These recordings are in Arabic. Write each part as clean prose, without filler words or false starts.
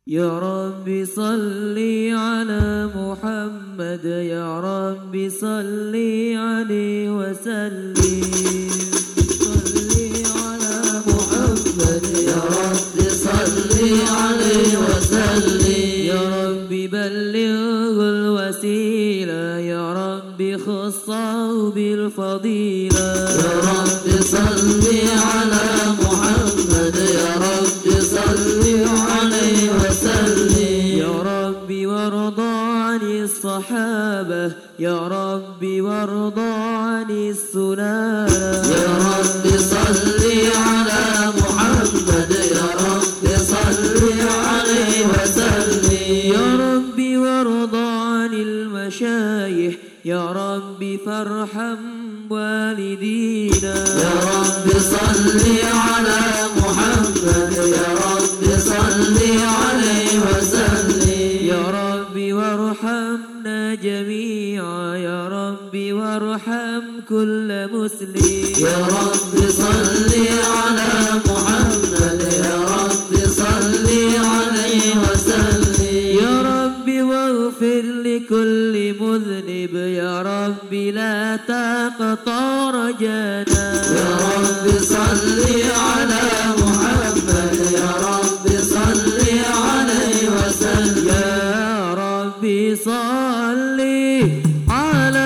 يا رب صل على محمد يا رب صل عليه وسلم صل على محمد يا رب صل عليه وسلم يا رب بلغه الوسيلة يا رب خصه بالفضيلة يا رب صل على محمد يا رب صل عليه وسلم يا رب وارضى عن الصحابة يا رب وارضى عن السلالة يا رب صل على محمد يا رب صل عليه وسلم يا رب وارضى عن المشايخ يا رب فارحم والدينا يا رب صل على محمد يا رب صل عليه وسلم يا رب وارحمنا جميعا يا رب وارحم كل مسلم يا رب صل على محمد يا رب صل عليه وسلم يا رب واغفر لكل مذنب يا رب لا تقطع رجانا يا رب صل على محمد يا رب صل عليه وسلم يا رب صل على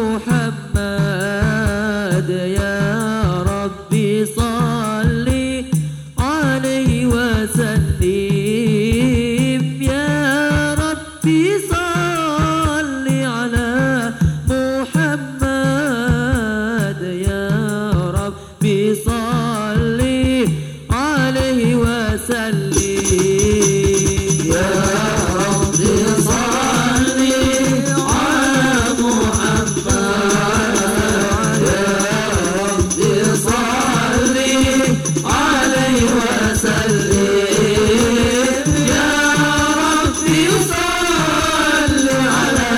محمد يا رب صل عليه وسلم يا رب صل على محمد يا رب صل عليه وسلم يا رب صل على محمد يا رب صل عليه وسلم يا رب صل على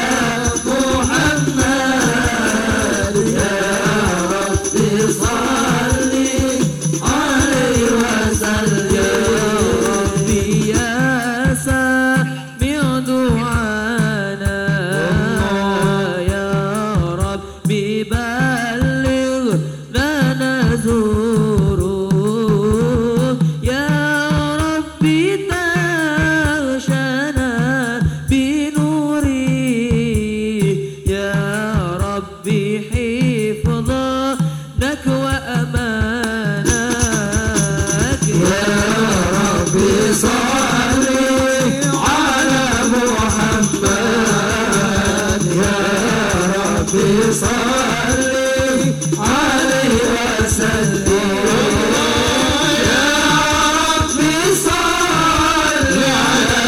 محمد يا رب صل عليه وسلم يا ربي يا سامع دعانا يا ربي بلغنا نزوره يا ربي تغشنا بنوره يا ربي حفظك وأمانك يا ربي صل على محمد يا ربي صل عليه وسلم يا ربي صل على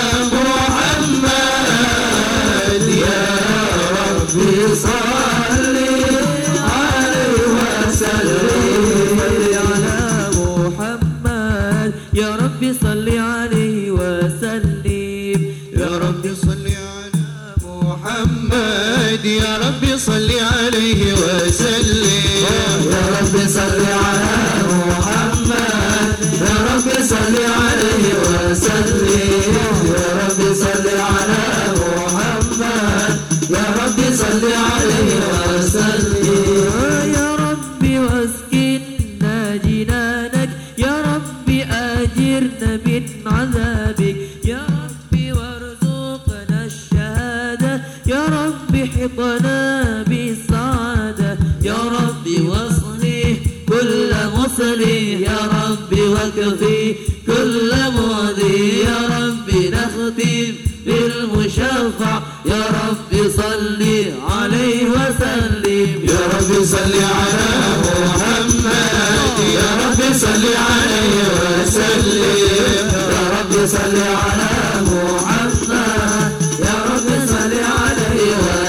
محمد يا ربي صل عليه وسلم على محمد يا ربي صل عليه وسلم يا رب صل على محمد يا رب صل عليه وسلم يا رب صل على محمد يا رب صل عليه وسلم يا رب صل على محمد يا رب صل عليه وسلم يا رب واسكننا جنانك يا رب أجرنا من عذابك يا رب وارزقنا الشهادة يا رب حطنا بالسعادة يا رب واصلح كل مصلح يا رب واكفي كل مؤذي يا رب نختم بالمشفع يا رب صل عليه وسلم يا رب صل على محمد يا رب صل عليه وسلم يا رب صل على محمد يا رب صل عليه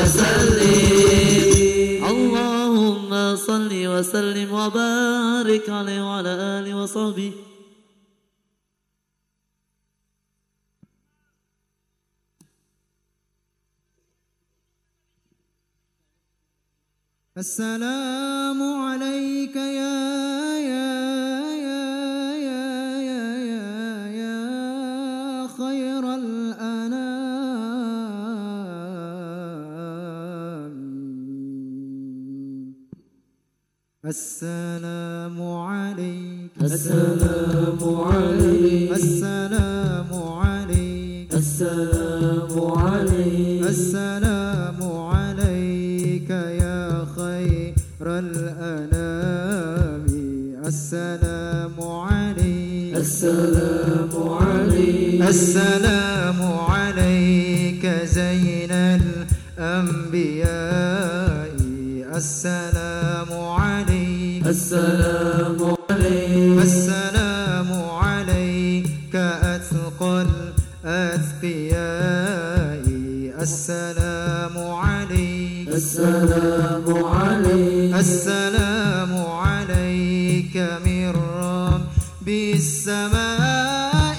وسلم اللهم صل وسلم وبارك عليه وعلى آله وصحبه السلام عليك يا خير الأنام السلام عليك السلام عليك السلام عليك السلام عليك السلام عليك يا خير الأنام السلام عليك السلام عليك السلام عليك زين الأنبياء السلام عليك السلام عليك السلام عليك أثقل الأتقياء السلام عليك السلام عليك السلام عليك من رب السماء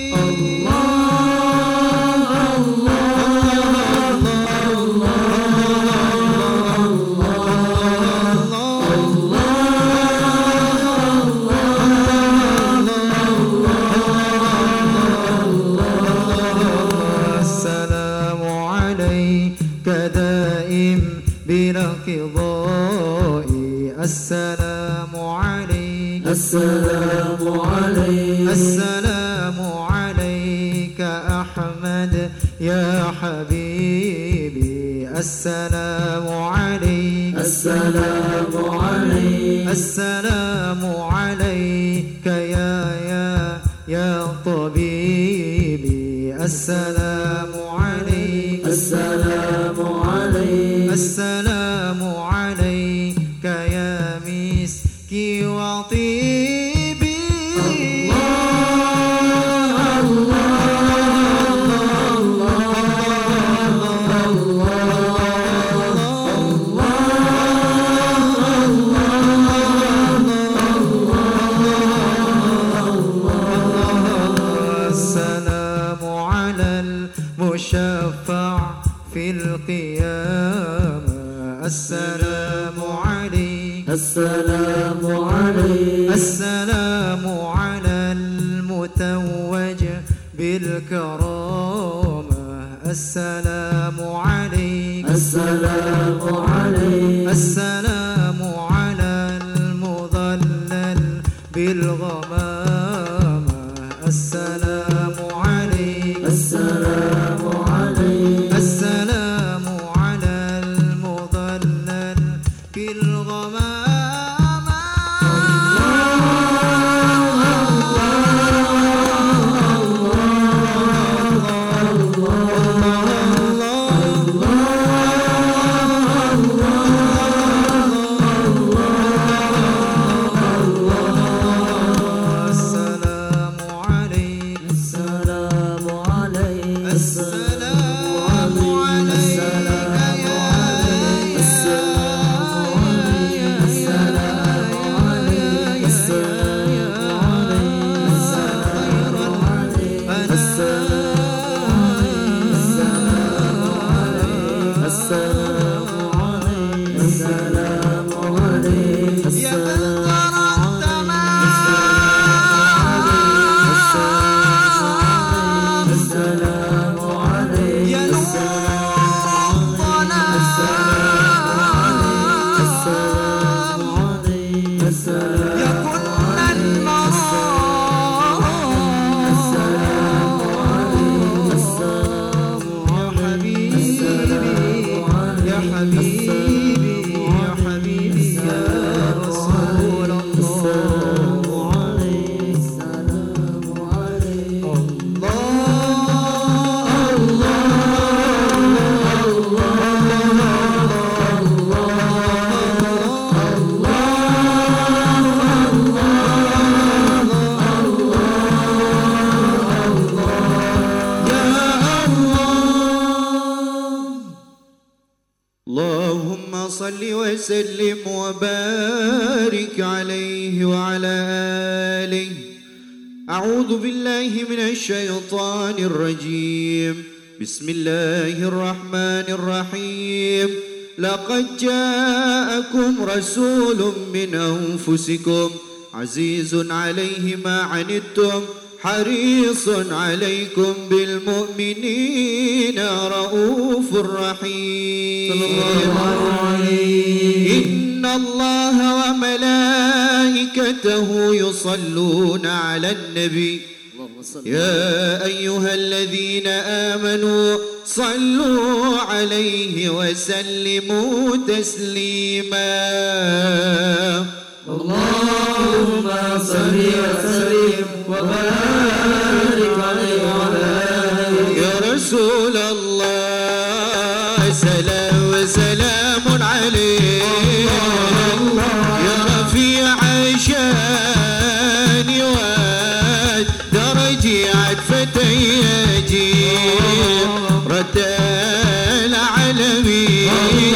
بلقضاء السلام عليك السلام عليك السلام عليك أحمد يا حبيبي السلام عليك السلام عليك السلام عليك يا طبيبي السلام عليك السلام عليك السلام عليك يا مسكي وطيبي السلام على المشفع في القيامة السلام عليك السلام عليك السلام على المتوج بالكرامة السلام عليك السلام عليك السلام على المضلل بالغمامة السلام عليك السلام عليك السلام على المضلل بالغمامة السلام عليك السلام عليك السلام عليك اللهم صل وسلم وبارك عليه وعلى آله. أعوذ بالله من الشيطان الرجيم. بسم الله الرحمن الرحيم. لقد جاءكم رسول من أنفسكم عزيز عليه ما عنتم حريص عليكم بالمؤمنين رؤوف رحيم. إن الله وملائكته يصلون على النبي يا أيها الذين آمنوا صلوا عليه وسلموا تسليما. اللهم صل وسلم وبارك عليه وعلى آله. يا رسول الله سلام وسلام عليك يا رفيع الشان والدرج عطفة يجي رد العالمين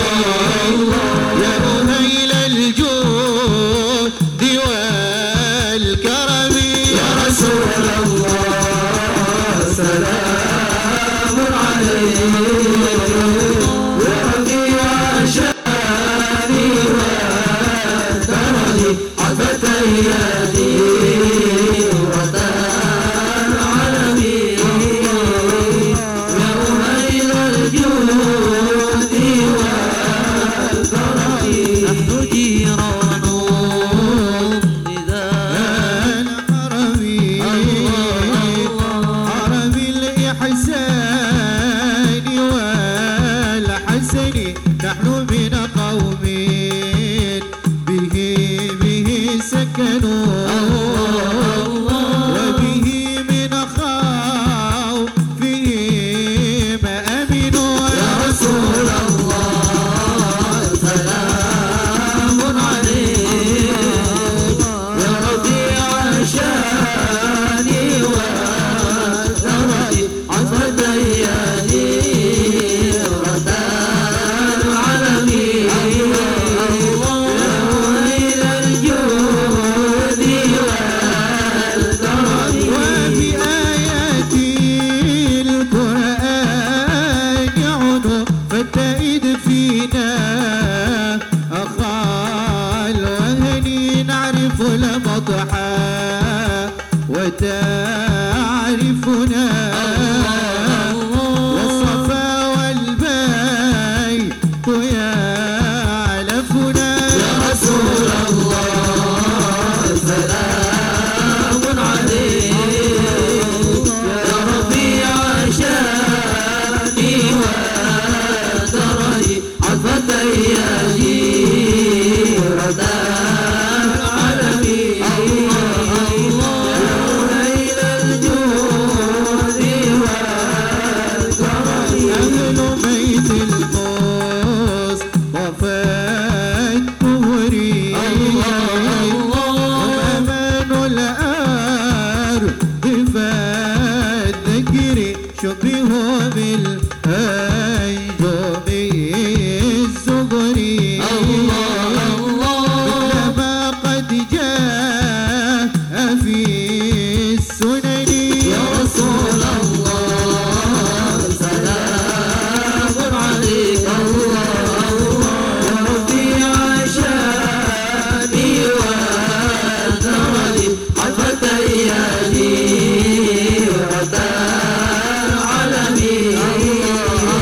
يا أهيل الجود والكرم. يا رسول الله سلام عليك يا رفيع الشان والدرج عطفة يدي رد العالمين يا أهيل الجود والكرم. نحن جيرانهم إذا حرم الإحسان والحسن نحن من قوم به سكنوا وبه من خوفهم أمنوا. يا رسول الله سلام عليك يا رفيع الشان والدرج عطفة يدي رد العالمين يا أهيل الجود والكرم. وبآيات القرآن يعود فالتائد فينا أخا الوهن نعرف المضحى وتعرفنا والصفا والبيت يعلفنا. يا رسول الله سلام عليك يا رفيع الشان والدرج عطفة يدي رد العالمين يا أهيل الجود والكرم. أهل بيت المصطفى الطهري وأمان الأرض فالذكر شبهوا بالأنجم الزغري مثلما قد جاء في السنن. يا رسول الله سلام عليك يا رفيع الشان والدرج عطفة يدي رد العالمين يا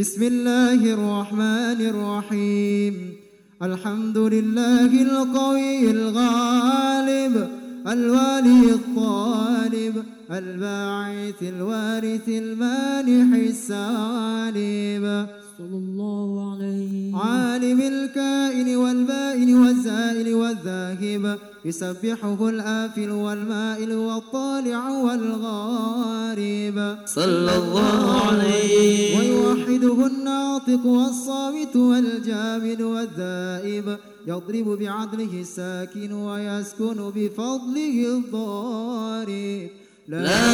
بسم الله الرحمن الرحيم الحمد لله القوي الغالب الوالي الطالب الباعث الوارث المانح السالب صلى الله عليه عالم الكائن والبائن والزائل والذاهب يسبحه الآفل والمائل والطالع والغارب صلى الله عليه ويوحده الناطق والصامت والجامد والذائب يضرب بعدله الساكن ويسكن بفضله الضارب لا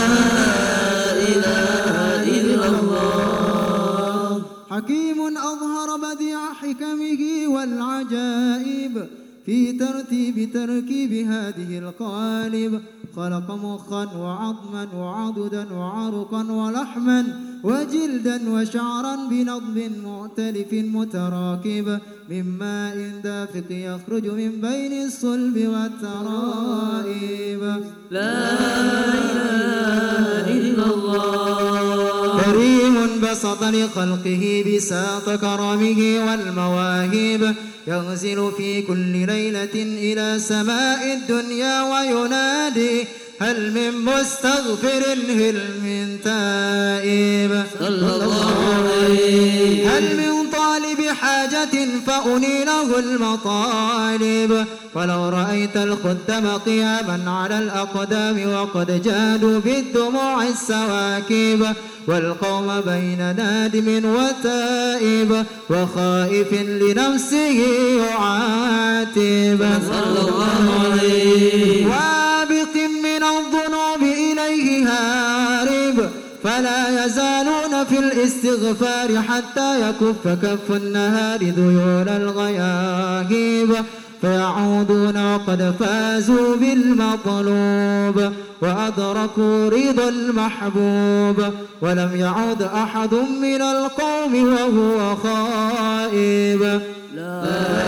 إله إلا الله حكيم أظهر بديع حكمه والعجائب في ترتيب تركيب هذه القالب خلق مخا وعظما وعضدا وعرقا ولحما وجلدا وشعرا بنضب مؤتلف متراكب من ماء دافق يخرج من بين الصلب والترائب لا إله إلا الله كريم بسط لخلقه بساط كرمه والمواهب يغزل في كل ليلة إلى سماء الدنيا وينادي هل من مستغفر هل من تائب صلى الله عليه هل من طالب حاجة فأنيله المطالب ولو رأيت الخدم قياما على الأقدام وقد جادوا بالدموع السواكب والقوم بين نادم وتائب وخائف لنفسه يعاتب صلى الله عليه وابق من الذنوب إليه هارب فلا يزالون في الاستغفار حتى يكف كف النهار ذيول الغياهب فيعودون وقد فازوا بالمطلوب وأدركوا رضا المحبوب ولم يعد أحد من القوم وهو خائب لا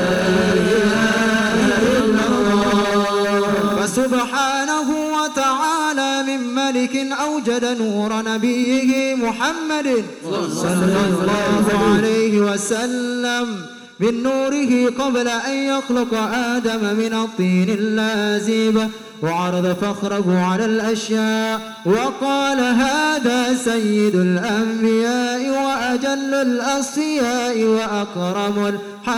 إله إلا الله فسبحانه وتعالى من ملك أوجد نور نبيه محمد صلى الله عليه وسلم من نوره قبل أن يخلق آدم من الطين اللازب وعرض فخره على الأشياء وقال هذا سيد الأنبياء وأجل الأصفياء وأكرم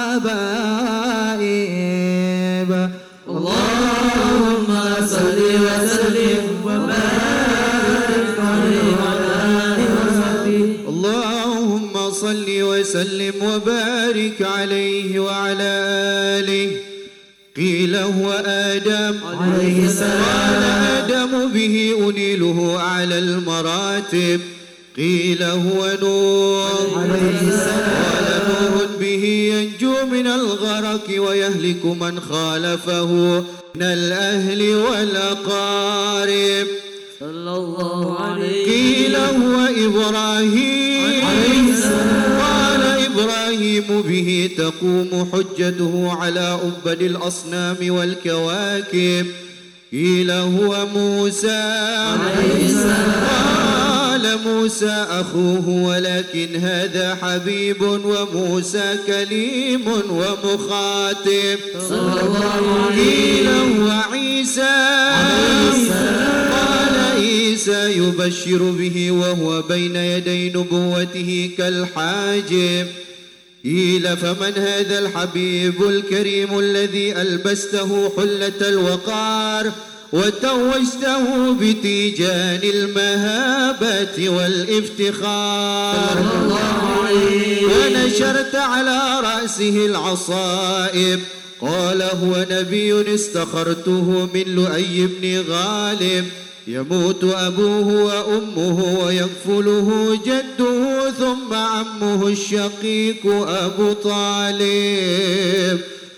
الحبائب اللهم صل وسلم وبارك عليه وعلى آله وصحبه اللهم صل وسلم وبارك عليه وعلى آله قيل هو آدم عليه السلام قال آدم به أنيله أعلى المراتب قيل هو نوح عليه السلام قال نوح به ينجو من الغرق ويهلك من خالفه من الأهل والأقارب صلى الله عليه قيل هو إبراهيم عليه السلام قال إبراهيم به تقوم حجته على عبد الأصنام والكواكب قيل هو موسى عليه السلام قال موسى أخوه ولكن هذا حبيب وموسى كليم ومخاطب صلى الله قيل عليه هو عيسى عليه السلام قال عيسى يبشر به وهو بين يدي نبوته كالحاجب قيل فمن هذا الحبيب الكريم الذي ألبسته حلة الوقار وتوجته بتيجان المهابة والافتخار صلى الله عليه ونشرت على رأسه العصائب قال هو نبي استخرته من لؤي بن غالب يموت أبوه وأمه ويكفله جده ثم عمه الشقيق أبو طالب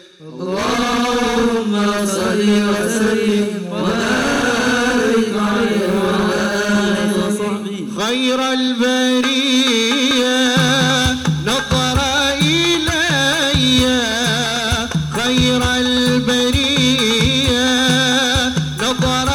اللهم صل وسلم وبارك عليه وعلى آله وصحبه خير البرية نظر إلي خير البرية نظر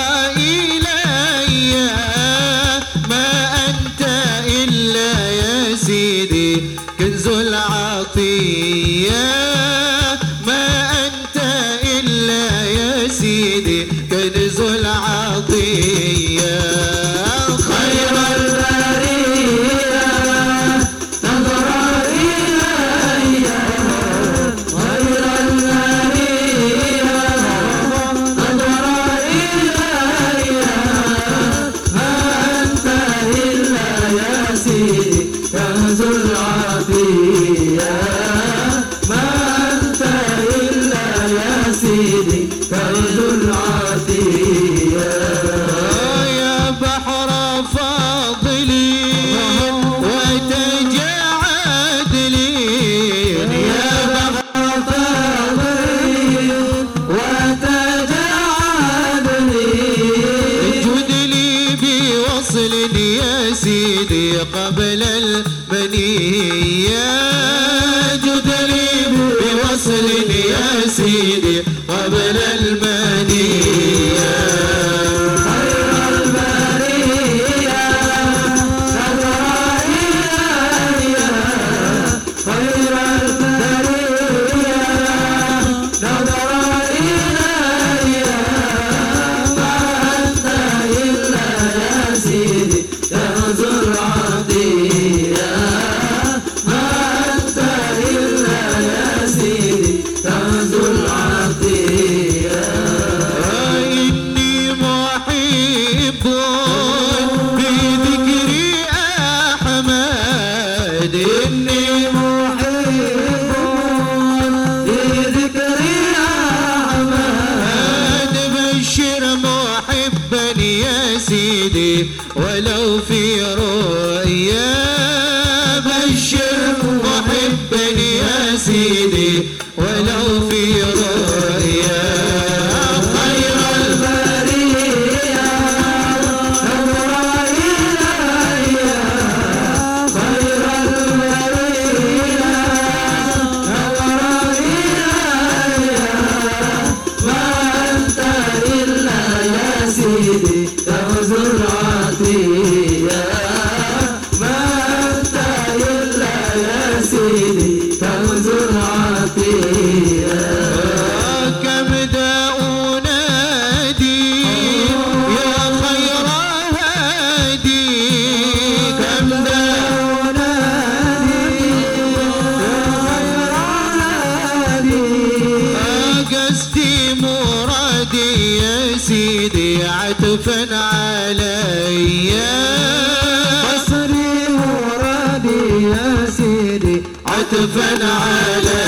إلي ما أنت إلا يا سيدي كنز العطية ما أنت إلا يا سيدي كنز العطية خير البرية نظر إلي خير البرية نظر إلي ما أنت إلا يا سيدي كنز العطية ما أنت إلا يا سيدي كنز العطية يا بحر فاضلي وتجعد لي يا بحر فاضلي وتجعد لي جد لي بوصل يا سيدي قبل المنية جد لي بوصل يا سيدي قبل المنية خير البرية نظر إلي خير البرية نظر إلي ما أنت إلا يا سيدي كنز العطية ما أنت إلا يا سيدي كنز العطية إني محب بذكر أحمد إني محب بذكر أحمد بشر محبا يا سيدي ولو في رؤيا بشر محبا يا سيدي ولو في رؤيا خير البرية نظر إلي خير البرية نظر إلي ما أنت إلا يا سيدي كنز العطية ما أنت إلا يا سيدي كنز العطية كم داء نادي يا خير هادي كم داء نادي يا خير هادي قصدي مرادي يا سيدي عطفا علي قصري مرادي يا سيدي عطفا علي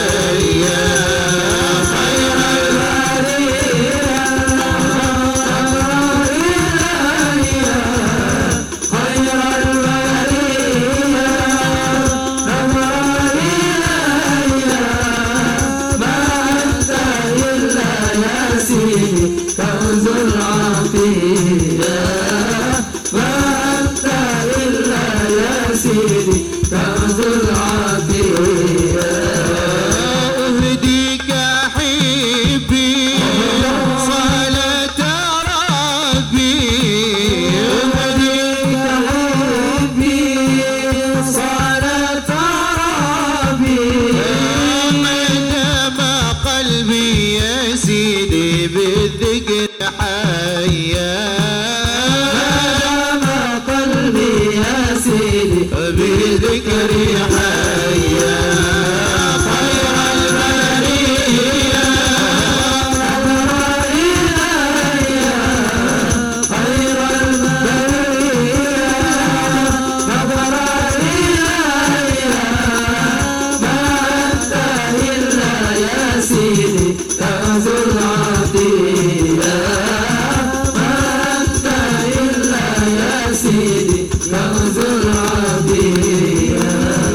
خير البرية نظر إلي خير البرية نظر إلي ما أنت إلا يا سيدي كنز العطية ما أنت إلا يا سيدي كنز العطية أهديك حبي صلاة ربي أهديك حبي صلاة ربي ما دام قلبي يا سيدي بالذكر حيا ما دام قلبي يا سيدي بالذكر حيا خير البرية نظر إلي خير البرية نظر إلي ما أنت إلا يا سيدي كنز العطية ما أنت إلا يا سيدي كنز العطية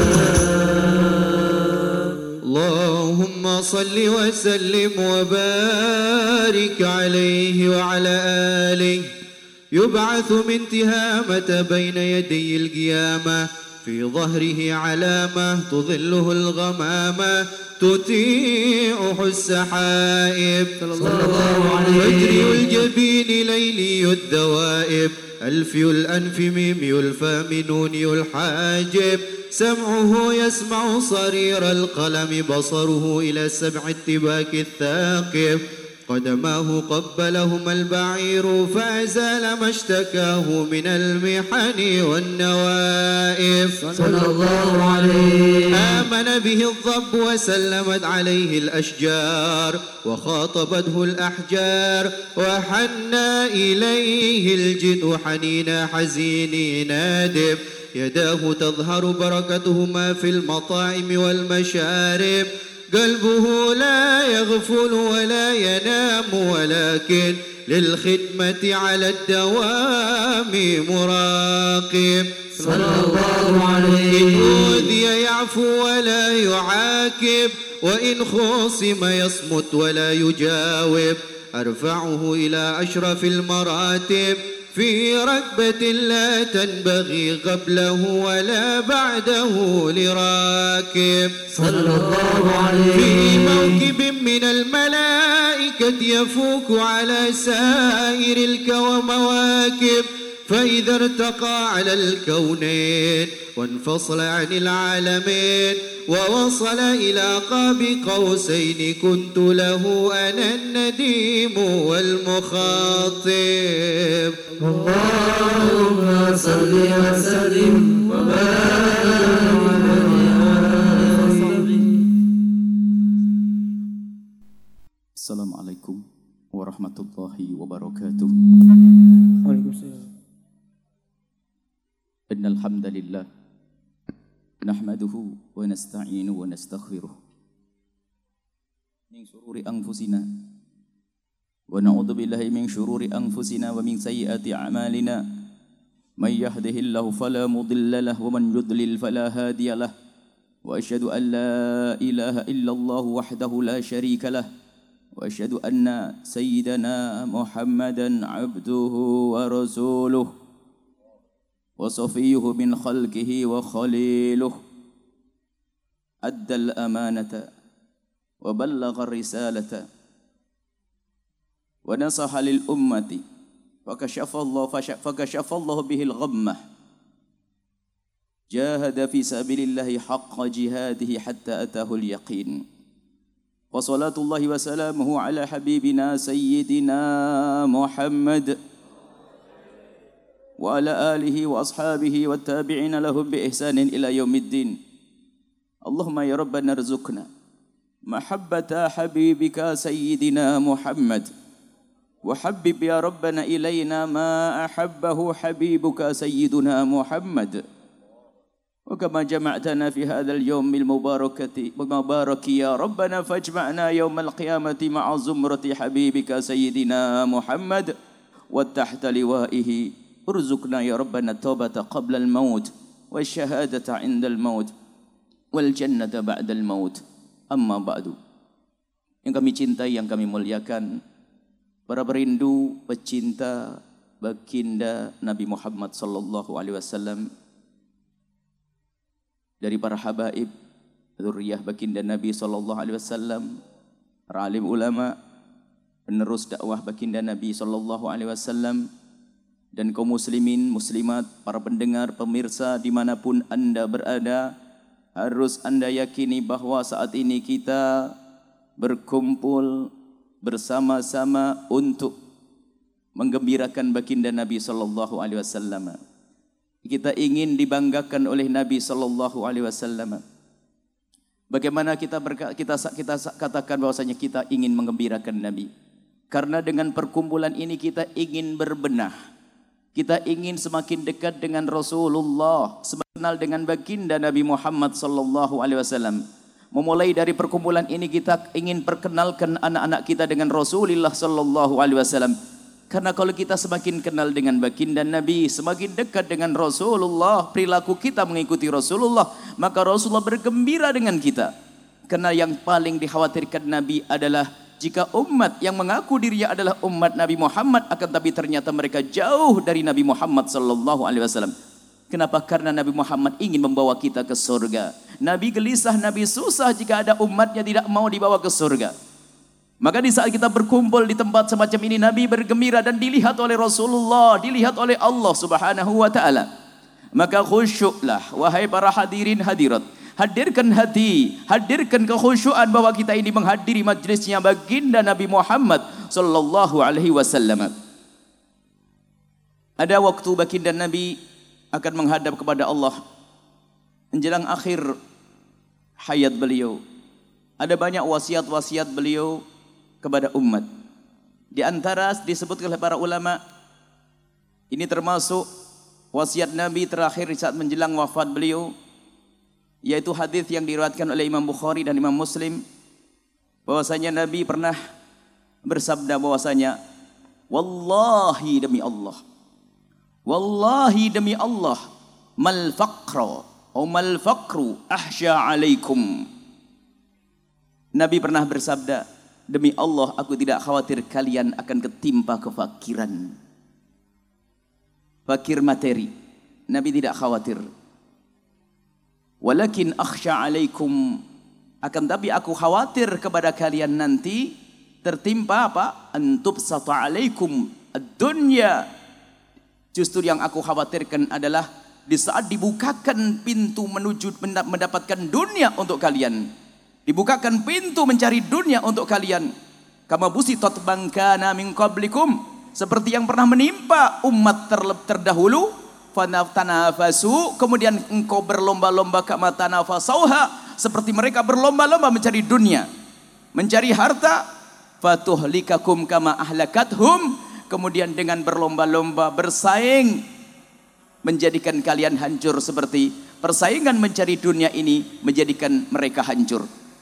اللهم صل وسلم وبارك عليه وعلى آله يبعث من تهامة بين يدي القيامة في ظهره علامة تظله الغمامة تطيعه السحائب صلى الله عليه وسلم. يجري الجبين ليلي الدوائب ألفي الأنف ميمي الفم نوني الحاجب سمعه يسمع صرير القلم بصره إلى السبع التباك الثاقب قدماه قبلهما البعير فأزال ما اشتكاه من المحن والنوائب صلى الله عليه. آمن به الضب وسلمت عليه الأشجار وخاطبته الأحجار وحنى إليه الجد حنين حزين نادب يداه تظهر بركتهما في المطاعم والمشارب قلبه لا يغفل ولا ينام ولكن للخدمة على الدوام مراقب صلى الله عليه. إن أوذي يعفو ولا يعاقب وإن خصم يصمت ولا يجاوب أرفعه إلى أشرف المراتب في ركبة لا تنبغي قبله ولا بعده لراكب صلى الله عليه. في موكب من الملائكة يفوق على سائر الكومواكب فإذا ارتقى على الكونين وانفصل عن العالمين ووصل إلى قاب قوسين كنت له أنا النديم والمخاطب اللهم صل وسلم وبارك Assalamualaikum warahmatullahi wabarakatuh. Waalaikumsalam. Innal hamdalillah nahmaduhu wa nasta'inu wa nastaghfiruh min shururi anfusina wa na'udzu billahi min shururi anfusina wa min sayyiati a'malina may yahdihillahu fala mudilla lahu wa man yudlil fala hadiya lahu wa asyhadu an la ilaha illallah wahdahu la syarika lahu وأشهد أن سيدنا محمدا عبده ورسوله وصفيه من خلقه وخليله أدى الأمانة وبلغ الرسالة ونصح للأمة فكشف الله به الغمة جاهد في سبيل الله حق جهاده حتى أتاه اليقين وصلاة الله وسلامه على حبيبنا سيدنا محمد وعلى آله وأصحابه والتابعين لهم بإحسان إلى يوم الدين اللهم يا ربنا ارزقنا محبة حبيبك سيدنا محمد وحبب يا ربنا إلينا ما أحبه حبيبك سيدنا محمد وكما جمعتنا في هذا اليوم المبارك يا ربنا فاجمعنا يوم القيامة مع زمرة حبيبك سيدنا محمد وتحت لوائه ارزقنا يا ربنا التوبة قبل الموت والشهادة عند الموت والجنة بعد الموت أما بعد yang kami cintai, yang kami muliakan, para perindu, pecinta baginda Nabi Muhammad sallallahu alaihi wasallam, dari para habaib, dzurriyyah baginda Nabi sallallahu alaihi wasallam, para alim ulama, penerus dakwah baginda Nabi sallallahu alaihi wasallam, dan kaum muslimin, muslimat, para pendengar, pemirsa dimanapun Anda berada, harus Anda yakini bahwa saat ini kita berkumpul bersama-sama untuk menggembirakan baginda Nabi sallallahu alaihi wasallam. Kita ingin dibanggakan oleh Nabi sallallahu alaihi wasallam. Bagaimana kita katakan bahwasanya kita ingin menggembirakan Nabi? Karena dengan perkumpulan ini kita ingin berbenah. Kita ingin semakin dekat dengan Rasulullah, semakin kenal dengan baginda Nabi Muhammad sallallahu alaihi wasallam. Memulai dari perkumpulan ini kita ingin perkenalkan anak-anak kita dengan Rasulullah sallallahu alaihi wasallam. Karena kalau kita semakin kenal dengan baginda Nabi, semakin dekat dengan Rasulullah, perilaku kita mengikuti Rasulullah, maka Rasulullah bergembira dengan kita. Karena yang paling dikhawatirkan Nabi adalah jika umat yang mengaku dirinya adalah umat Nabi Muhammad, akan tapi ternyata mereka jauh dari Nabi Muhammad sallallahu alaihi wasallam. Kenapa? Karena Nabi Muhammad ingin membawa kita ke surga. Nabi gelisah, Nabi susah jika ada umatnya tidak mau dibawa ke surga. Maka di saat kita berkumpul di tempat semacam ini, Nabi bergembira dan dilihat oleh Rasulullah, dilihat oleh Allah Subhanahu wa taala. Maka khusyuklah wahai para hadirin hadirat. Hadirkan hati, hadirkan kekhusyuan bahwa kita ini menghadiri majlisnya baginda Nabi Muhammad sallallahu alaihi wasallam. Ada waktu baginda Nabi akan menghadap kepada Allah menjelang akhir hayat beliau. Ada banyak wasiat-wasiat beliau kepada umat. Di antara disebutkan oleh para ulama, ini termasuk wasiat Nabi terakhir saat menjelang wafat beliau, yaitu hadis yang diriwayatkan oleh Imam Bukhari dan Imam Muslim, bahwasanya Nabi pernah bersabda bahwasanya, wallahi demi Allah, wallahi demi Allah, mal faqru ahsya alaikum. Nabi pernah bersabda, demi Allah aku tidak khawatir kalian akan ketimpa kefakiran, fakir materi. Nabi tidak khawatir. Walakin akhsha alaikum, akan tapi aku khawatir kepada kalian nanti tertimpa apa? Antubsata alaikum ad-dunya. Justru yang aku khawatirkan adalah di saat dibukakan pintu menuju mendapatkan dunia untuk kalian, dibukakan pintu mencari dunia untuk kalian, kama busitat bangkana min qablikum, seperti yang pernah menimpa umat terdahulu. Fanatanafasu, kemudian engkau berlomba-lomba kama tanafasauha, seperti mereka berlomba-lomba mencari dunia, mencari harta. Fatuhlikakum kama ahlakathum, kemudian dengan berlomba-lomba bersaing menjadikan kalian hancur, seperti persaingan mencari dunia ini menjadikan mereka hancur.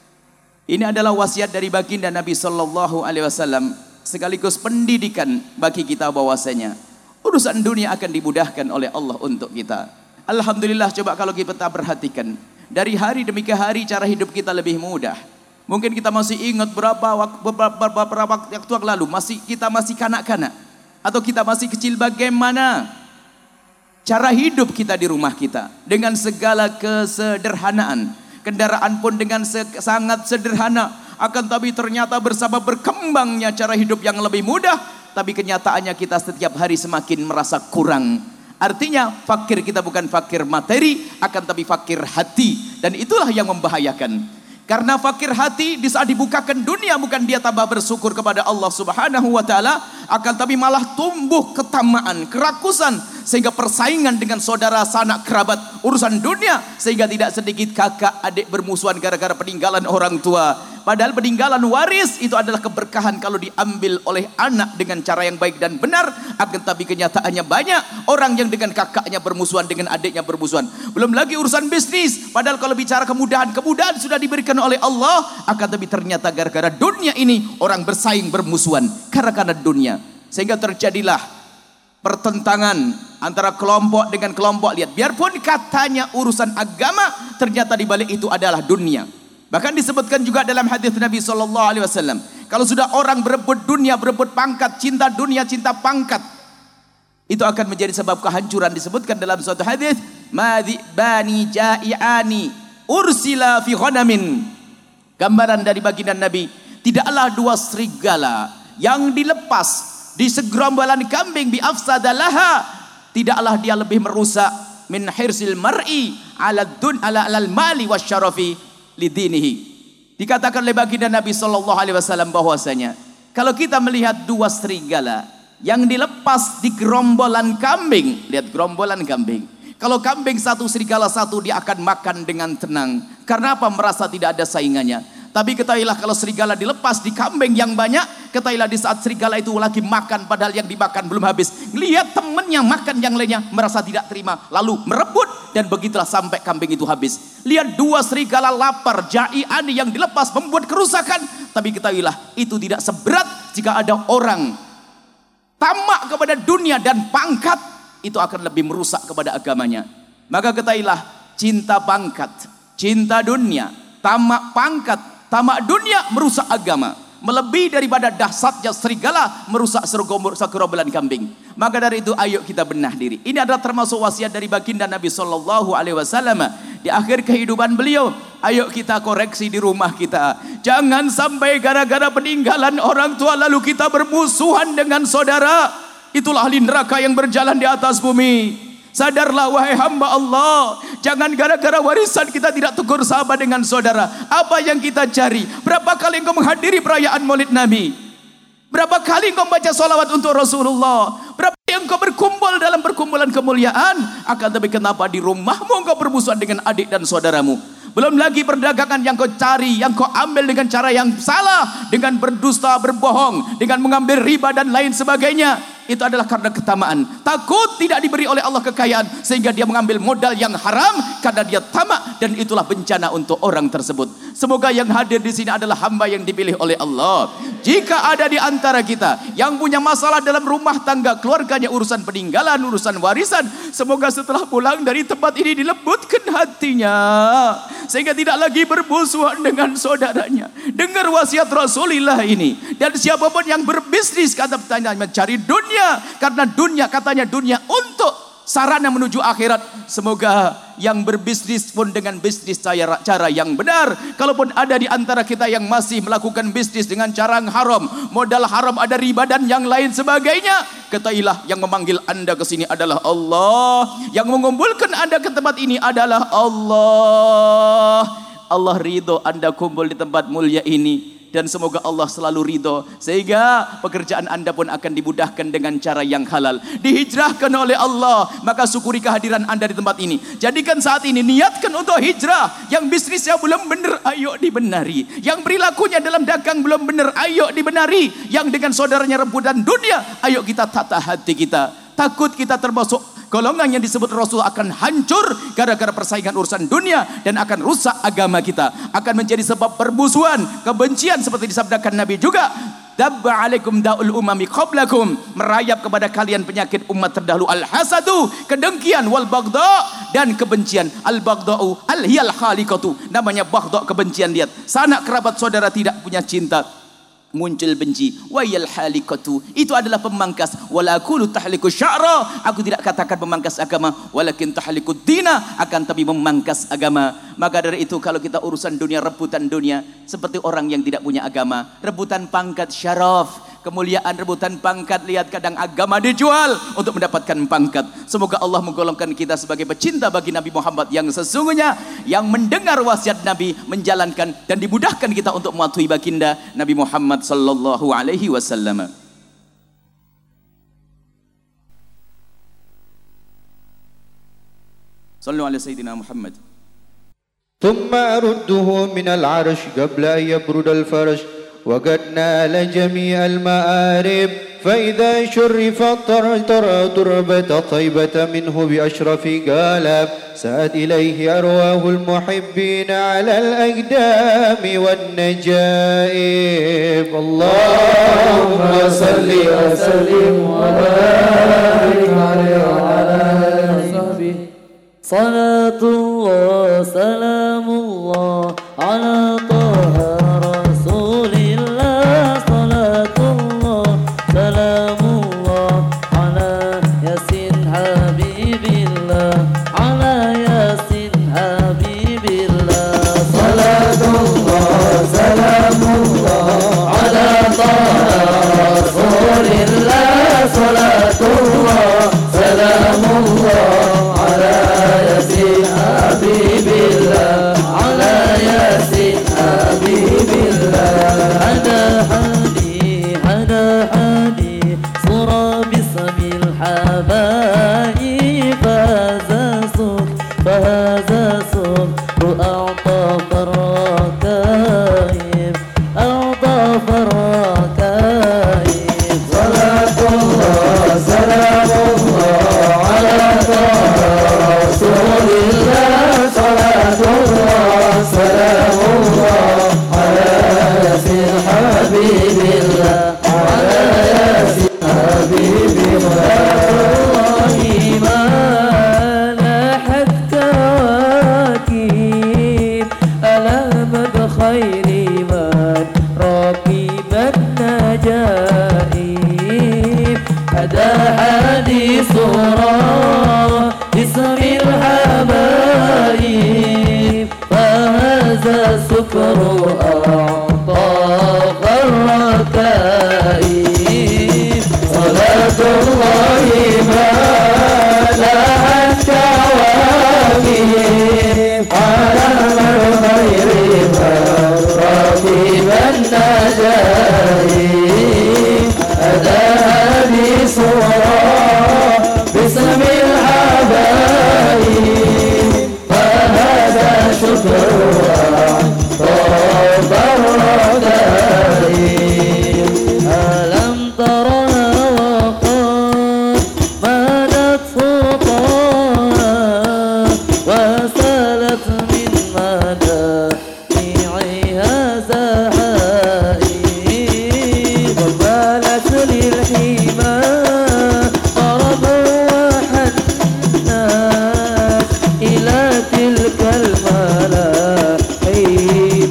Ini adalah wasiat dari baginda Nabi sallallahu alaihi wasallam, sekaligus pendidikan bagi kita bahwasanya urusan dunia akan dimudahkan oleh Allah untuk kita. Alhamdulillah, coba kalau kita perhatikan, dari hari demi hari cara hidup kita lebih mudah. Mungkin kita masih ingat beberapa waktu yang lalu, kita masih kanak-kanak, atau kita masih kecil, bagaimana cara hidup kita di rumah kita dengan segala kesederhanaan. Kendaraan pun dengan sangat sederhana, akan tapi ternyata bersama berkembangnya cara hidup yang lebih mudah, tapi kenyataannya kita setiap hari semakin merasa kurang. Artinya fakir kita bukan fakir materi, akan tapi fakir hati. Dan itulah yang membahayakan. Karena fakir hati di saat dibukakan dunia, bukan dia tambah bersyukur kepada Allah Subhanahu wa taala, akan tapi malah tumbuh ketamaan, kerakusan, sehingga persaingan dengan saudara sanak kerabat urusan dunia, sehingga tidak sedikit kakak adik bermusuhan gara-gara peninggalan orang tua. Padahal peninggalan waris itu adalah keberkahan kalau diambil oleh anak dengan cara yang baik dan benar. Akan tapi kenyataannya banyak orang yang dengan kakaknya bermusuhan, dengan adiknya bermusuhan. Belum lagi urusan bisnis. Padahal kalau bicara kemudahan sudah diberikan oleh Allah. Akan tapi ternyata gara-gara dunia ini orang bersaing bermusuhan karena dunia. Sehingga terjadilah pertentangan antara kelompok dengan kelompok. Lihat, biarpun katanya urusan agama, ternyata di balik itu adalah dunia. Bahkan disebutkan juga dalam hadis Nabi sallallahu alaihi wasallam, kalau sudah orang berebut dunia, berebut pangkat, cinta dunia, cinta pangkat, itu akan menjadi sebab kehancuran. Disebutkan dalam suatu hadis, madhibani ja'iani ursila fi ghanamin. Gambaran dari baginda Nabi, tidaklah dua serigala yang dilepas di segerombolan kambing bi afsadalaha, tidaklah dia lebih merusak min hirsil mar'i ala al mali wasyarafi lidinihi. Dikatakan oleh baginda Nabi sallallahu alaihi wasallam bahwasanya kalau kita melihat dua serigala yang dilepas di gerombolan kambing, lihat gerombolan kambing. Kalau kambing satu, serigala satu, dia akan makan dengan tenang. Karena apa? Merasa tidak ada saingannya. Tapi ketahuilah kalau serigala dilepas di kambing yang banyak, ketahuilah di saat serigala itu lagi makan padahal yang dimakan belum habis, lihat temannya makan yang lainnya, merasa tidak terima, lalu merebut, dan begitulah sampai kambing itu habis. Lihat dua serigala lapar, ja'ian yang dilepas membuat kerusakan, tapi ketahuilah itu tidak seberat jika ada orang tamak kepada dunia dan pangkat, itu akan lebih merusak kepada agamanya. Maka ketahuilah, cinta pangkat, cinta dunia, tamak pangkat, tamak dunia merusak agama, melebihi daripada dahsyatnya serigala merusak segerombolan kambing. Maka dari itu ayo kita benah diri. Ini adalah termasuk wasiat dari baginda Nabi sallallahu alaihi wasallam di akhir kehidupan beliau. Ayo kita koreksi di rumah kita. Jangan sampai gara-gara peninggalan orang tua lalu kita bermusuhan dengan saudara. Itulah ahli neraka yang berjalan di atas bumi. Sadarlah wahai hamba Allah. Jangan gara-gara warisan kita tidak tegur sahabat dengan saudara. Apa yang kita cari? Berapa kali engkau menghadiri perayaan Maulid Nabi? Berapa kali engkau baca salawat untuk Rasulullah? Berapa kali engkau berkumpul dalam perkumpulan kemuliaan? Akan tapi kenapa di rumahmu engkau bermusuhan dengan adik dan saudaramu? Belum lagi perdagangan yang kau cari, yang kau ambil dengan cara yang salah, dengan berdusta, berbohong, dengan mengambil riba dan lain sebagainya. Itu adalah karena ketamaan. Takut tidak diberi oleh Allah kekayaan, sehingga dia mengambil modal yang haram karena dia tamak, dan itulah bencana untuk orang tersebut. Semoga yang hadir di sini adalah hamba yang dipilih oleh Allah. Jika ada di antara kita yang punya masalah dalam rumah tangga, keluarganya, urusan peninggalan, urusan warisan, semoga setelah pulang dari tempat ini dilembutkan hatinya, sehingga tidak lagi bermusuhan dengan saudaranya. Dengar wasiat Rasulullah ini. Dan siapapun yang berbisnis, kata pertanyaan, mencari dunia, karena dunia, katanya dunia untuk sarana menuju akhirat. Semoga yang berbisnis pun dengan bisnis cara yang benar. Kalaupun ada di antara kita yang masih melakukan bisnis dengan cara yang haram, modal haram, ada riba dan yang lain sebagainya, ketahuilah yang memanggil anda ke sini adalah Allah. Yang mengumpulkan anda ke tempat ini adalah Allah. Allah ridho anda kumpul di tempat mulia ini. Dan semoga Allah selalu ridho, sehingga pekerjaan anda pun akan dimudahkan dengan cara yang halal, dihijrahkan oleh Allah. Maka syukuri kehadiran anda di tempat ini. Jadikan saat ini, niatkan untuk hijrah. Yang bisnisnya belum benar, ayo dibenari. Yang perilakunya dalam dagang belum benar, ayo dibenari. Yang dengan saudaranya rebutan dunia, ayo kita tata hati kita. Takut kita termasuk golongan yang disebut Rasul akan hancur gara-gara persaingan urusan dunia, dan akan rusak agama kita, akan menjadi sebab permusuhan, kebencian, seperti disabdakan Nabi juga, dabba alaikum da'ul umami qablakum, merayap kepada kalian penyakit umat terdahulu, al-hasadu, kedengkian, wal bagda, dan kebencian. Al-bagda'u al-hiyal khaliqatu, namanya bagda, kebencian. Lihat, sanak kerabat saudara tidak punya cinta, muncul benci. Wayal halikatu, itu adalah pemangkas. Walakulu tahliku sya'ra, aku tidak katakan memangkas agama, walakin tahliku dina, akan tapi memangkas agama. Maka dari itu, kalau kita urusan dunia, rebutan dunia, seperti orang yang tidak punya agama, rebutan pangkat, syaraf, kemuliaan, rebutan pangkat. Lihat, kadang agama dijual untuk mendapatkan pangkat. Semoga Allah menggolongkan kita sebagai pecinta bagi Nabi Muhammad yang sesungguhnya, yang mendengar wasiat Nabi, menjalankan, dan dimudahkan kita untuk mematuhi baginda Nabi Muhammad sallallahu alaihi wasallam. Sallu ala sayyidina Muhammad. ثم أرده من العرش قبل أن يبرد الفرش وقد نال جميع المآرب فإذا شرفت تربة طيبة منه بأشرف قالب سأت إليه أرواح المحبين على الأقدام والنجائب اللهم صل وسلم وبارك عليه وعلى آله وصحبه صلاة الله سلام الله على طه رسول الله صلاة الله سلام الله على ياسين حبيب الله على ياسين حبيب الله صلاة الله سلام الله على طه رسول الله صلاة الله سلام الله على ياسين حبيب الله على ياسين السكر أعطاف الركائب صلاة الله ما لها التواكب على الخير راكب النجائب أداها بصورة باسم الحبايب فهذا شكر طاب الركائب ألم ترها وقد مدت خطاها وسالت من مدامعها زهائب وبالت للحمى طربا وحنات إلى تلك الملاحيم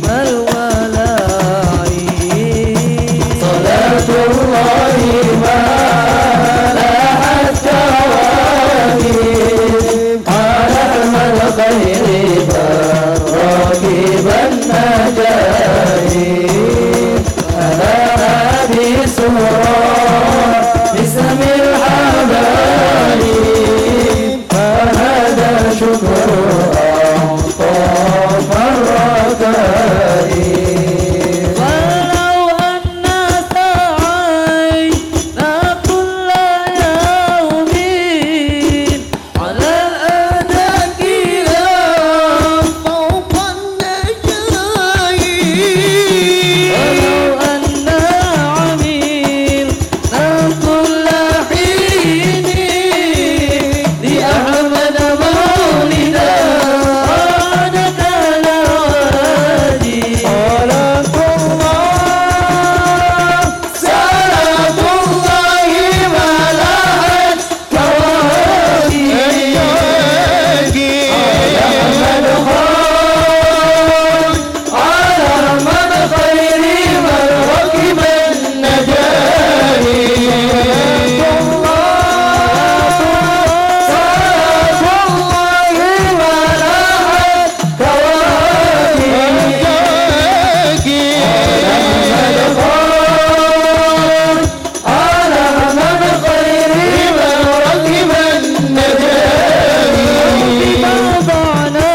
الولاعين صلاة الله ما لها التواكب على الخير راكب النجائب ألا بسرى باسم الحبايب فهذا شكر أعطاف الركائب ولو أن سعينا كل يوم على الأناكيل فوق النجايب ولو أن عملنا كل حين لأحمد مولدا عادة الأوادي صلاة الله سلام الله ملأت كواكب على من خير من ركب النجائب صلاة الله ملأت كواكب على من خير من ركب النجائب موضعنا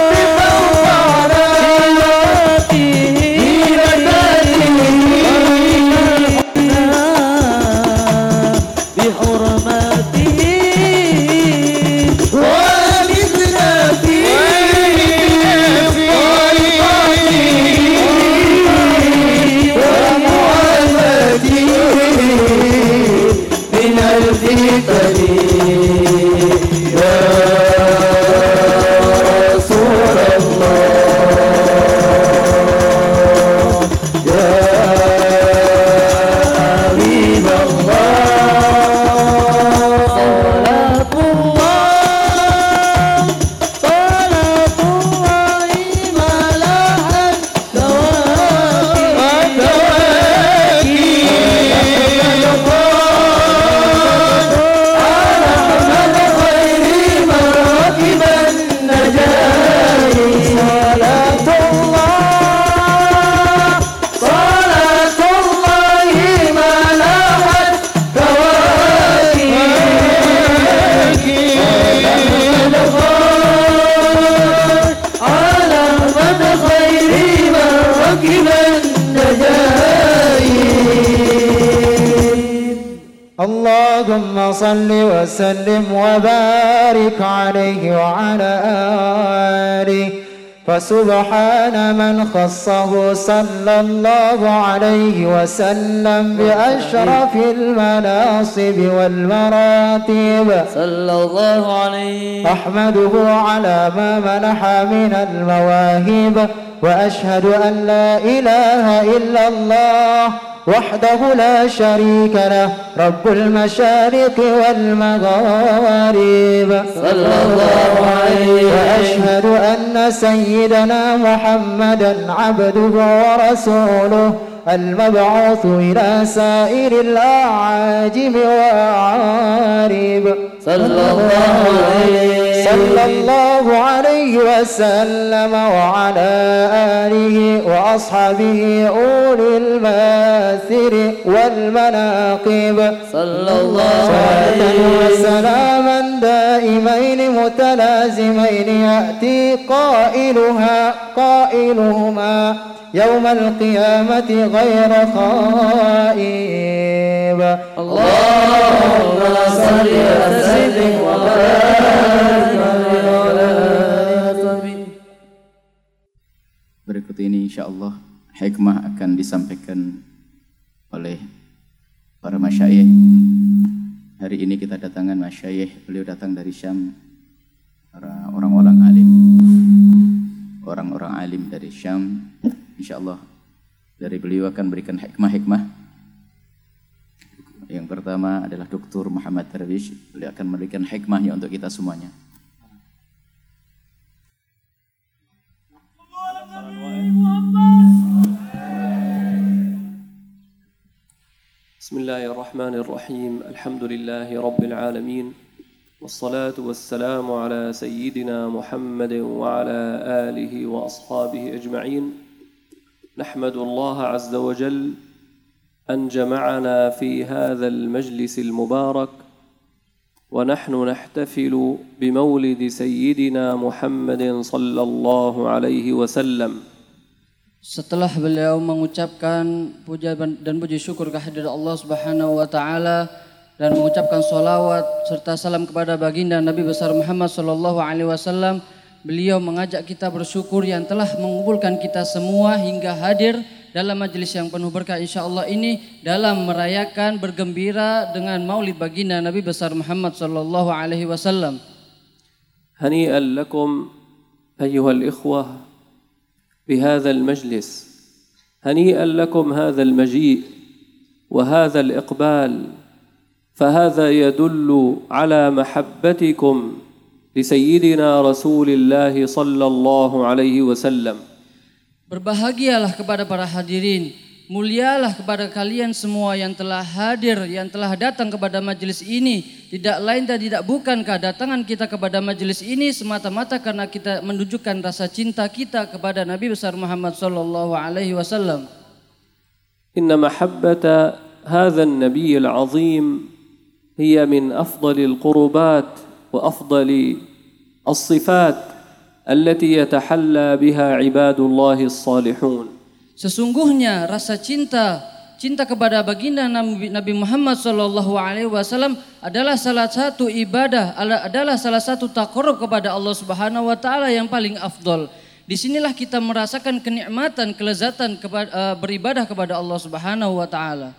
بحرماته ولدنا فيه ومعافاته من الفتن يا رسول الله يا حبيب الله صلاة الله ملأت على من خير من ركب النجائب صلاة الله ملأت كواكب على من خير من ركب النجائب اللهم صل وسلم وبارك عليه وعلى آله فسبحان من خصه صلى الله عليه وسلم بأشرف المناصب والمراتب صلى الله عليه أحمده على ما منح من المواهب وأشهد أن لا إله إلا الله وحده لا شريك له رب المشارق والمغارب صلى الله عليه وأشهد أن سيدنا محمدا عبده ورسوله المبعوث إلى سائر الأعاجم والأعارب صلى الله عليه وسلم وعلى آله وأصحابه أولي المآثر والمناقب صلى الله صلاة وسلاما دائمين متلازمين يأتي قائلهما يوم القيامة غير خائب. اللهم صل وسلم وبارك على Berikut ini insyaallah hikmah akan disampaikan oleh para masyayikh. Hari ini kita datangan masyayikh, beliau datang dari Syam, para orang-orang alim dari Syam. Insyaallah dari beliau akan berikan hikmah-hikmah. Yang pertama adalah Dr. Muhammad Darwish. Beliau akan memberikan hikmahnya untuk kita semuanya. بسم الله الرحمن الرحيم الحمد لله رب العالمين والصلاة والسلام على سيدنا محمد وعلى آله وأصحابه أجمعين نحمد الله عز وجل أن جمعنا في هذا المجلس المبارك ونحن نحتفل بمولد سيدنا محمد صلى الله عليه وسلم. Setelah beliau mengucapkan puja dan puji syukur kehadirat Allah Subhanahu wa taala dan mengucapkan sholawat serta salam kepada baginda Nabi besar Muhammad sallallahu alaihi wasallam, beliau mengajak kita bersyukur yang telah mengumpulkan kita semua hingga hadir dalam majelis yang penuh berkah insyaallah ini dalam merayakan bergembira dengan Maulid baginda Nabi besar Muhammad sallallahu alaihi wasallam. هنيئا لكم أيها الإخوة بهذا المجلس، هنيئا لكم هذا المجيء وهذا الإقبال، فهذا يدل على محبتكم لسيدنا رسول الله صلى الله عليه وسلم. Berbahagialah kepada para hadirin, mulialah kepada kalian semua yang telah hadir, yang telah datang kepada majelis ini. Tidak lain dan tidak bukan kedatangan kita kepada majelis ini semata-mata karena kita menunjukkan rasa cinta kita kepada Nabi besar Muhammad sallallahu alaihi wasallam. إن محبة هذا النبي العظيم هي من أفضل القربات وأفضل الصفات التي يتحلى بها عباد الله الصالحون. Sesungguhnya rasa cinta kepada baginda Nabi Muhammad sallallahu alaihi wasallam adalah salah satu ibadah, adalah salah satu taqarrub kepada Allah Subhanahu wa taala yang paling afdol. Disinilah kita merasakan kenikmatan, kelezatan beribadah kepada Allah Subhanahu wa taala.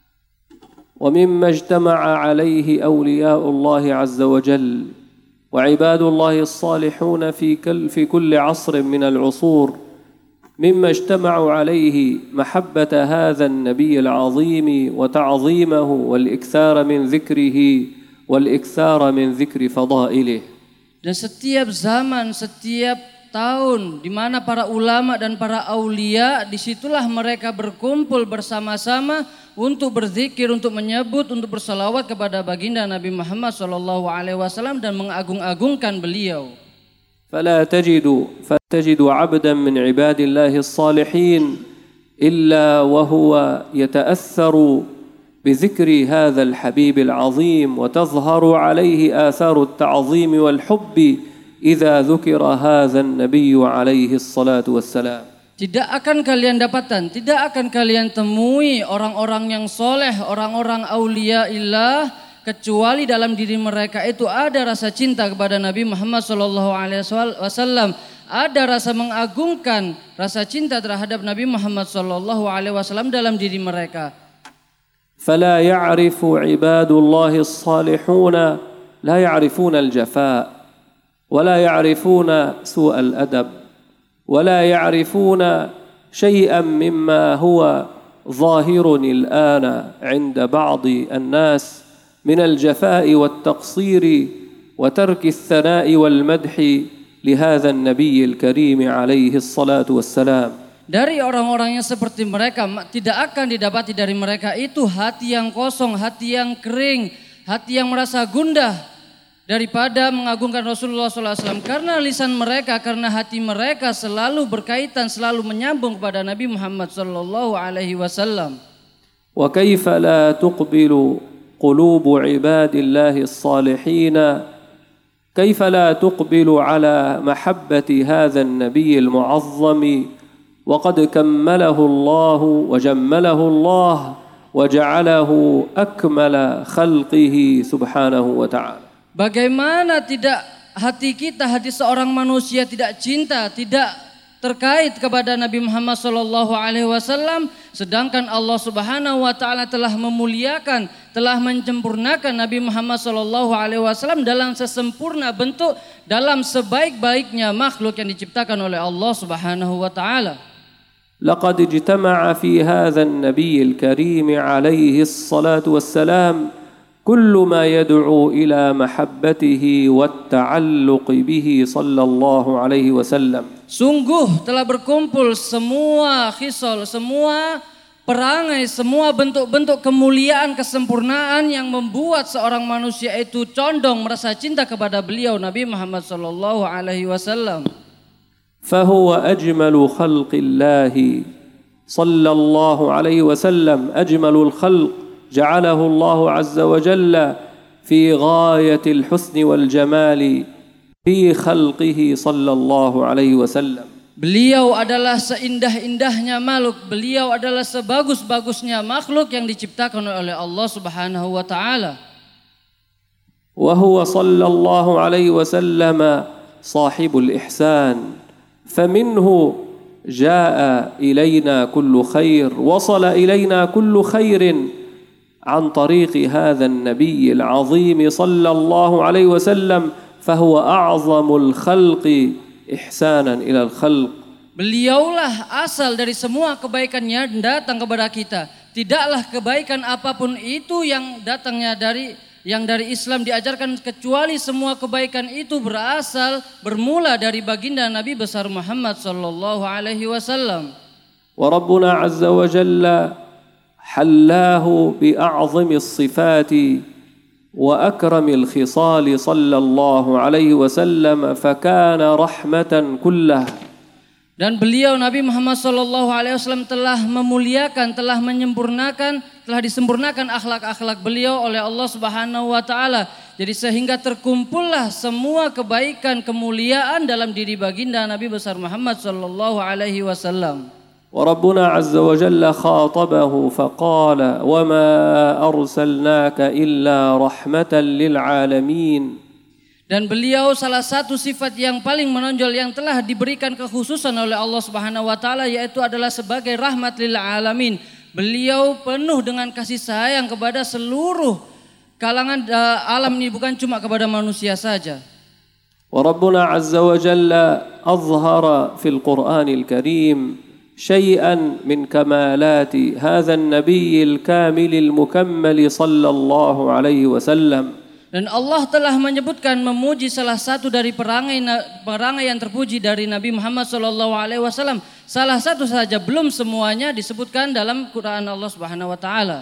ومما اجتمع عليه أولياء الله عز وجل وعباد الله الصالحون في كل عصر من العصور، مما اجتمعوا عليه محبة هذا النبي العظيم وتعظيمه والإكثار من ذكره والإكثار من ذكر فضائله. Dan setiap zaman, setiap tahun di mana para ulama dan para aulia disitulah mereka berkumpul bersama-sama untuk berzikir, untuk menyebut, untuk bersalawat kepada baginda Nabi Muhammad SAW dan mengagung-agungkan beliau. فلا تجد عبدا من عباد الله الصالحين إلا وهو يتأثر بذكر هذا الحبيب العظيم وتظهر عليه آثار التعظيم والحب إذا ذكر هذا النبي عليه الصلاة والسلام. Tidak akan kalian temui orang-orang yang soleh, orang-orang aulia illah, kecuali dalam diri mereka itu ada rasa cinta kepada Nabi Muhammad SAW, ada rasa mengagungkan, rasa cinta terhadap Nabi Muhammad SAW dalam diri mereka. فلا يعرف عباد الله الصالحون لا يعرفون الجفاء ولا يعرفون سوء الأدب ولا يعرفون شيئا مما هو ظاهر الآن عند بعض الناس من الجفاء والتقصير وترك الثناء والمدح لهذا النبي الكريم عليه الصلاة والسلام. Dari orang-orang yang seperti mereka tidak akan didapati dari mereka itu hati yang kosong, hati yang kering, hati yang merasa gundah, daripada mengagungkan Rasulullah SAW, karena lisan mereka, karena hati mereka selalu berkaitan, selalu menyambung kepada Nabi Muhammad SAW. وكيف لا تقبل قلوب عباد الله الصالحين كيف لا تقبل على محبة هذا النبي المعظم وقد كمله الله وجمله الله وجعله أكمل خلقه سبحانه وتعالى. Bagaimana tidak hati kita, hati seorang manusia tidak cinta, tidak terkait kepada Nabi Muhammad SAW, sedangkan Allah Subhanahu wa taala telah memuliakan, telah menyempurnakan Nabi Muhammad SAW dalam sesempurna bentuk, dalam sebaik-baiknya makhluk yang diciptakan oleh Allah Subhanahu wa taala. لقد اجتمع في هذا النبي الكريم عليه الصلاة والسلام كل ما يدعو إلى محبته والتعلق به صلى الله عليه وسلم. Sungguh telah berkumpul semua khisal, semua perangai, semua bentuk-bentuk kemuliaan, kesempurnaan yang membuat seorang manusia itu condong merasa cinta kepada beliau Nabi Muhammad sallallahu alaihi wasallam. فهو أجمل خلق الله صلى الله عليه وسلم، أجمل الخلق جعله الله عز وجل في غاية الحسن والجمال في خلقه صلى الله عليه وسلم. Beliau adalah seindah-indahnya makhluk, beliau adalah sebagus-bagusnya makhluk yang diciptakan oleh Allah Subhanahu wa taala. وهو صلى الله عليه وسلم صاحب الإحسان، فمنه جاء إلينا كل خير، وصل إلينا كل خير عن طريق هذا النبي العظيم صلى الله عليه وسلم، فهو أعظم الخلق إحسانا إلى الخلق. Beliaulah asal dari semua kebaikan yang datang kepada kita. Tidaklah kebaikan apapun itu yang datangnya dari Islam diajarkan, kecuali semua kebaikan itu bermula dari baginda Nabi besar Muhammad sallallahu alaihi wasallam. وربنا عز وجل حلاه بأعظم الصفات وأكرم الخصال صلى الله عليه وسلم فكان رحمة كلها. Dan beliau Nabi Muhammad SAW telah memuliakan, telah menyempurnakan, telah disempurnakan akhlak-akhlak beliau oleh Allah Subhanahu wa taala. Jadi sehingga terkumpullah semua kebaikan, kemuliaan dalam diri baginda Nabi besar Muhammad sallallahu alaihi wasallam. وربنا عز وجل خاطبه فقال وما أرسلناك إلا رحمة للعالمين. Dan beliau salah satu sifat yang paling menonjol yang telah diberikan kekhususan oleh Allah Subhanahu wa taala yaitu adalah sebagai rahmat lil alamin. Beliau penuh dengan kasih sayang kepada seluruh kalangan alam ini, bukan cuma kepada manusia saja. وربنا عز وجل أظهر في القرآن الكريم شيئا من كمالات هذا النبي الكامل المكمل صلى الله عليه وسلم. Dan Allah telah menyebutkan, memuji salah satu dari perangai yang terpuji dari Nabi Muhammad SAW. Salah satu saja, belum semuanya disebutkan dalam Quran Allah Subhanahu wa taala.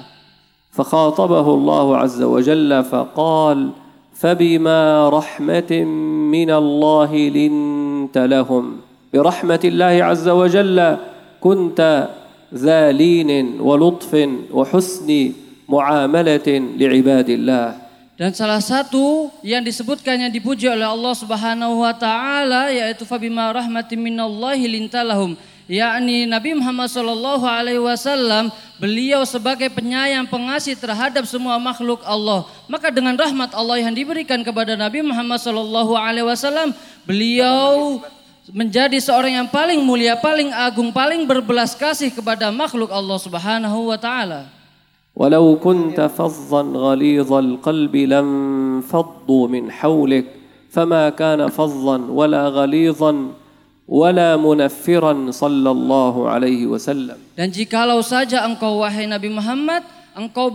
فخاطبه الله عز وجل فقال فبما رحمة من الله لنت لهم، برحمة الله عز وجل كنت ذا لين ولطف وحسن معاملة لعباد الله. Dan salah satu yang disebutkan, yang dipuji oleh Allah Subhanahu wa taala yaitu fabima rahmatin minallahi lintalahum, yakni Nabi Muhammad sallallahu alaihi wasallam, beliau sebagai penyayang, pengasih terhadap semua makhluk Allah. Maka dengan rahmat Allah yang diberikan kepada Nabi Muhammad sallallahu alaihi wasallam, beliau menjadi seorang yang paling mulia, paling agung, paling berbelas kasih kepada makhluk Allah Subhanahu wa taala. ولو كنت فظا غليظ القلب لانفضوا من حولك فما كان فظا ولا غليظا ولا منفرا صلى الله عليه وسلم. Dan jikalau saja engkau wahai Nabi Muhammad, engkau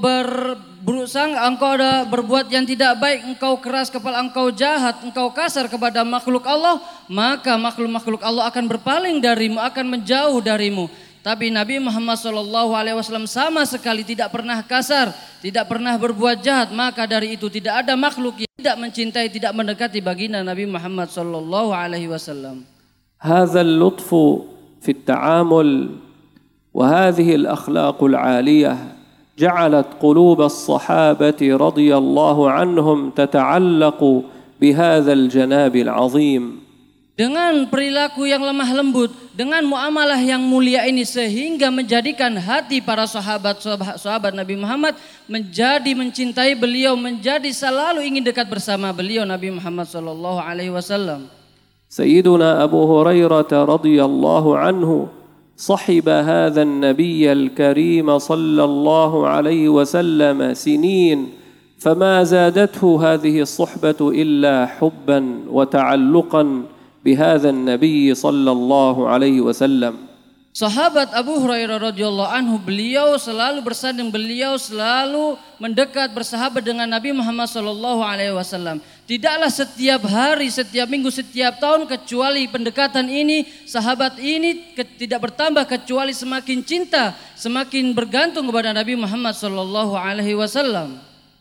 ada berbuat yang tidak baik, engkau keras kepala, engkau jahat, engkau kasar kepada makhluk Allah, maka makhluk-makhluk Allah akan berpaling darimu, akan menjauh darimu. Tapi Nabi Muhammad SAW sama sekali tidak pernah kasar, tidak pernah berbuat jahat. Maka dari itu tidak ada makhluk yang tidak mencintai, tidak mendekati baginda Nabi Muhammad sallallahu alaihi wasallam. هذا اللطف في التعامل وهذه الأخلاق العالية جعلت قلوب الصحابة رضي الله عنهم تتعلق بهذا الجناب العظيم. Dengan perilaku yang lemah lembut, dengan muamalah yang mulia ini sehingga menjadikan hati para sahabat Nabi Muhammad menjadi mencintai beliau, menjadi selalu ingin dekat bersama beliau Nabi Muhammad sallallahu alaihi wasallam. سيدنا أبو هريرة رضي الله عنه صحب هذا النبي الكريم صلى الله عليه وسلم سنين فما زادته هذه الصحبة إلا حبا وتعلقا بهذا النبي صلى الله عليه وسلم. Sahabat Abu Hurairah radhiyallahu anhu, beliau selalu bersanding, beliau selalu mendekat bersahabat dengan Nabi Muhammad sallallahu alaihi wasallam. Tidaklah setiap hari, setiap minggu, setiap tahun kecuali pendekatan ini, sahabat ini tidak bertambah kecuali semakin cinta, semakin bergantung kepada Nabi Muhammad sallallahu alaihi wasallam.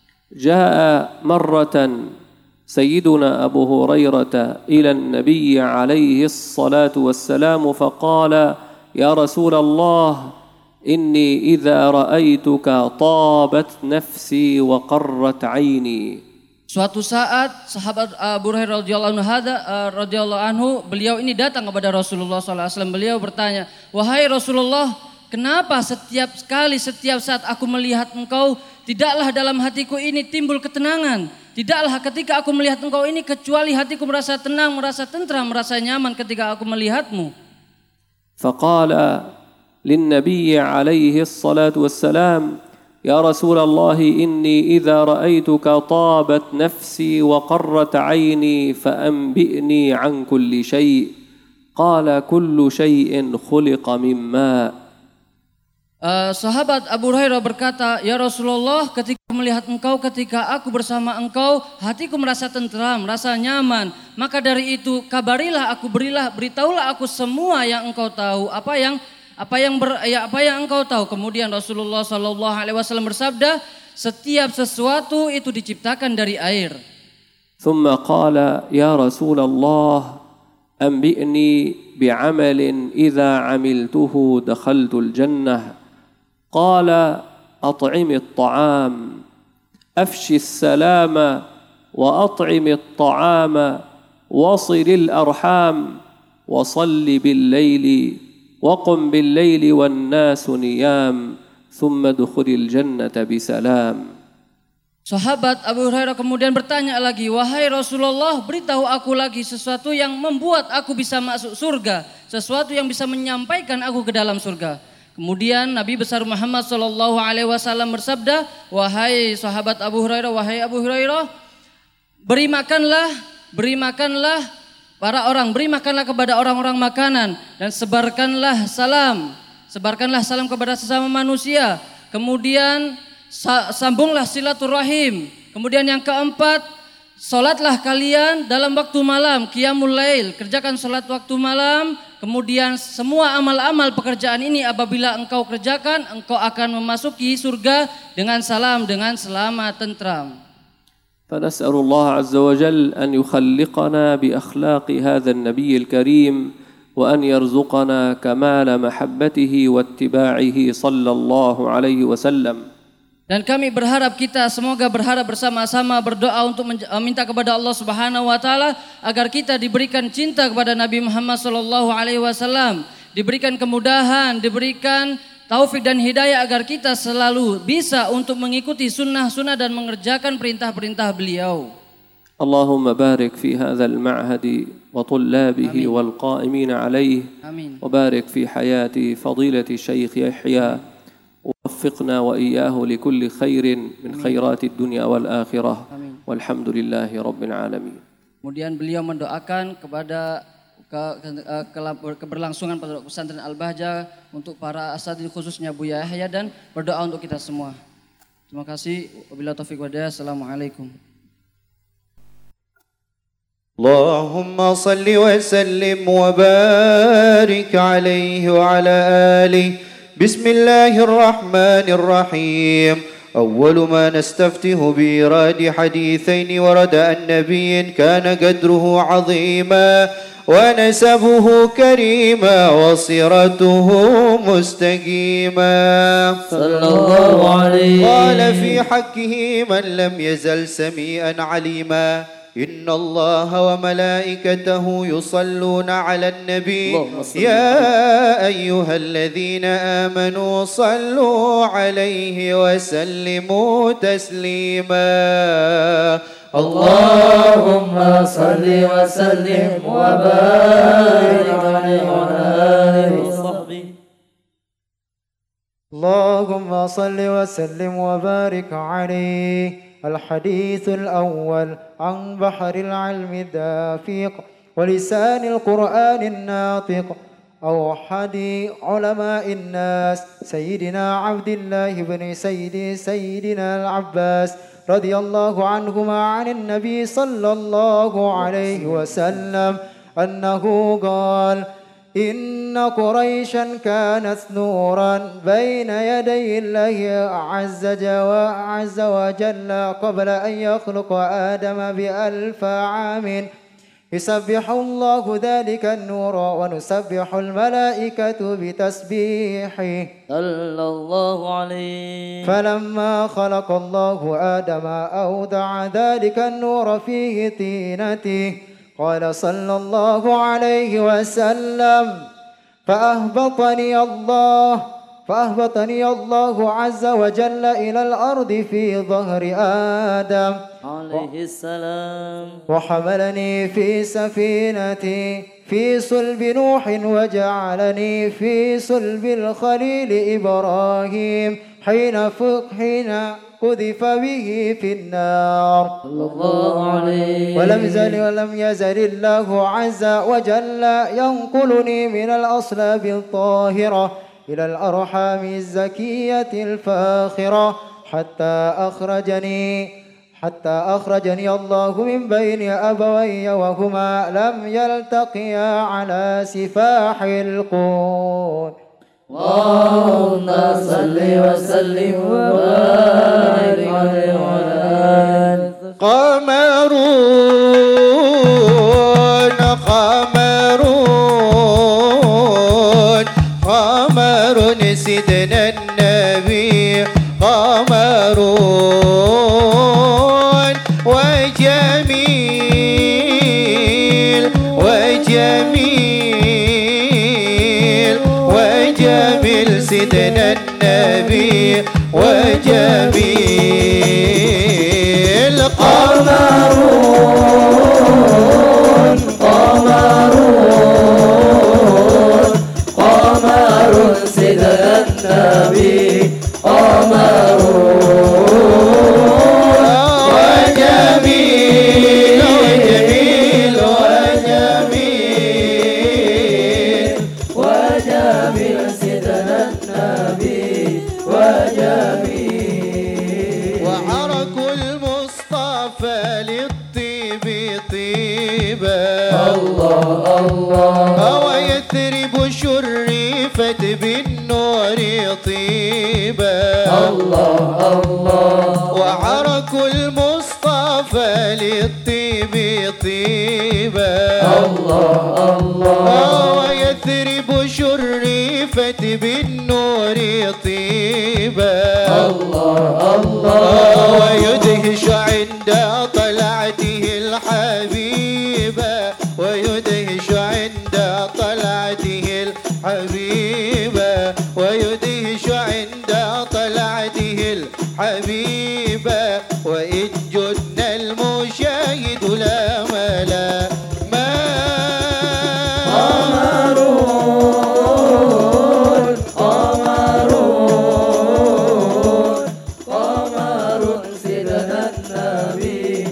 جاء مرة سيدنا أبو هريرة إلى النبي عليه الصلاة والسلام فقال: يا رسول الله إني إذا رأيتك طابت نفسي وقرت عيني. Suatu saat sahabat Abu Hurairah radhiyallahu anhu beliau ini datang kepada Rasulullah SAW. Beliau bertanya, wahai Rasulullah, kenapa setiap saat aku melihat engkau, tidaklah dalam hatiku ini timbul ketenangan. Tidaklah ketika aku melihat engkau ini kecuali hatiku merasa tenang, merasa tentram, merasa nyaman ketika aku melihatmu. فقال للنبي عليه الصلاة والسلام: يا رسول الله إني إذا رأيتك طابت نفسي وقرت عيني فأنبئني عن كل شيء. قال: كل شيء خلق من ماء. Sahabat Abu Hurairah berkata, ya Rasulullah, ketika melihat engkau, ketika aku bersama engkau, hatiku merasa tentram, merasa nyaman. Maka dari itu kabarilah aku, beritahulah aku semua yang engkau tahu, apa yang engkau tahu. Kemudian Rasulullah sallallahu alaihi wasallam bersabda, setiap sesuatu itu diciptakan dari air. ثم قال: يا رسول الله أنبئني بعمل إذا عملته دخلت الجنة. قال: أطعم الطعام، أفشي السلام، وأطعم الطعام، وصل الأرحام، وصل بالليل، وقم بالليل والناس نيام، ثم ادخل الجنة بسلام. Sahabat Abu Hurairah kemudian bertanya lagi, wahai Rasulullah, beritahu aku lagi sesuatu yang membuat aku bisa masuk surga, sesuatu yang bisa menyampaikan aku ke dalam surga. Kemudian Nabi besar Muhammad sallallahu alaihi wasallam bersabda, wahai sahabat Abu Hurairah, wahai Abu Hurairah, beri makanlah para orang, beri makanlah kepada orang-orang makanan, dan sebarkanlah salam kepada sesama manusia. Kemudian sambunglah silaturahim. Kemudian yang keempat, salatlah kalian dalam waktu malam, qiyamul lail, kerjakan salat waktu malam. Kemudian semua amal-amal pekerjaan ini apabila engkau kerjakan, engkau akan memasuki surga dengan salam, dengan selamat, tentram. فنسأل الله عز وجل أن يخلقنا بأخلاق هذا النبي الكريم وأن يرزقنا كمال محبته واتباعه صلى الله عليه وسلم. Dan kami semoga berharap bersama-sama berdoa untuk minta kepada Allah Subhanahu wa taala agar kita diberikan cinta kepada Nabi Muhammad sallallahu alaihi wasallam, diberikan kemudahan, diberikan taufik dan hidayah agar kita selalu bisa untuk mengikuti sunnah-sunnah dan mengerjakan perintah-perintah beliau. اللهم بارك في هذا المعهد وطلابه والقائمين عليه. وبارك في حياة فضيلة الشيخ يحيى. ووفقنا وإياه لكل خير من خيرات الدنيا والآخرة. والحمد لله رب العالمين. Kemudian beliau mendoakan kepada keberlangsungan pada pesantren Al-Bahjah untuk para asatidz khususnya Buya Yahya dan berdoa untuk kita semua. Terima kasih. Wabillahi taufiq wal hidayah. Assalamualaikum. اللهم صل وسلم وبارك عليه وعلى آله. بسم الله الرحمن الرحيم. أول ما نستفتح بإيراد حديثين ورد عن نبي كان قدره عظيما ونسبه كريما وصيرته مستقيما صلى الله عليه. قال في حقه من لم يزل سميعا عليما إن الله وملائكته يصلون على النبي يا أيها الذين آمنوا صلوا عليه وسلموا تسليما اللهم صل وسلم وبارك عليه وعلى آله وصحبه. اللهم صل وسلم وبارك عليه. الحديث الأول عن بحر العلم الدافق ولسان القرآن الناطق أوحد علماء الناس سيدنا عبد الله بن سيدنا العباس رضي الله عنهما عن النبي صلى الله عليه وسلم أنه قال إن قريشا كانت نورا بين يدي الله عز وجل قبل أن يخلق آدم ب1000 عام يسبح الله ذلك النور ونسبح الملائكة بتسبيحه صلى الله عليه. فلما خلق الله آدم أودع ذلك النور في طينته قال صلى الله عليه وسلم فأهبطني الله عز وجل إلى الأرض في ظهر آدم عليه السلام وحملني في سفينتي في صلب نوح وجعلني في صلب الخليل إبراهيم حين قذف به في النار صلى الله عليه. ولم يزل الله عز وجل ينقلني من الأصلاب الطاهرة إلى الأرحام الزكية الفاخرة حتى أخرجني الله من بين أبوي وهما لم يلتقيا على سفاح القون. اللهم صل وسلم وبارك عليه وعلى آله. قمر سيدنا النبي قمرون وجميل سيدنا النبي وجميل قمر سيدنا النبي وجميل سيدنا النبي وجميل وعرق المصطفى للطيب طيبا الله ويثرب شرفت بالنور طيبا وعرق المصطفى للطيب طيبا ويثرب شرفت بالنور طيبا ويدهش عند طلعته الحبيبة ويدهش عند طلعته الحبيبة ويدهش عند طلعته الحبيبة وإن جن المشاهد لا ملا قمر سيدنا النبي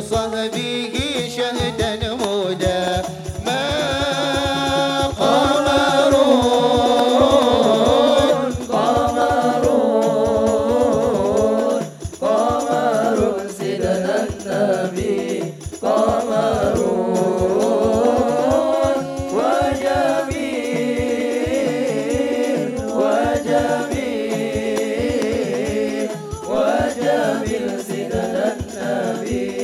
بصهبه شهدا مودى ما قمرون قمرون قمر سيدنا النبي قمرون وجميل وجميل وجميل سيدنا النبي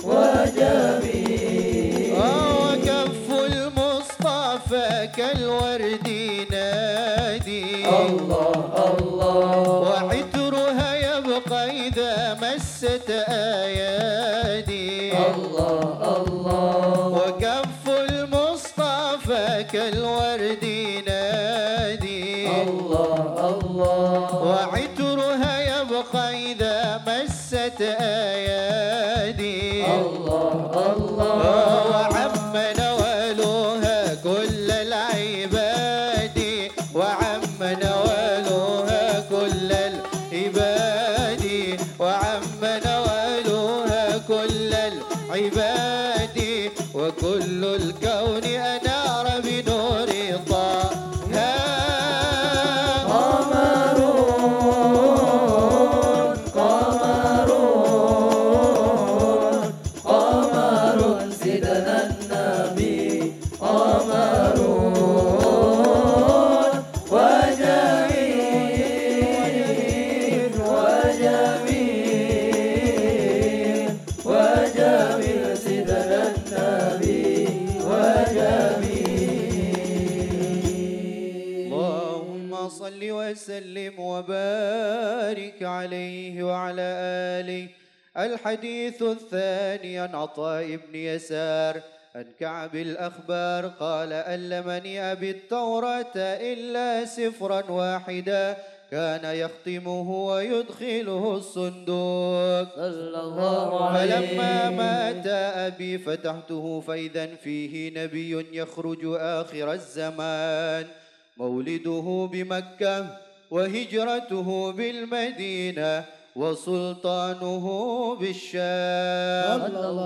وجميل وكف المصطفى كالورد نادي الله الله وعطرها يبقى إذا مست أيادي الله الله وكف المصطفى كالورد نادي الله الله وعطرها يبقى إذا مست أيادي الله الله وعم نوالها كل العباد وعم نوالها كل العباد وعم نوالها كل العباد وكل الكون أنار بنور طه قمرون قمرون قمر سيدنا النبي قمرون وجميل وجميل وجميل سيدنا النبي وجميل اللهم صل وسلم وبارك عليه وعلى آله. الحديث الثاني عن عطاء بن يسار عن كعب الأخبار قال ألمني أبي التوراة إلا سفرا واحدا كان يختمه ويدخله الصندوق صلى الله عليه. فلما مات أبي فتحته فإذا فيه نبي يخرج آخر الزمان مولده بمكة وهجرته بالمدينة وسلطانه بالشام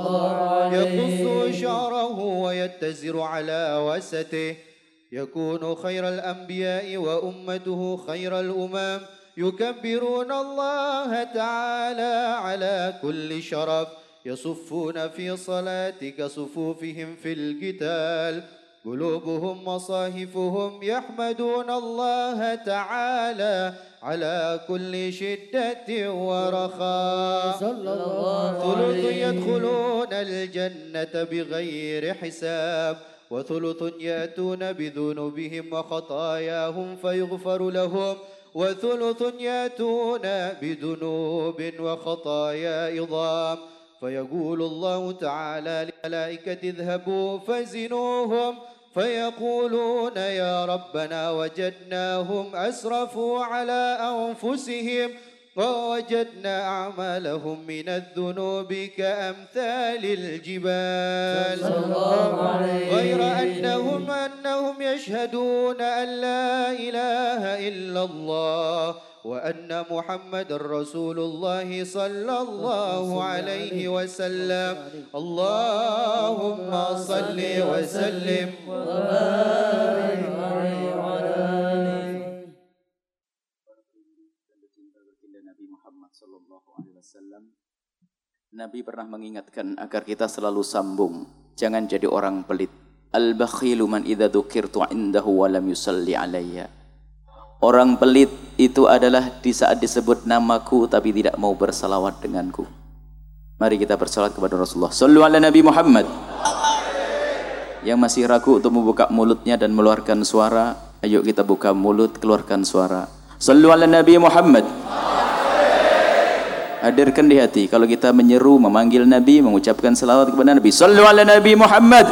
يقص شعره ويتزر على وسته يكون خير الأنبياء وأمته خير الأمم يكبرون الله تعالى على كل شرف يصفون في صلاة كصفوفهم في القتال قلوبهم مصاحفهم يحمدون الله تعالى على كل شدة ورخاء ثلث يدخلون الجنة بغير حساب وثلث يأتون بذنوبهم وخطاياهم فيغفر لهم وثلث يأتون بذنوب وخطايا عظام فيقول الله تعالى للملائكة اذهبوا فزنوهم فيقولون يا ربنا وجدناهم أسرفوا على أنفسهم ووجدنا أعمالهم من الذنوب كأمثال الجبال غير أنهم يشهدون أن لا إله إلا الله وأن محمد رسول الله صلى الله عليه وسلم اللهم صل وسلم وبارك عليه وعلى آله. Nabi Muhammad sallallahu alaihi wasallam. Nabi pernah mengingatkan agar kita selalu sambung, jangan jadi orang pelit. Al-bakhilu man idza dzukirtu indahu wa lam yusalli alayya. Orang pelit itu adalah di saat disebut namaku tapi tidak mau bersalawat denganku. Mari kita bersalawat kepada Rasulullah. Shallu ala Nabi Muhammad. Yang masih ragu untuk membuka mulutnya dan mengeluarkan suara, ayo kita buka mulut, keluarkan suara. Shallu ala Nabi Muhammad. Hadirkan di hati kalau kita menyeru, memanggil Nabi, mengucapkan selawat kepada Nabi. Shallu ala Nabi Muhammad.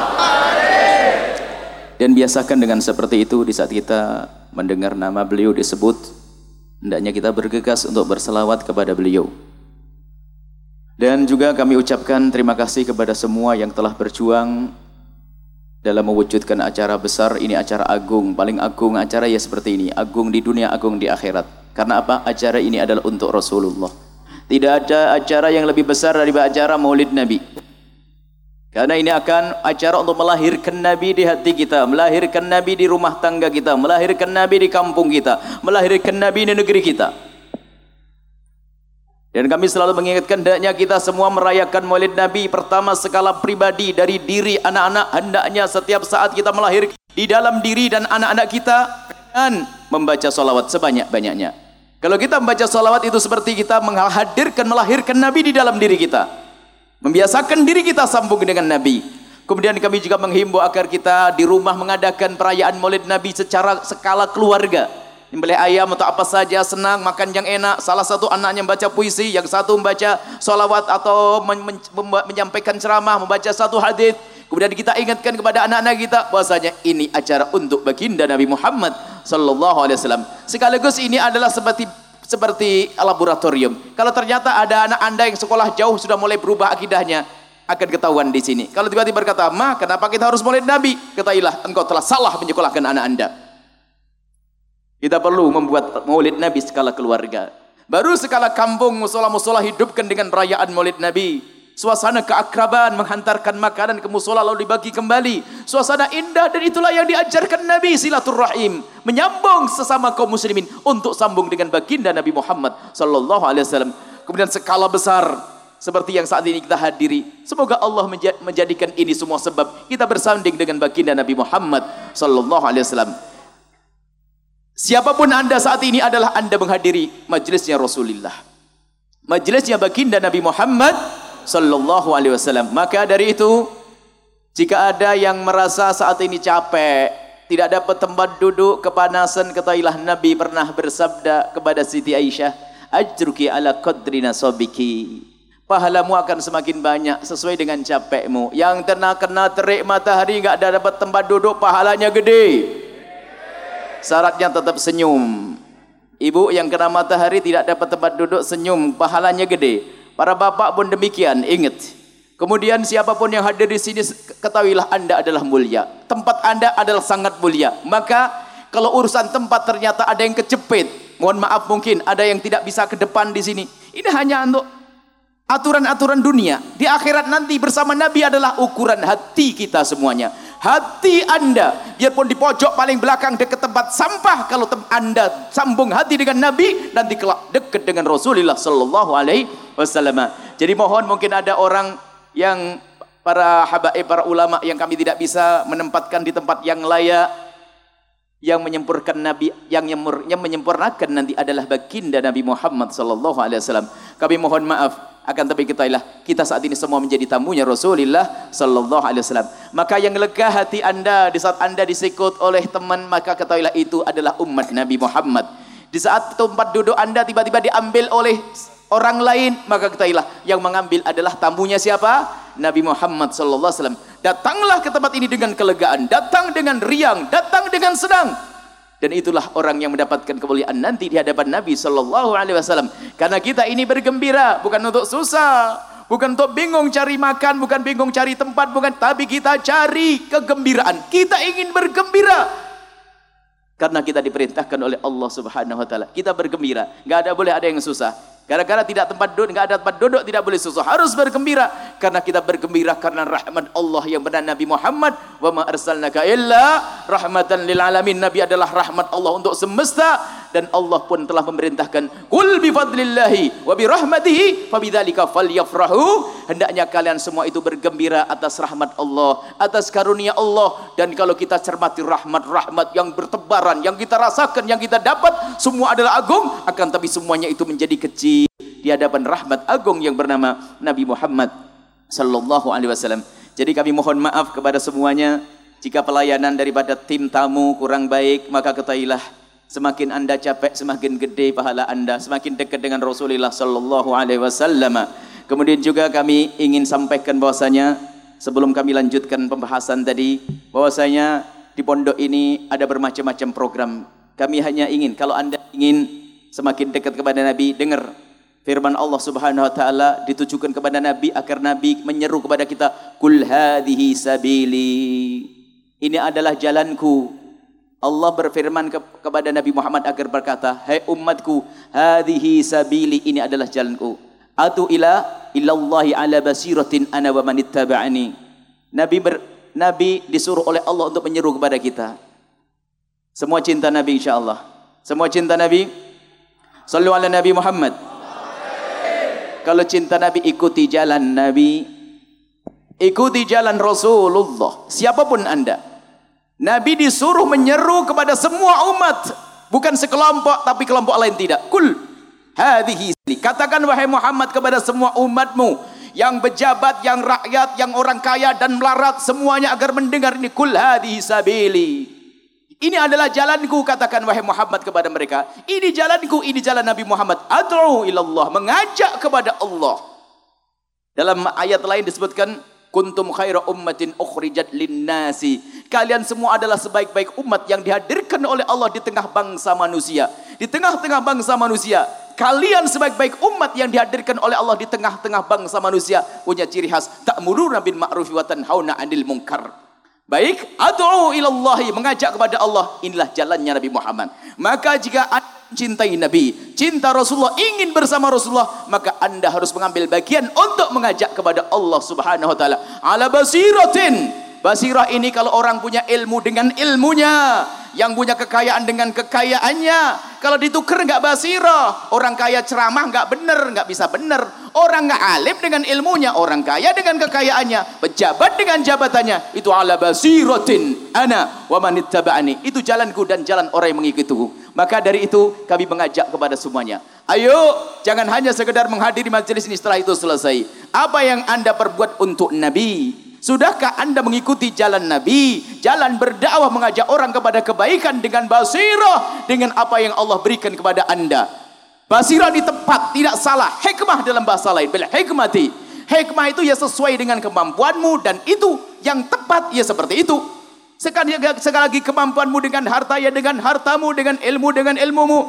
Dan biasakan dengan seperti itu di saat kita mendengar nama beliau disebut, hendaknya kita bergegas untuk berselawat kepada beliau. Dan juga kami ucapkan terima kasih kepada semua yang telah berjuang dalam mewujudkan acara besar ini, acara agung, paling agung acara ya seperti ini, agung di dunia, agung di akhirat. Karena apa? Acara ini adalah untuk Rasulullah. Tidak ada acara yang lebih besar daripada acara Maulid Nabi. Karena ini akan acara untuk melahirkan Nabi di hati kita, melahirkan Nabi di rumah tangga kita, melahirkan Nabi di kampung kita, melahirkan Nabi di negeri kita. Dan kami selalu mengingatkan hendaknya kita semua merayakan Maulid Nabi pertama skala pribadi dari diri anak-anak. Hendaknya setiap saat kita melahirkan di dalam diri dan anak-anak kita dan membaca salawat sebanyak-banyaknya. Kalau kita membaca salawat itu seperti kita menghadirkan, melahirkan Nabi di dalam diri kita, membiasakan diri kita sambung dengan Nabi. Kemudian kami juga menghimbau agar kita di rumah mengadakan perayaan Maulid Nabi secara skala keluarga. Nyembelih ayam atau apa saja, senang, makan yang enak. Salah satu anaknya membaca puisi, yang satu membaca salawat atau menyampaikan ceramah, membaca satu hadis. Kemudian kita ingatkan kepada anak-anak kita bahwasanya ini acara untuk baginda Nabi Muhammad sallallahu alaihi wasallam. Sekaligus ini adalah seperti laboratorium. Kalau ternyata ada anak Anda yang sekolah jauh sudah mulai berubah akidahnya, akan ketahuan di sini. Kalau tiba-tiba berkata, "Ma, kenapa kita harus Maulid Nabi?" Ketahuilah engkau telah salah menyekolahkan anak Anda. Kita perlu membuat Maulid Nabi skala keluarga. Baru skala kampung, musola-musola hidupkan dengan perayaan Maulid Nabi. Suasana keakraban, menghantarkan makanan ke musola lalu dibagi kembali. Suasana indah, dan itulah yang diajarkan Nabi, silaturrahim, menyambung sesama kaum muslimin untuk sambung dengan baginda Nabi Muhammad sallallahu alaihi wasallam. Kemudian skala besar seperti yang saat ini kita hadiri. Semoga Allah menjadikan ini semua sebab kita bersanding dengan baginda Nabi Muhammad sallallahu alaihi wasallam. Siapapun Anda saat ini adalah Anda menghadiri majelisnya Rasulullah, majelisnya baginda Nabi Muhammad sallallahu alaihi wasallam. Maka dari itu, jika ada yang merasa saat ini capek, tidak dapat tempat duduk, kepanasan, ketahuilah Nabi pernah bersabda kepada Siti Aisyah, "Ajruki ala qadri nasabiki." Pahalamu akan semakin banyak sesuai dengan capekmu. Yang kena terik matahari enggak ada dapat tempat duduk, pahalanya gede. Syaratnya tetap senyum. Ibu yang kena matahari tidak dapat tempat duduk, senyum, pahalanya gede. Para bapak pun demikian, ingat. Kemudian siapapun yang hadir di sini, ketahuilah Anda adalah mulia. Tempat Anda adalah sangat mulia. Maka kalau urusan tempat ternyata ada yang kejepit, mohon maaf, mungkin ada yang tidak bisa ke depan di sini. Ini hanya untuk aturan-aturan dunia. Di akhirat nanti bersama Nabi adalah ukuran hati kita semuanya. Hati Anda, biarpun di pojok paling belakang dekat tempat sampah, kalau Anda sambung hati dengan Nabi, nanti kelak dekat dengan Rasulullah sallallahu alaihi wasallam. Jadi mohon, mungkin ada orang yang para habaib, para ulama yang kami tidak bisa menempatkan di tempat yang layak, yang menyempurnakan Nabi, yang menyempurnakan nanti adalah baginda Nabi Muhammad sallallahu alaihi wasallam. Kami mohon maaf, akan tapi ketahuilah kita saat ini semua menjadi tamunya Rasulullah sallallahu alaihi wasallam. Maka yang lega hati Anda di saat Anda disikut oleh teman, maka ketahuilah itu adalah umat Nabi Muhammad. Di saat tempat duduk Anda tiba-tiba diambil oleh orang lain, maka ketahuilah yang mengambil adalah tamunya siapa? Nabi Muhammad sallallahu alaihi wasallam. Datanglah ke tempat ini dengan kelegaan, datang dengan riang, datang dengan senang. Dan itulah orang yang mendapatkan kemuliaan nanti di hadapan Nabi sallallahu alaihi wasallam. Karena kita ini bergembira bukan untuk susah, bukan untuk bingung cari makan, bukan bingung cari tempat, bukan, tapi kita cari kegembiraan. Kita ingin bergembira karena kita diperintahkan oleh Allah Subhanahu wa taala. Kita bergembira, enggak ada boleh ada yang susah. Gara-gara tidak tempat duduk, enggak ada tempat duduk, tidak boleh susah. Harus bergembira karena kita bergembira karena rahmat Allah yang benar Nabi Muhammad. Wa ma arsalnaka illa rahmatan lil alamin. Nabi adalah rahmat Allah untuk semesta, dan Allah pun telah memerintahkan, "Qul bi fadlillahi wa bi rahmatihi fabidzalika falyafrahu." Hendaknya kalian semua itu bergembira atas rahmat Allah, atas karunia Allah. Dan kalau kita cermati rahmat-rahmat yang bertebaran, yang kita rasakan, yang kita dapat, semua adalah agung, akan tapi semuanya itu menjadi kecil di hadapan rahmat agung yang bernama Nabi Muhammad sallallahu alaihi wasallam. Jadi kami mohon maaf kepada semuanya jika pelayanan daripada tim tamu kurang baik, maka ketahuilah semakin Anda capek, semakin gede pahala Anda, semakin dekat dengan Rasulullah sallallahu alaihi wasallam. Kemudian juga kami ingin sampaikan bahwasanya sebelum kami lanjutkan pembahasan tadi, bahwasanya di pondok ini ada bermacam-macam program. Kami hanya ingin, kalau Anda ingin semakin dekat kepada Nabi, dengar firman Allah Subhanahu wa taala ditujukan kepada Nabi agar Nabi menyeru kepada kita, "Qul hadhihi sabili." Ini adalah jalanku. Allah berfirman kepada Nabi Muhammad agar berkata, "Hai umatku, hadhihi sabili," ini adalah jalanku. atu ilallahi ala basiratin ana wa manittaba'ani. Nabi disuruh oleh Allah untuk menyeru kepada kita. Semua cinta Nabi insyaallah. Semua cinta Nabi. Sallu ala Nabi Muhammad. Kalau cinta Nabi, ikuti jalan Nabi, ikuti jalan Rasulullah. Siapapun Anda, Nabi disuruh menyeru kepada semua umat, bukan sekelompok tapi kelompok lain tidak. Kul hadhihi, katakan wahai Muhammad kepada semua umatmu, yang pejabat, yang rakyat, yang orang kaya dan melarat, semuanya agar mendengar ini. Kul hadhihi sabili, ini adalah jalanku, katakan wahai Muhammad kepada mereka. Ini jalanku, ini jalan Nabi Muhammad. Ad'u ilallah, mengajak kepada Allah. Dalam ayat lain disebutkan, kuntum khaira ummatin ukhrijat linnasi. Kalian semua adalah sebaik-baik umat yang dihadirkan oleh Allah di tengah bangsa manusia. Di tengah-tengah bangsa manusia, kalian sebaik-baik umat yang dihadirkan oleh Allah di tengah-tengah bangsa manusia punya ciri khas, ta'muruna bil ma'ruf wa tanhauna 'anil munkar. Baik, ad'u ilallahi, mengajak kepada Allah. Inilah jalannya Nabi Muhammad. Maka jika Anda cintai Nabi, cinta Rasulullah, ingin bersama Rasulullah, maka Anda harus mengambil bagian untuk mengajak kepada Allah Subhanahu wa taala. Ala basiratin. Basirah ini kalau orang punya ilmu dengan ilmunya, yang punya kekayaan dengan kekayaannya. Kalau ditukar nggak basirah, orang kaya ceramah nggak bener, nggak bisa bener. Orang nggak alim dengan ilmunya, orang kaya dengan kekayaannya, pejabat dengan jabatannya. Itu ala basiratin ana wa manittaba'ani. Itu jalanku dan jalan orang yang mengikutiku. Maka dari itu kami mengajak kepada semuanya. Ayo, jangan hanya sekedar menghadiri majelis ini, setelah itu selesai. Apa yang Anda perbuat untuk Nabi? Sudahkah Anda mengikuti jalan Nabi? Jalan berdakwah, mengajak orang kepada kebaikan dengan basirah, dengan apa yang Allah berikan kepada Anda. Basirah di tempat, tidak salah. Hikmah dalam bahasa lain, bil hikmati. Hikmah itu ya sesuai dengan kemampuanmu, dan itu yang tepat ya seperti itu. Sekali lagi, kemampuanmu dengan harta ya dengan hartamu, dengan ilmumu.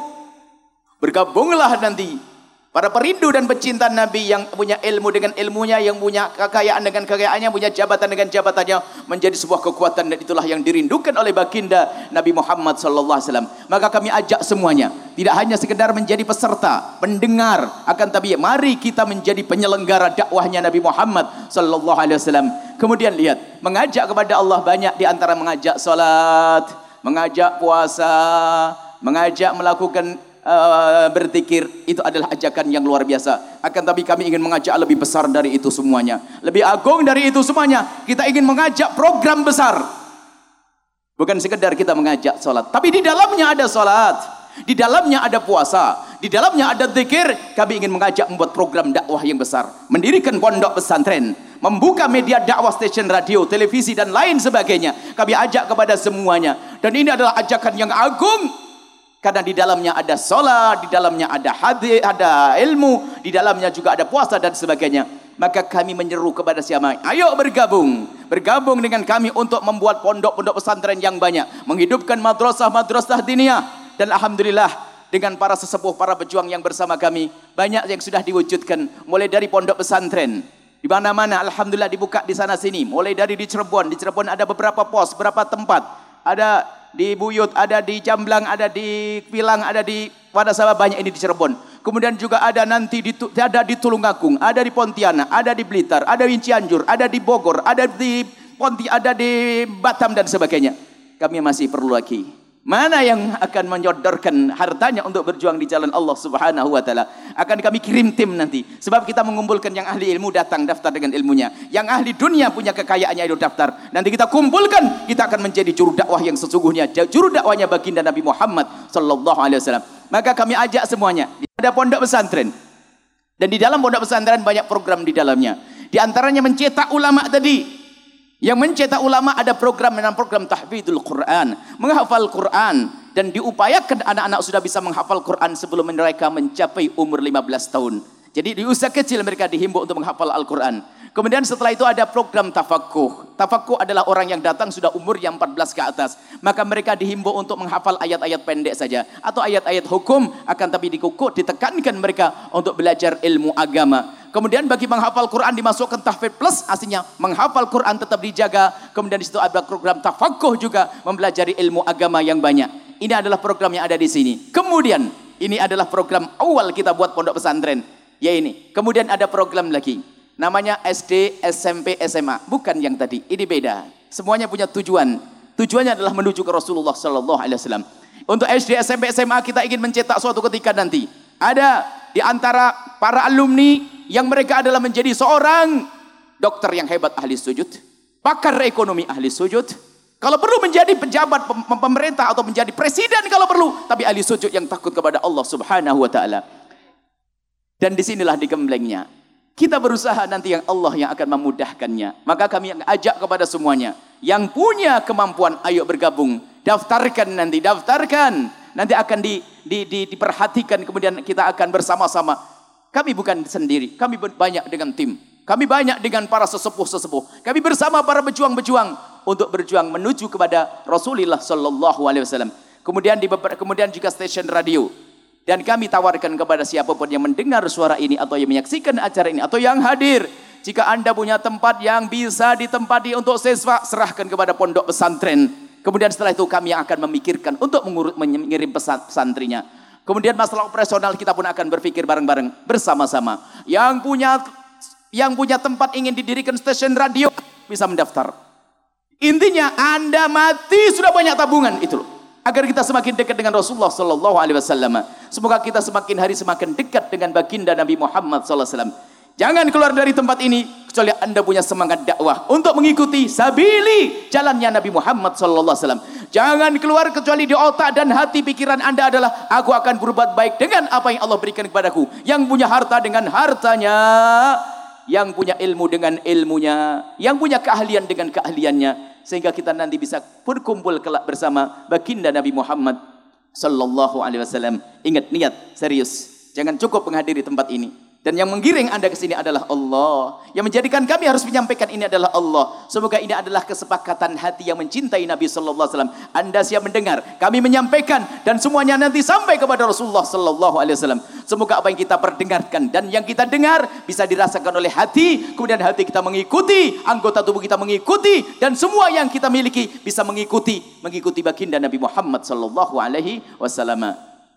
Bergabunglah nanti para perindu dan pecinta Nabi yang punya ilmu dengan ilmunya, yang punya kekayaan dengan kekayaannya, punya jabatan dengan jabatannya, menjadi sebuah kekuatan, dan itulah yang dirindukan oleh baginda Nabi Muhammad sallallahu alaihi wasallam. Maka kami ajak semuanya, tidak hanya sekedar menjadi peserta, pendengar, akan tapi mari kita menjadi penyelenggara dakwahnya Nabi Muhammad sallallahu alaihi wasallam. Kemudian lihat, mengajak kepada Allah banyak, di antara mengajak salat, mengajak puasa, mengajak melakukan berzikir, itu adalah ajakan yang luar biasa. Akan tapi kami ingin mengajak lebih besar dari itu semuanya, lebih agung dari itu semuanya. Kita ingin mengajak program besar, bukan sekedar kita mengajak salat, tapi di dalamnya ada salat, di dalamnya ada puasa, di dalamnya ada zikir. Kami ingin mengajak membuat program dakwah yang besar, mendirikan pondok pesantren, membuka media dakwah, stasiun radio, televisi dan lain sebagainya. Kami ajak kepada semuanya, dan ini adalah ajakan yang agung. Karena di dalamnya ada sholat, di dalamnya ada hadis, ada ilmu, di dalamnya juga ada puasa dan sebagainya. Maka kami menyeru kepada siapa? Ayo bergabung dengan kami untuk membuat pondok-pondok pesantren yang banyak, menghidupkan madrasah-madrasah diniyah. Dan alhamdulillah, dengan para sesepuh, para pejuang yang bersama kami, banyak yang sudah diwujudkan. Mulai dari pondok pesantren, di mana-mana alhamdulillah dibuka di sana sini. Mulai dari di Cirebon ada beberapa pos, beberapa tempat. Ada di Buyut, ada di Jamblang, ada di Pilang, ada di Wanasaba, banyak ini di Cirebon. Kemudian juga ada nanti ada di Tulungagung, ada di Pontianak, ada di Blitar, ada di Cianjur, ada di Bogor, ada di ada di Batam dan sebagainya. Kami masih perlu lagi. Mana yang akan menyodorkan hartanya untuk berjuang di jalan Allah Subhanahu wa taala? Akan kami kirim tim nanti. Sebab kita mengumpulkan yang ahli ilmu, datang daftar dengan ilmunya. Yang ahli dunia punya kekayaannya, itu daftar. Nanti kita kumpulkan, kita akan menjadi juru dakwah yang sesungguhnya, juru dakwahnya baginda Nabi Muhammad sallallahu alaihi wasallam. Maka kami ajak semuanya. Ada pondok pesantren. Dan di dalam pondok pesantren banyak program di dalamnya. Di antaranya mencetak ulama tadi. Yang mencetak ulama ada program tahfidzul Quran, menghafal Quran, dan diupayakan anak-anak sudah bisa menghafal Quran sebelum mereka mencapai umur 15 tahun. Jadi di usia kecil mereka dihimbau untuk menghafal Al-Quran. Kemudian setelah itu ada program tafaqquh. Tafaqquh adalah orang yang datang sudah umur yang 14 ke atas. Maka mereka dihimbau untuk menghafal ayat-ayat pendek saja atau ayat-ayat hukum, akan tapi ditekankan mereka untuk belajar ilmu agama. Kemudian bagi menghafal Quran dimasukkan tahfidz plus, aslinya menghafal Quran tetap dijaga. Kemudian di situ ada program tafaqquh juga, mempelajari ilmu agama yang banyak. Ini adalah program yang ada di sini. Kemudian ini adalah program awal kita buat pondok pesantren. Ya ini. Kemudian ada program lagi. Namanya SD, SMP, SMA. Bukan yang tadi. Ini beda. Semuanya punya tujuan. Tujuannya adalah menuju ke Rasulullah sallallahu alaihi wasallam. Untuk SD, SMP, SMA kita ingin mencetak suatu ketika nanti. Ada di antara para alumni yang mereka adalah menjadi seorang dokter yang hebat ahli sujud, pakar ekonomi ahli sujud. Kalau perlu menjadi pejabat pemerintah atau menjadi presiden kalau perlu, tapi ahli sujud yang takut kepada Allah Subhanahu wa taala. Dan disinilah digemblengnya. Kita berusaha nanti yang Allah yang akan memudahkannya. Maka kami ajak kepada semuanya yang punya kemampuan, ayo bergabung. Daftarkan nanti, daftarkan. Nanti akan diperhatikan, kemudian kita akan bersama-sama. Kami bukan sendiri, kami banyak dengan tim. Kami banyak dengan para sesepuh-sesepuh. Kami bersama para pejuang-pejuang untuk berjuang menuju kepada Rasulullah sallallahu alaihi wasallam. Kemudian juga stasiun radio. Dan kami tawarkan kepada siapapun yang mendengar suara ini atau yang menyaksikan acara ini atau yang hadir, jika Anda punya tempat yang bisa ditempati untuk siswa, serahkan kepada pondok pesantren. Kemudian setelah itu kami yang akan memikirkan untuk mengirim pesantrinya. Kemudian masalah operasional kita pun akan berpikir bareng-bareng bersama-sama. Yang punya tempat ingin didirikan stasiun radio bisa mendaftar. Intinya Anda mati sudah banyak tabungan itu loh. Agar kita semakin dekat dengan Rasulullah sallallahu alaihi wasallam. Semoga kita semakin hari semakin dekat dengan baginda Nabi Muhammad sallallahu alaihi wasallam. Jangan keluar dari tempat ini kecuali Anda punya semangat dakwah untuk mengikuti sabili jalannya Nabi Muhammad sallallahu alaihi wasallam. Jangan keluar kecuali di otak dan hati pikiran Anda adalah aku akan berbuat baik dengan apa yang Allah berikan kepadaku. Yang punya harta dengan hartanya, yang punya ilmu dengan ilmunya, yang punya keahlian dengan keahliannya, sehingga kita nanti bisa berkumpul kelak bersama baginda Nabi Muhammad sallallahu alaihi wasallam. Ingat, niat serius. Jangan cukup menghadiri tempat ini. Dan yang menggiring Anda ke sini adalah Allah. Yang menjadikan kami harus menyampaikan ini adalah Allah. Semoga ini adalah kesepakatan hati yang mencintai Nabi sallallahu alaihi wasallam. Anda siap mendengar, kami menyampaikan, dan semuanya nanti sampai kepada Rasulullah sallallahu alaihi wasallam. Semoga apa yang kita perdengarkan dan yang kita dengar bisa dirasakan oleh hati, kemudian hati kita mengikuti, anggota tubuh kita mengikuti, dan semua yang kita miliki bisa mengikuti baginda Nabi Muhammad sallallahu alaihi wasallam.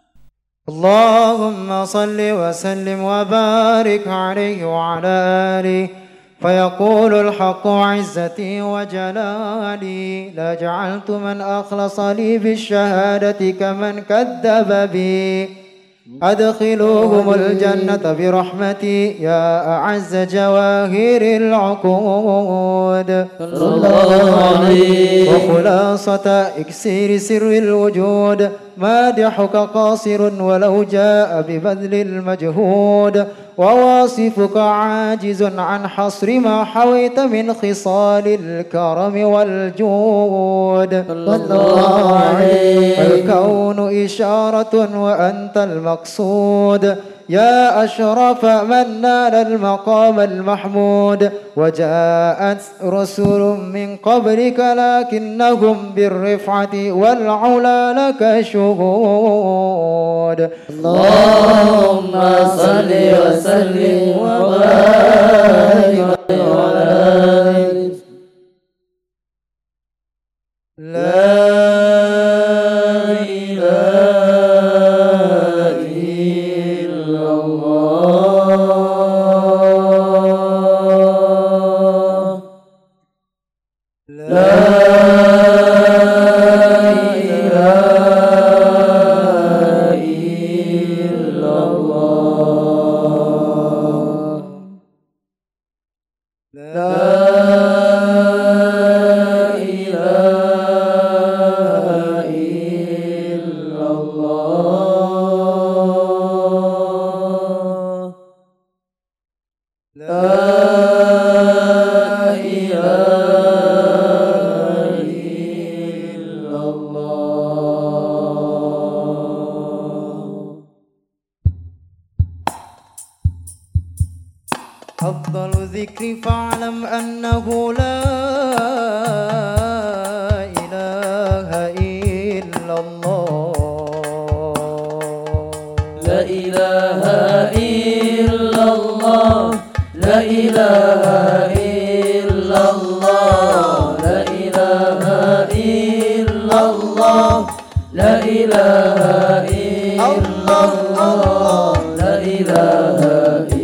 اللهم صل وسلم وبارك عليه وعلى آله فيقول الحق عزتي وجلالي لجعلت من أخلص لي بالشهادة كمن كذب بي أدخلوهم الجنة برحمتي يا أعز جواهر العقود صلى الله عليه. وخلاصة إكسير سر الوجود مادحك قاصر ولو جاء ببذل المجهود وواصفك عاجز عن حصر ما حويت من خصال الكرم والجود صلى الله عليه. الكون إشارة وأنت المقصود يا أشرف من نال المقام المحمود وجاءت رسل من قبلك لكنهم بالرفعة والعلا لك شهود اللهم صل وسلم وبارك على لا أفضل ذكر فاعلم أنه لا إله إلا الله لا إله إلا الله لا إله إلا الله لا إله إلا الله لا إله إلا الله لا إله إلا الله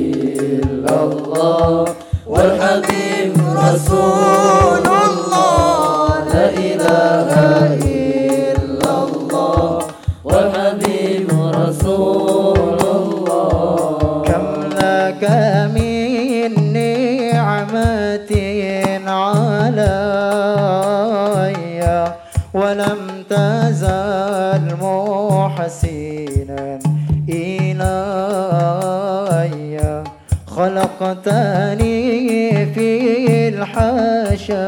محسنا إلي خلقتني في الحاشا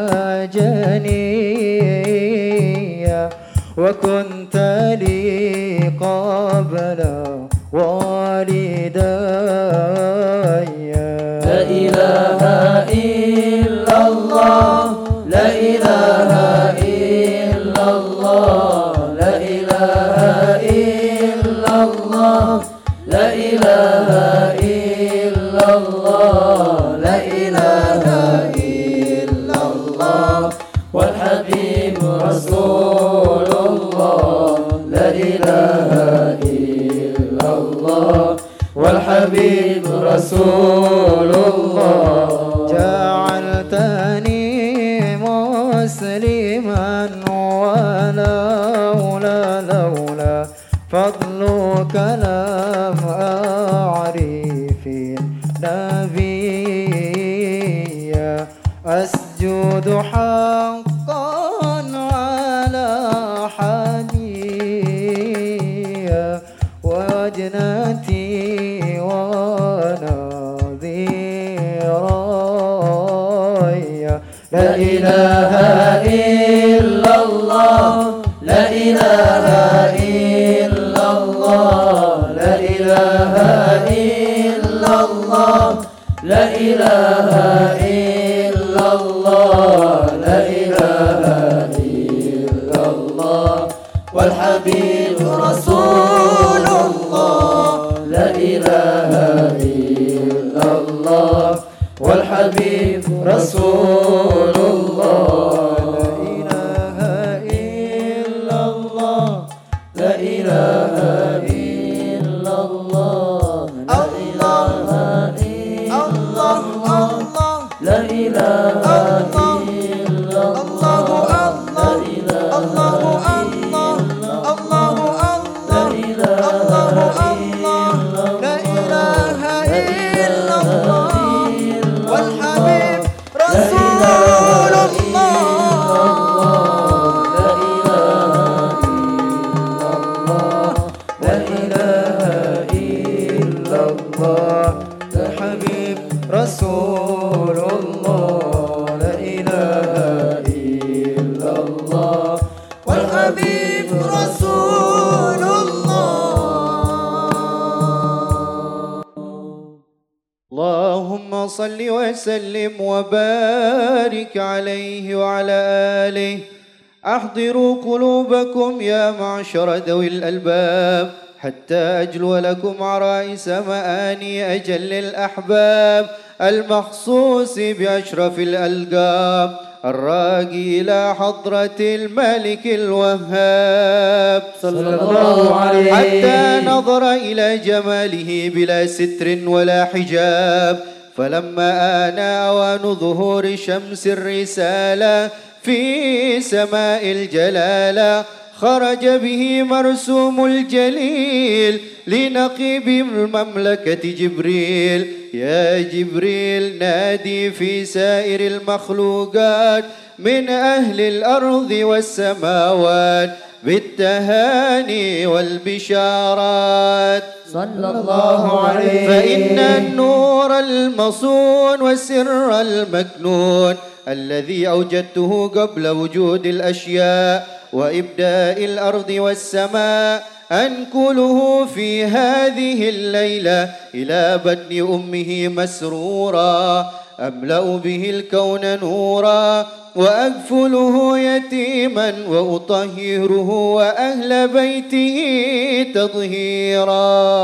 جنيا وكنت لي قبل والدي لا إله إلا الله لا إله إلا الله لا إله إلا الله لا إله إلا الله لا إله إلا الله والحبيب رسول الله لا إله إلا الله والحبيب رسول الله جعلتني مسلما ولولا فضلك لم أعرف النبي أسجد حقا على حديا وجنتي ونظيراي لا إله إلا الله لا إله إلا الله لا إله إلا الله لا إله إلا الله لا إله إلا الله والحبيب رسول الله لا إله إلا الله والحبيب رسول الله لا إله إلا الله لا إله إلا الله لا إله إلا الله لا إله الحبيب رسول الله لا إله إلا الله والحبيب رسول الله. اللهم صل وسلم وبارك عليه وعلى آله. أحضروا قلوبكم يا معشر ذوي الألباب حتى أجلو لكم عرائس مآني أجل الأحباب المخصوص بأشرف الألقاب الراقي إلى حضرة الملك الوهاب صلى الله عليه حتى نظر إلى جماله بلا ستر ولا حجاب فلما آن أوان ظهور شمس الرسالة في سماء الجلالة خرج به مرسوم الجليل لنقيب المملكة جبريل. يا جبريل نادي في سائر المخلوقات من أهل الأرض والسماوات بالتهاني والبشارات صلى الله عليه فإن النور المصون والسر المكنون الذي أوجدته قبل وجود الأشياء وإبداء الأرض والسماء أنقله في هذه الليلة إلى بطن أمه مسرورا أملأ به الكون نورا وأكفله يتيما وأطهره وأهل بيته تطهيرا.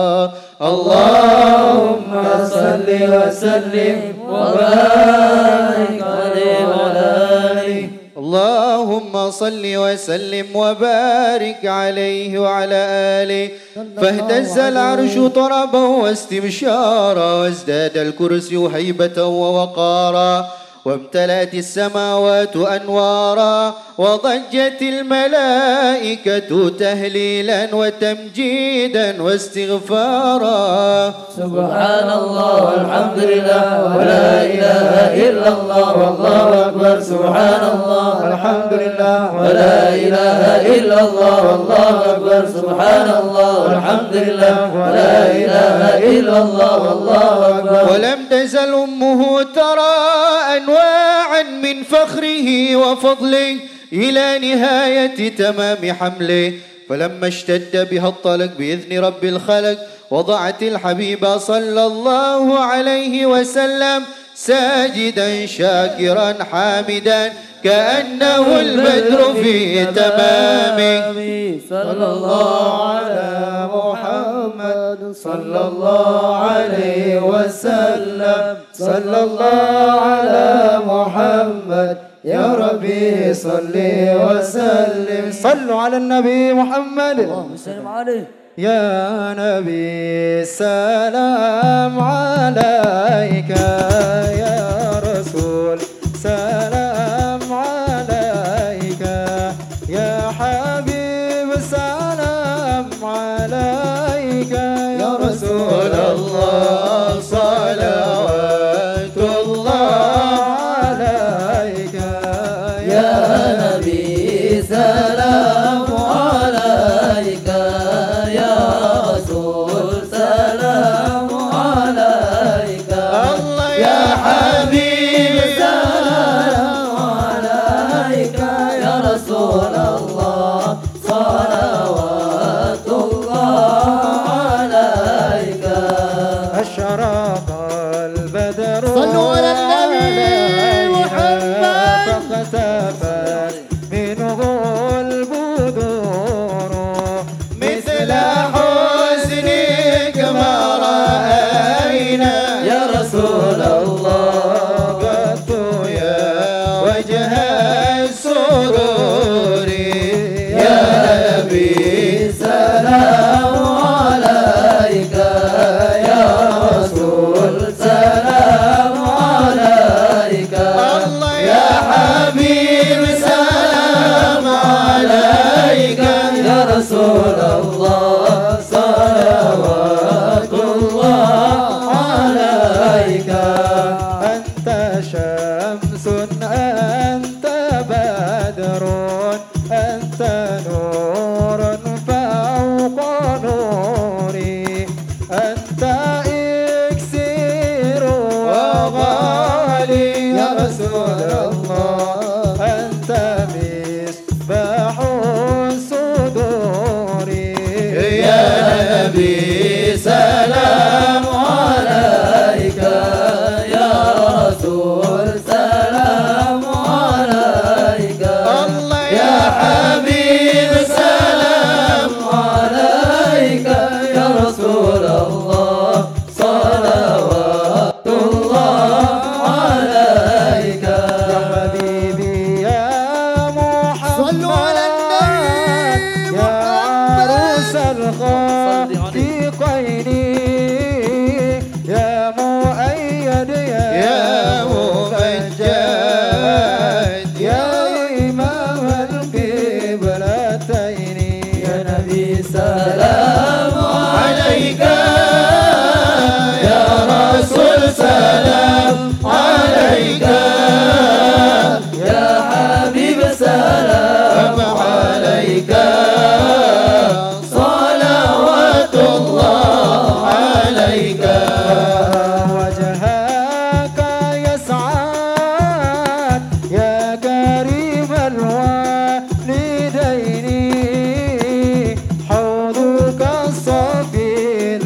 اللهم صل وسلم وبارك عليه وعلى آله. اللهم صل وسلم وبارك عليه وعلى آله. فاهتز العرش طربا واستبشارا وازداد الكرسي هيبة ووقارا وامتلأت السماوات أنوارا وضجت الملائكة تهليلا وتمجيدا واستغفارا. سبحان الله والحمد لله ولا إله إلا الله والله أكبر. سبحان الله والحمد لله ولا إله إلا الله والله أكبر. سبحان الله والحمد لله ولا إله إلا الله والله أكبر. ولم تزل أمه ترى أنواعا من فخره وفضله إلى نهاية تمام حمله، فلما اشتد بها الطلق بإذن رب الخلق وضعت الحبيب صلى الله عليه وسلم ساجدا شاكرا حامدا كأنه البدر في تمامه. صلى الله على محمد صلى الله عليه وسلم. صلى الله على محمد يا ربي صل وسلم. صلوا على النبي محمد. اللهم صل عليه. يا نبي سلام عليك، يا رسول سلام عليك، يا حبيب سلام عليك، يا رسول الله صلوات الله عليك، يا نبي سلام عليك، يا رسول سلام عليك، الله يا حبيب سلام عليك، يا رسول الله صلوات الله عليك. أشرق البدر صلوا على النبي محمد. فاختفت منه البدور مثل حزنك ما رأينا يا رسول الله قدت يا وجه السرور. يا نبي سلام عليك، يا رسول سلام عليك، الله يا حبيب سلام عليك، يا رسول الله صلوات الله عليك. أنت شمس أنت بدر أنت نور فوق نوري، أنت إكسير وغالي يا رسول الله، أنت مصباح الصدور. يا نبي سلام عليك، يا رسول سلام عليك، الله يا حبيب سلام عليك، يا رسول الله صلوات الله عليك. يا حبيبي يا محمد صلوا على النبي يا عروس الخاتقين، يا مؤيد يا ممجد يا إمام القبلتين. يا نبي سلام عليك، يا رسول سلام عليك، يا حبيب سلام عليك، صلوات الله عليك. وجهك يسعد يا كريم الوالدين، حوضك الصفي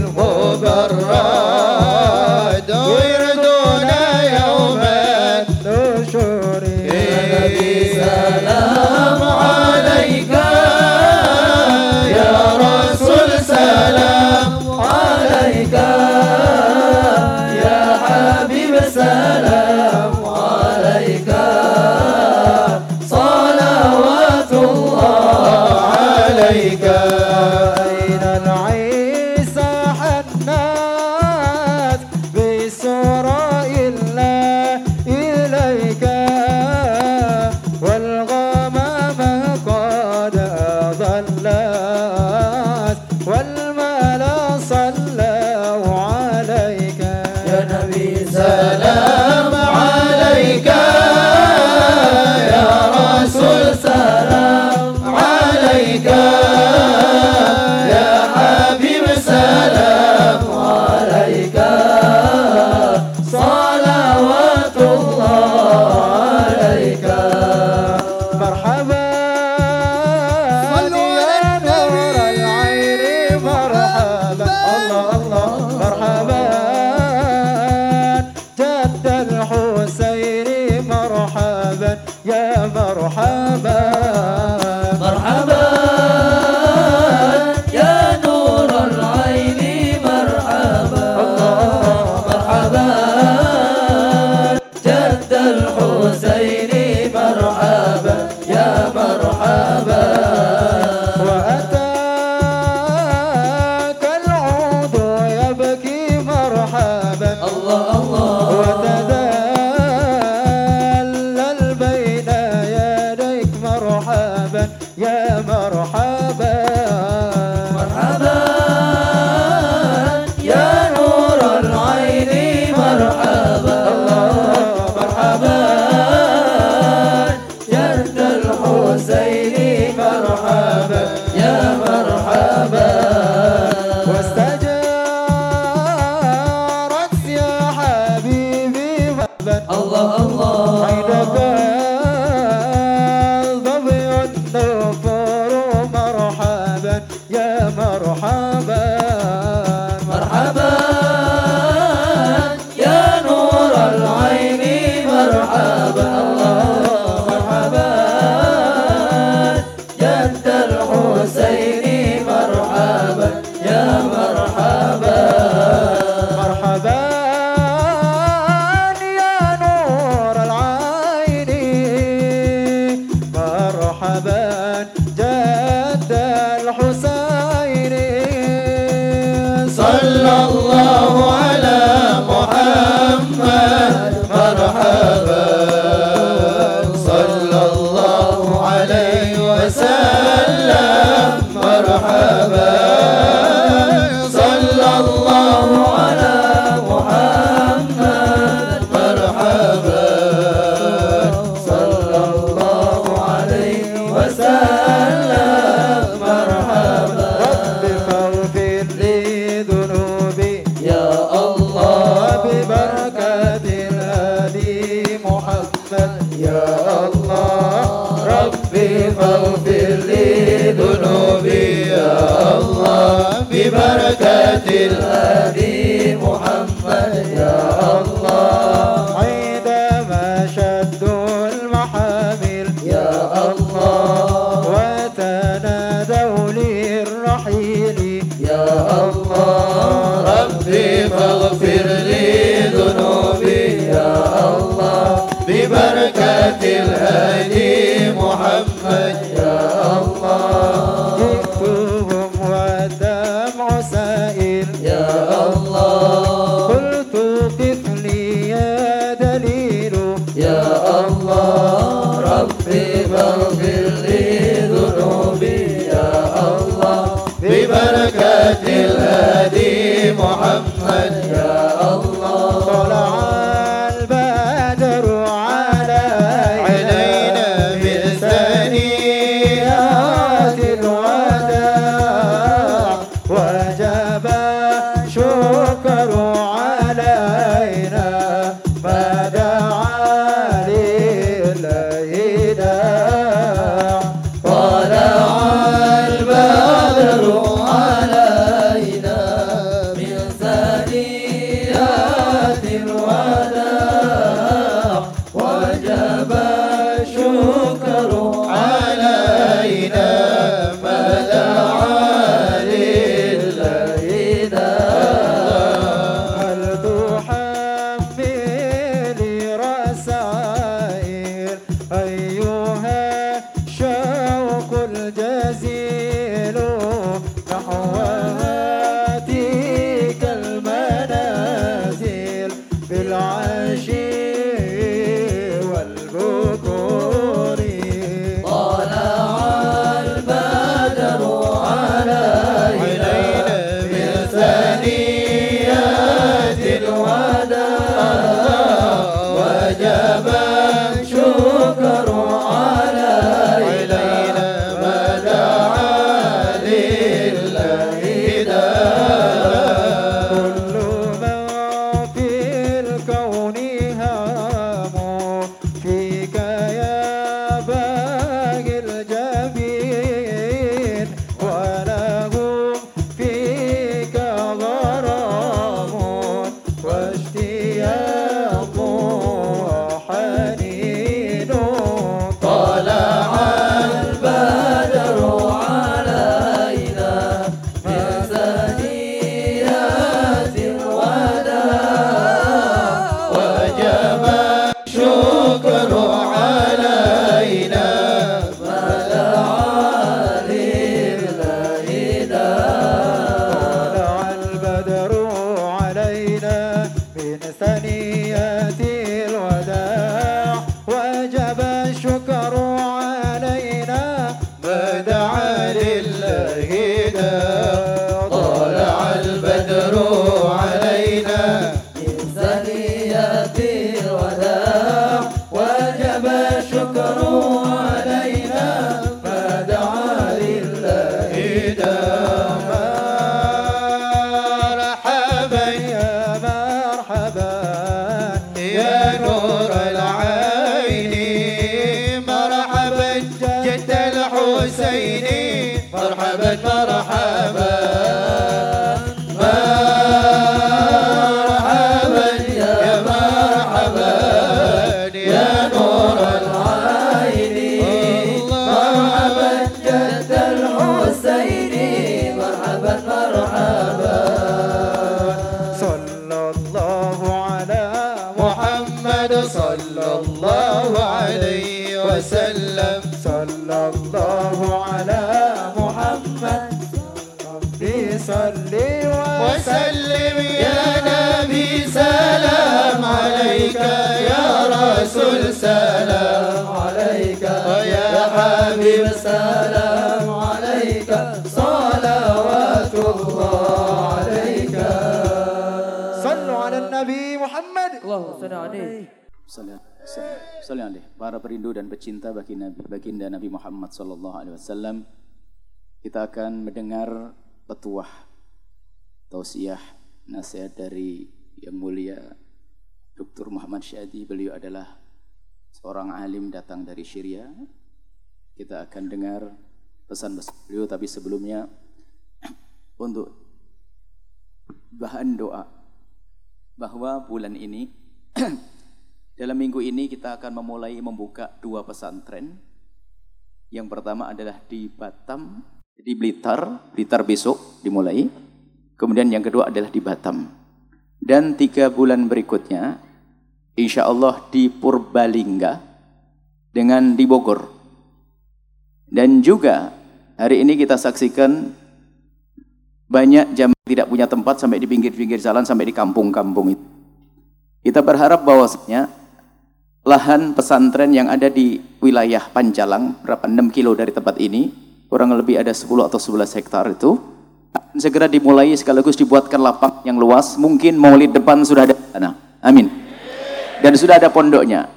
المبرد وردنا يوم النشور. يا نبي سلام عليك، يا رسول سلام عليك، يا حبيب سلام عليك، صلوات الله عليك. أين العيسى حنات بسراء الله إليك، مرحبا واستجارت يا حبيبي الله الله عينك الظبي النفور مرحبا يا مرحبا مرحبا يا نور العين مرحبا الله مرحبا جد الحسين مرحبا يا مرحبا مرحبا يا نور العين مرحبا جد الحسين صلى الله على محمد مرحبا صلى الله عليه وسلم مرحبا صلى الله على محمد مرحبا صلى الله عليه وسلم مرحبا رب فاغفر لي ذنوبي يا الله ببركة الهادي محمد يا الله ربي فاغفر لي ذنوبي يا الله ببركة الهادي محمد يا الله عندما شدوا المحامل يا الله وتنادوا للرحيل يا الله ربي فاغفر لي ذنوبي يا الله ببركة الهادي محمد يا الله جئتهم والدمع سائل يا الله قلت قف لي يا دليل يا الله ربي فاغفر لي ذنوبي يا الله ببركة الهادي محمد يا الله طلع البدر علينا من ثنيات الوداع وجب شكر علينا ما دعا لله داع طلع البدر علينا من ثنيات الوداع وجب الشكر علينا ما دعا لله داع هل تحملي رسائل أيها الشوق الجزيل نحو هاتيك المنازل بالعشي والبكور طلع البدر علينا من ثنيات الوداع وجب الشكر علينا ما دعا لله داع كل من في الكون هام فيك يا باقي الجبين ولهم فيك غرام واشتياق وحنين طلع البدر علينا من ثنيات الوداع وجب الشكر علينا ما دعا لله داع طلع البدر علينا من ثنيات الوداع وجب الشكر علينا ما دعا لله داع طلع البدر علينا من ثنيات الوداع وجب الشكر علينا ما دعا لله مرحبا يا مرحبا يا نور العين مرحبا جد الحسين مرحبا مرحبا مرحبا يا مرحبا يا نور العين مرحبا جد الحسين مرحبا مرحبا صلى الله على محمد صلى الله عليه وسلم صلى الله على محمد ربي صل وسلم يا نبي سلام عليك يا رسول سلام عليك يا حبيب سلام عليك صلوات الله عليك صلوا على النبي محمد اللهم صل عليه. Sallallahu alaihi para perindu dan pecinta baginda Nabi Muhammad sallallahu alaihi wasallam, kita akan mendengar petuah tausiah nasihat dari yang mulia Dr. Muhammad Syadi. Beliau adalah seorang alim datang dari Syria. Kita akan dengar pesan-pesan beliau, tapi sebelumnya untuk bahan doa bahwa bulan ini dalam minggu ini kita akan memulai membuka 2 pesantren. Yang pertama adalah di Batam, di Blitar besok dimulai. Kemudian yang kedua adalah di Batam. Dan 3 bulan berikutnya, insya Allah di Purbalingga dengan di Bogor. Dan juga hari ini kita saksikan banyak jamaah tidak punya tempat sampai di pinggir-pinggir jalan, sampai di kampung-kampung itu. Kita berharap bahwasanya lahan pesantren yang ada di wilayah Panjalang, berapa 6 kilo dari tempat ini, kurang lebih ada 10 atau 11 hektar itu, akan segera dimulai sekaligus dibuatkan lapang yang luas. Mungkin maulid depan sudah ada di sana. Amin. Dan sudah ada pondoknya.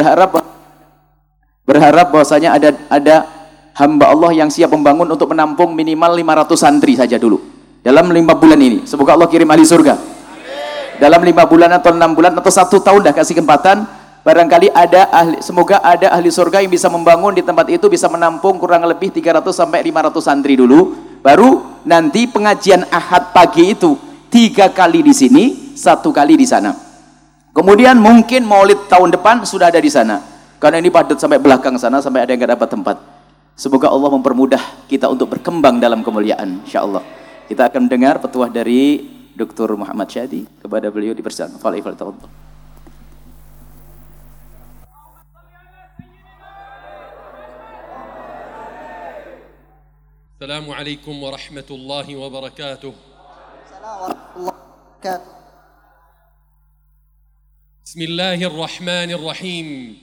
Berharap bahwasanya ada hamba Allah yang siap membangun untuk menampung minimal 500 santri saja dulu dalam 5 bulan ini. Semoga Allah kirim ahli surga. Dalam 5 bulan atau 6 bulan atau 1 tahun dah kasih kesempatan. Barangkali semoga ada ahli surga yang bisa membangun di tempat itu, bisa menampung kurang lebih 300 sampai 500 santri dulu. Baru nanti pengajian Ahad pagi itu 3 kali di sini, 1 kali di sana. Kemudian mungkin maulid tahun depan sudah ada di sana. Karena ini padat sampai belakang sana, sampai ada yang nggak dapat tempat. Semoga Allah mempermudah kita untuk berkembang dalam kemuliaan, insyaallah. Kita akan mendengar petuah dari Dr. Muhammad Syadi. Kepada beliau dipersilakan. Assalamualaikum warahmatullahi wabarakatuh. Bismillahirrahmanirrahim.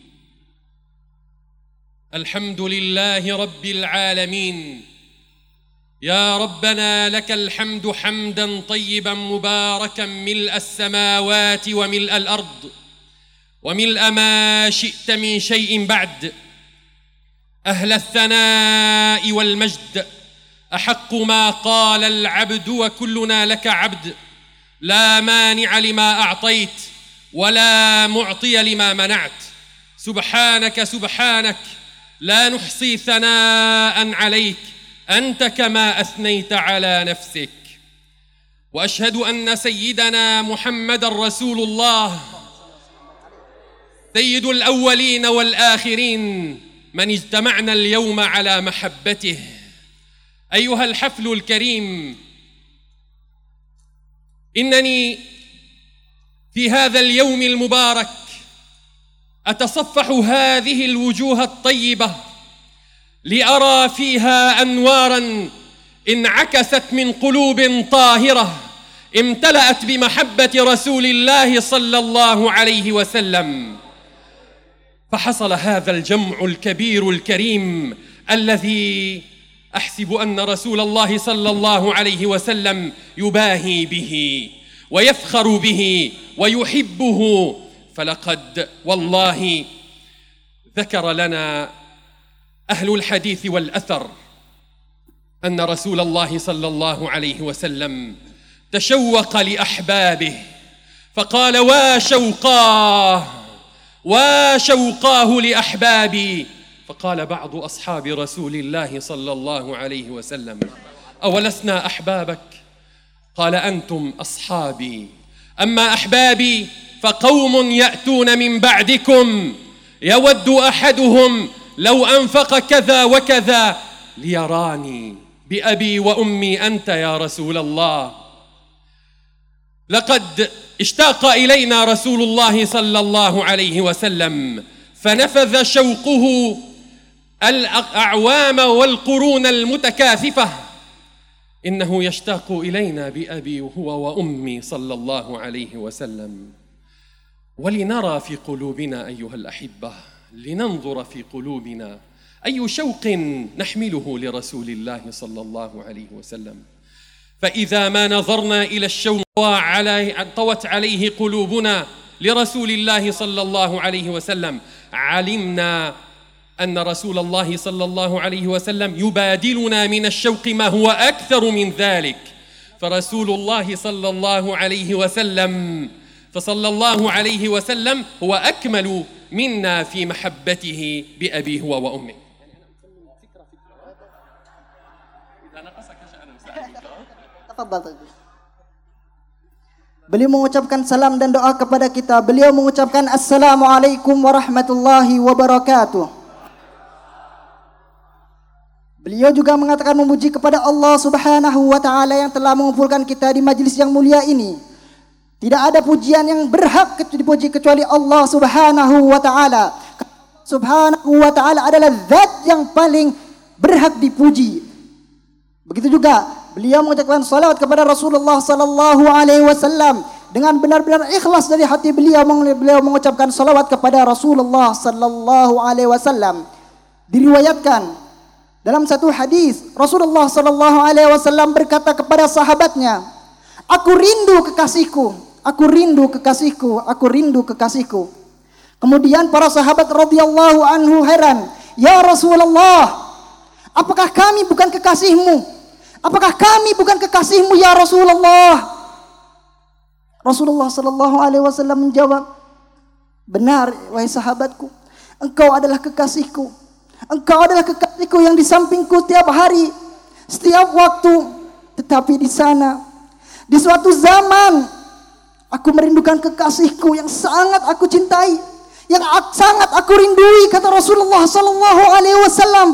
Alhamdulillahi rabbil alamin. Ya Rabbana lakal hamdu hamdan tayyiban mubarakan mil'a as-samawati wa mil'a al-ard wa mil'a ma syi'ta min syai'in ba'd. Ahla ath-thana'i wal majd. أحق ما قال العبد وكلنا لك عبد لا مانع لما أعطيت ولا معطي لما منعت سبحانك سبحانك لا نحصي ثناء عليك أنت كما أثنيت على نفسك وأشهد أن سيدنا محمد رسول الله سيد الأولين والآخرين من اجتمعنا اليوم على محبته. أيها الحفل الكريم، إنني في هذا اليوم المبارك أتصفح هذه الوجوه الطيبة لأرى فيها أنواراً انعكست من قلوب طاهرة امتلأت بمحبة رسول الله صلى الله عليه وسلم. فحصل هذا الجمع الكبير الكريم الذي أحسب أن رسول الله صلى الله عليه وسلم يباهي به ويفخر به ويحبه. فلقد والله ذكر لنا أهل الحديث والأثر أن رسول الله صلى الله عليه وسلم تشوق لأحبابه فقال وشوقاه لأحبابي. فقال بعض أصحاب رسول الله صلى الله عليه وسلم أولسنا أحبابك؟ قال أنتم أصحابي، أما أحبابي فقوم يأتون من بعدكم يود أحدهم لو أنفق كذا وكذا ليراني بأبي وأمي أنت يا رسول الله. لقد اشتاق إلينا رسول الله صلى الله عليه وسلم فنفذ شوقه الأعوام والقرون المتكاثفة. إنه يشتاق إلينا بأبي هو وأمي صلى الله عليه وسلم. ولنرى في قلوبنا أيها الأحبة، لننظر في قلوبنا أي شوق نحمله لرسول الله صلى الله عليه وسلم. فإذا ما نظرنا إلى الشوق طوت عليه قلوبنا لرسول الله صلى الله عليه وسلم علمنا أن رسول الله صلى الله عليه وسلم يبادلنا من الشوق ما هو أكثر من ذلك. فرسول الله صلى الله عليه وسلم هو أكمل منا في محبته بأبيه وأمه. Beliau mengucapkan salam dan doa kepada kita. Beliau mengucapkan Assalamualaikum warahmatullahi wabarakatuh. Beliau juga mengatakan memuji kepada Allah Subhanahu wa taala yang telah mengumpulkan kita di majlis yang mulia ini. Tidak ada pujian yang berhak dipuji kecuali Allah Subhanahu wa taala. Subhanahu wa taala adalah zat yang paling berhak dipuji. Begitu juga beliau mengucapkan salawat kepada Rasulullah sallallahu alaihi wasallam dengan benar-benar ikhlas dari hati beliau mengucapkan salawat kepada Rasulullah sallallahu alaihi wasallam. Diriwayatkan dalam satu hadis Rasulullah sallallahu alaihi wasallam berkata kepada sahabatnya, "Aku rindu kekasihku, aku rindu kekasihku, aku rindu kekasihku." Kemudian para sahabat radhiyallahu anhu heran, "Ya Rasulullah, apakah kami bukan kekasihmu? Apakah kami bukan kekasihmu ya Rasulullah?" Rasulullah sallallahu alaihi wasallam menjawab, "Benar wahai sahabatku, engkau adalah kekasihku. Engkau adalah kekasihku yang di sampingku tiap hari, setiap waktu. Tetapi di sana, di suatu zaman, aku merindukan kekasihku yang sangat aku cintai, yang sangat aku rindui," kata Rasulullah sallallahu alaihi wasallam.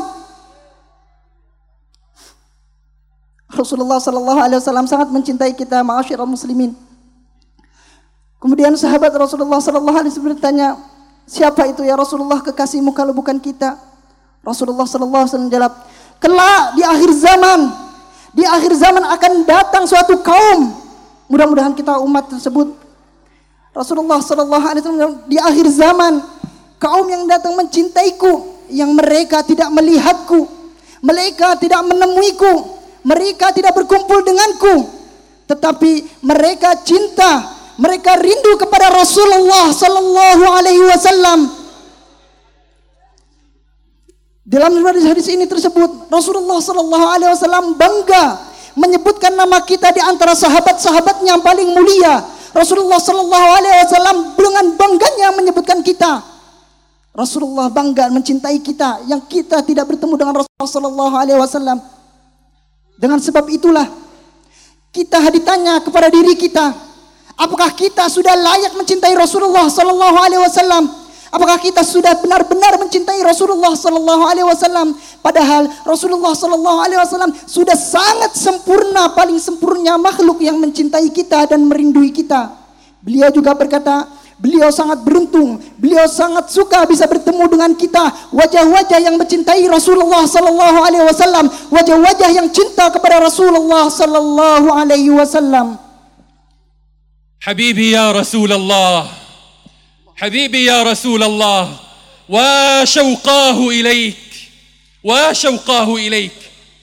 Rasulullah sallallahu alaihi wasallam sangat mencintai kita, ma'asyiral muslimin. Kemudian sahabat Rasulullah sallallahu alaihi wasallam bertanya, "Siapa itu ya Rasulullah kekasihmu kalau bukan kita?" Rasulullah sallallahu alaihi wasallam jawab, "Kelak di akhir zaman akan datang suatu kaum." Mudah-mudahan kita umat tersebut. Rasulullah sallallahu alaihi wasallam, di akhir zaman kaum yang datang mencintaiku, yang mereka tidak melihatku, mereka tidak menemuiku, mereka tidak berkumpul denganku, tetapi mereka cinta, mereka rindu kepada Rasulullah sallallahu alaihi wasallam. Dalam hadis ini tersebut, Rasulullah sallallahu alaihi wasallam bangga menyebutkan nama kita di antara sahabat-sahabatnya yang paling mulia. Rasulullah sallallahu alaihi wasallam dengan bangganya menyebutkan kita. Rasulullah bangga mencintai kita yang kita tidak bertemu dengan Rasulullah sallallahu alaihi wasallam. Dengan sebab itulah kita ditanya kepada diri kita, apakah kita sudah layak mencintai Rasulullah sallallahu alaihi wasallam? Apakah kita sudah benar-benar mencintai Rasulullah sallallahu alaihi wasallam? Padahal Rasulullah sallallahu alaihi wasallam sudah sangat sempurna, paling sempurna makhluk yang mencintai kita dan merindui kita. Beliau juga berkata, beliau sangat beruntung, beliau sangat suka bisa bertemu dengan kita, wajah-wajah yang mencintai Rasulullah sallallahu alaihi wasallam, wajah-wajah yang cinta kepada Rasulullah sallallahu alaihi wasallam. Habibi ya Rasulullah, Habibi ya Rasulullah, wa syauqahu ilaik,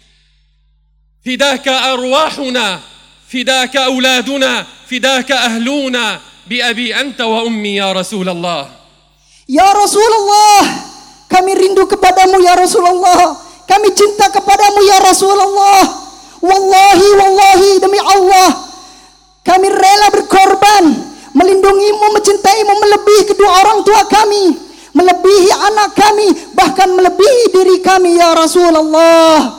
fidaka arwahuna, fidaka auladuna, fidaka ahluna, biabi anta wa ummi ya Rasulullah. Ya Rasulullah, kami rindu kepadamu ya Rasulullah. Kami cinta kepadamu ya Rasulullah. Wallahi demi Allah, kami rela berkorban melindungimu, mencintaimu melebihi kedua orang tua kami, melebihi anak kami, bahkan melebihi diri kami ya Rasulullah.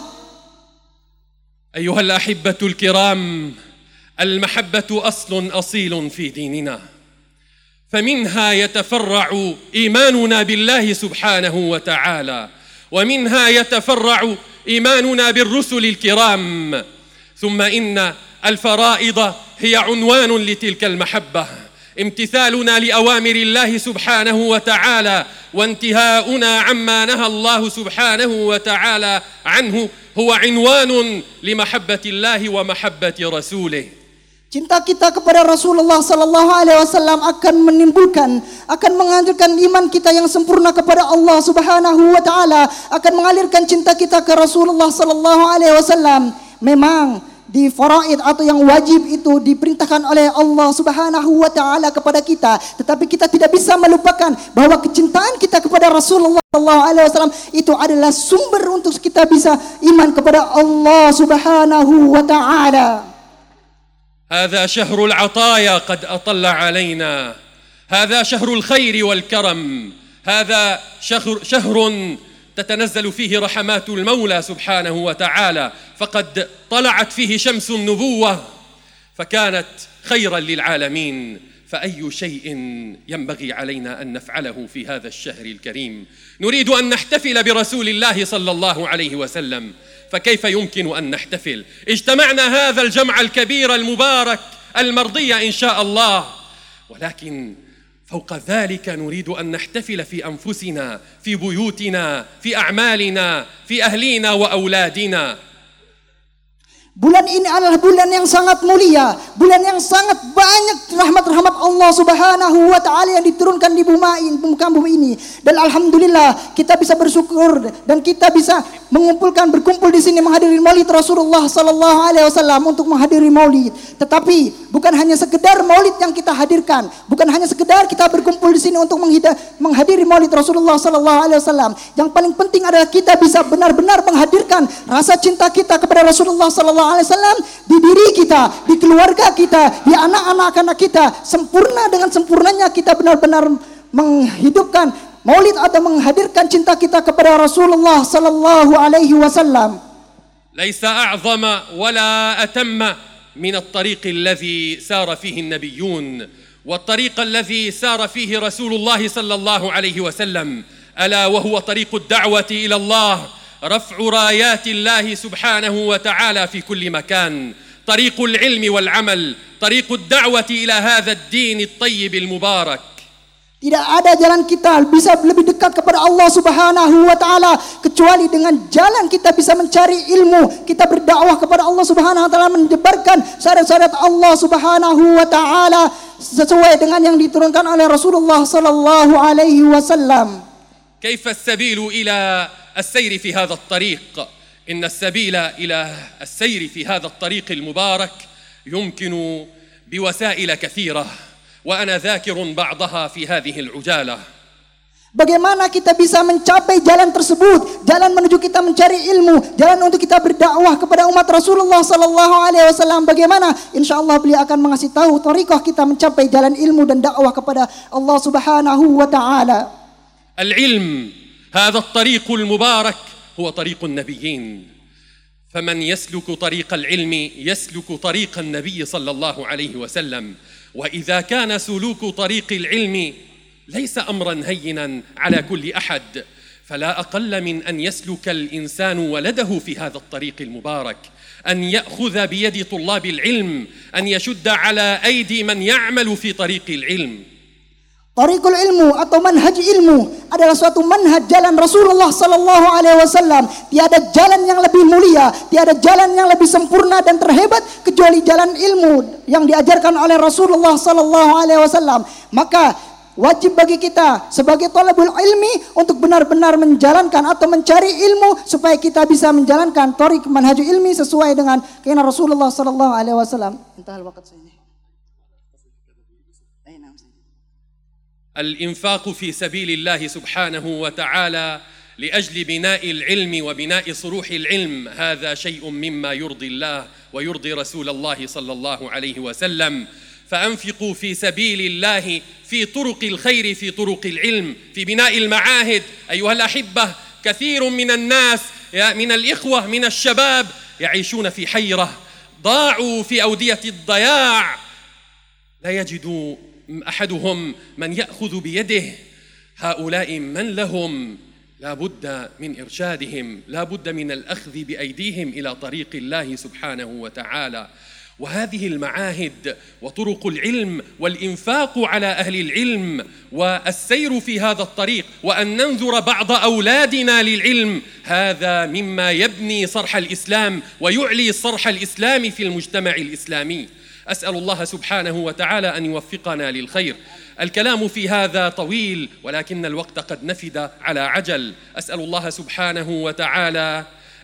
أيها الأحبة الكرام، المحبة أصل أصيل في ديننا، فمنها يتفرع إيماننا بالله سبحانه وتعالى، ومنها يتفرع إيماننا بالرسل الكرام، ثم إن الفرائض هي عنوان لتلك المحبة، امتثالنا لأوامر الله سبحانه وتعالى وانتهاؤنا عما نهى الله سبحانه وتعالى عنه هو عنوان لمحبة الله ومحبة رسوله. Cinta kita kepada Rasulullah sallallahu alaihi wasallam akan menghancurkan iman kita yang sempurna kepada Allah Subhanahu wa taala, akan mengalirkan cinta kita ke Rasulullah sallallahu alaihi wasallam. Memang di faraid atau yang wajib itu diperintahkan oleh Allah Subhanahu wa taala kepada kita, tetapi kita tidak bisa melupakan bahwa kecintaan kita kepada Rasulullah sallallahu alaihi wasallam itu adalah sumber untuk kita bisa iman kepada Allah Subhanahu wa taala. هذا شهر العطايا قد أطل علينا، هذا شهر الخير والكرم، هذا شهر تتنزل فيه رحمات المولى سبحانه وتعالى، فقد طلعت فيه شمس النبوة فكانت خيرا للعالمين، فأي شيء ينبغي علينا أن نفعله في هذا الشهر الكريم؟ نريد أن نحتفل برسول الله صلى الله عليه وسلم، فكيف يمكن أن نحتفل؟ اجتمعنا هذا الجمع الكبير المبارك المرضي إن شاء الله، ولكن فوق ذلك نريد أن نحتفل في أنفسنا، في بيوتنا، في أعمالنا، في أهلينا وأولادنا. Bulan ini adalah bulan yang sangat mulia, bulan yang sangat banyak rahmat-rahmat Allah Subhanahu wa taala yang diturunkan di bumi ini. Dan alhamdulillah kita bisa bersyukur dan kita bisa berkumpul di sini menghadiri Maulid Rasulullah sallallahu alaihi wasallam untuk menghadiri Maulid. Tetapi bukan hanya sekedar Maulid yang kita hadirkan, bukan hanya sekedar kita berkumpul di sini untuk menghadiri Maulid Rasulullah sallallahu alaihi wasallam. Yang paling penting adalah kita bisa benar-benar menghadirkan rasa cinta kita kepada Rasulullah sallallahu alaihi wasallam di diri kita, di keluarga kita, di anak-anak kita. Dengan sempurnanya kita benar-benar menghidupkan Maulid atau menghadirkan cinta kita kepada Rasulullah sallallahu alaihi wasallam. ليس أعظم ولا أتم من الطريق الذي سار فيه النبيون والطريق الذي سار فيه رسول الله صلى الله عليه وسلم، ألا وهو طريق الدعوة إلى الله، رفع رايات الله سبحانه وتعالى في كل مكان، طريق العلم والعمل، طريق الدعوة إلى هذا الدين الطيب المبارك. Tidak ada jalan kita bisa lebih dekat kepada Allah Subhanahu wa taala kecuali dengan jalan kita bisa mencari ilmu, kita berdakwah kepada Allah Subhanahu wa taala, menyebarkan syariat-syariat Allah Subhanahu wa taala sesuai dengan yang diturunkan oleh Rasulullah sallallahu alaihi wasallam. كيف السبيل إلى السير في هذا الطريق؟ إن السبيل إلى السير في هذا الطريق المبارك يمكن بوسائل كثيرة، وأنا ذاكر بعضها في هذه العجالة. Bagaimana kita bisa mencapai jalan tersebut? Jalan menuju kita mencari ilmu, jalan untuk kita berdakwah kepada umat Rasulullah sallallahu alaihi wasallam. Bagaimana? Insyaallah beliau akan mengasih tahu thariqah kita mencapai jalan ilmu dan dakwah kepada Allah Subhanahu wa taala. العلم هذا الطريق المبارك هو طريق النبيين، فمن يسلك طريق العلم يسلك طريق النبي صلى الله عليه وسلم، وإذا كان سلوك طريق العلم ليس أمرا هينا على كل أحد، فلا أقل من أن يسلك الإنسان ولده في هذا الطريق المبارك، أن يأخذ بيد طلاب العلم، أن يشد على أيدي من يعمل في طريق العلم. Tariqul ilmu atau manhaj ilmu adalah suatu manhaj jalan Rasulullah sallallahu alaihi wasallam. Tiada jalan yang lebih mulia, tiada jalan yang lebih sempurna dan terhebat kecuali jalan ilmu yang diajarkan oleh Rasulullah sallallahu alaihi wasallam. Maka wajib bagi kita sebagai thalabul ilmi untuk benar-benar menjalankan atau mencari ilmu supaya kita bisa menjalankan tariq manhaj ilmi sesuai dengan keinginan Rasulullah sallallahu alaihi wasallam. Intahal waqt ini. الإنفاق في سبيل الله سبحانه وتعالى لأجل بناء العلم وبناء صروح العلم، هذا شيء مما يرضي الله ويرضي رسول الله صلى الله عليه وسلم. فأنفقوا في سبيل الله في طرق الخير، في طرق العلم، في بناء المعاهد. أيها الأحبة، كثير من الناس، من الإخوة، من الشباب يعيشون في حيرة، ضاعوا في أودية الضياع، لا يجد أحدهم من يأخذ بيده. هؤلاء من لهم لا بد من إرشادهم، لا بد من الأخذ بأيديهم إلى طريق الله سبحانه وتعالى. وهذه المعاهد وطرق العلم والإنفاق على أهل العلم والسير في هذا الطريق وأن ننذر بعض أولادنا للعلم، هذا مما يبني صرح الإسلام ويعلي صرح الإسلام في المجتمع الإسلامي. أسأل الله سبحانه وتعالى أن يوفقنا للخير. الكلام في هذا طويل ولكن الوقت قد نفد على عجل. أسأل الله سبحانه وتعالى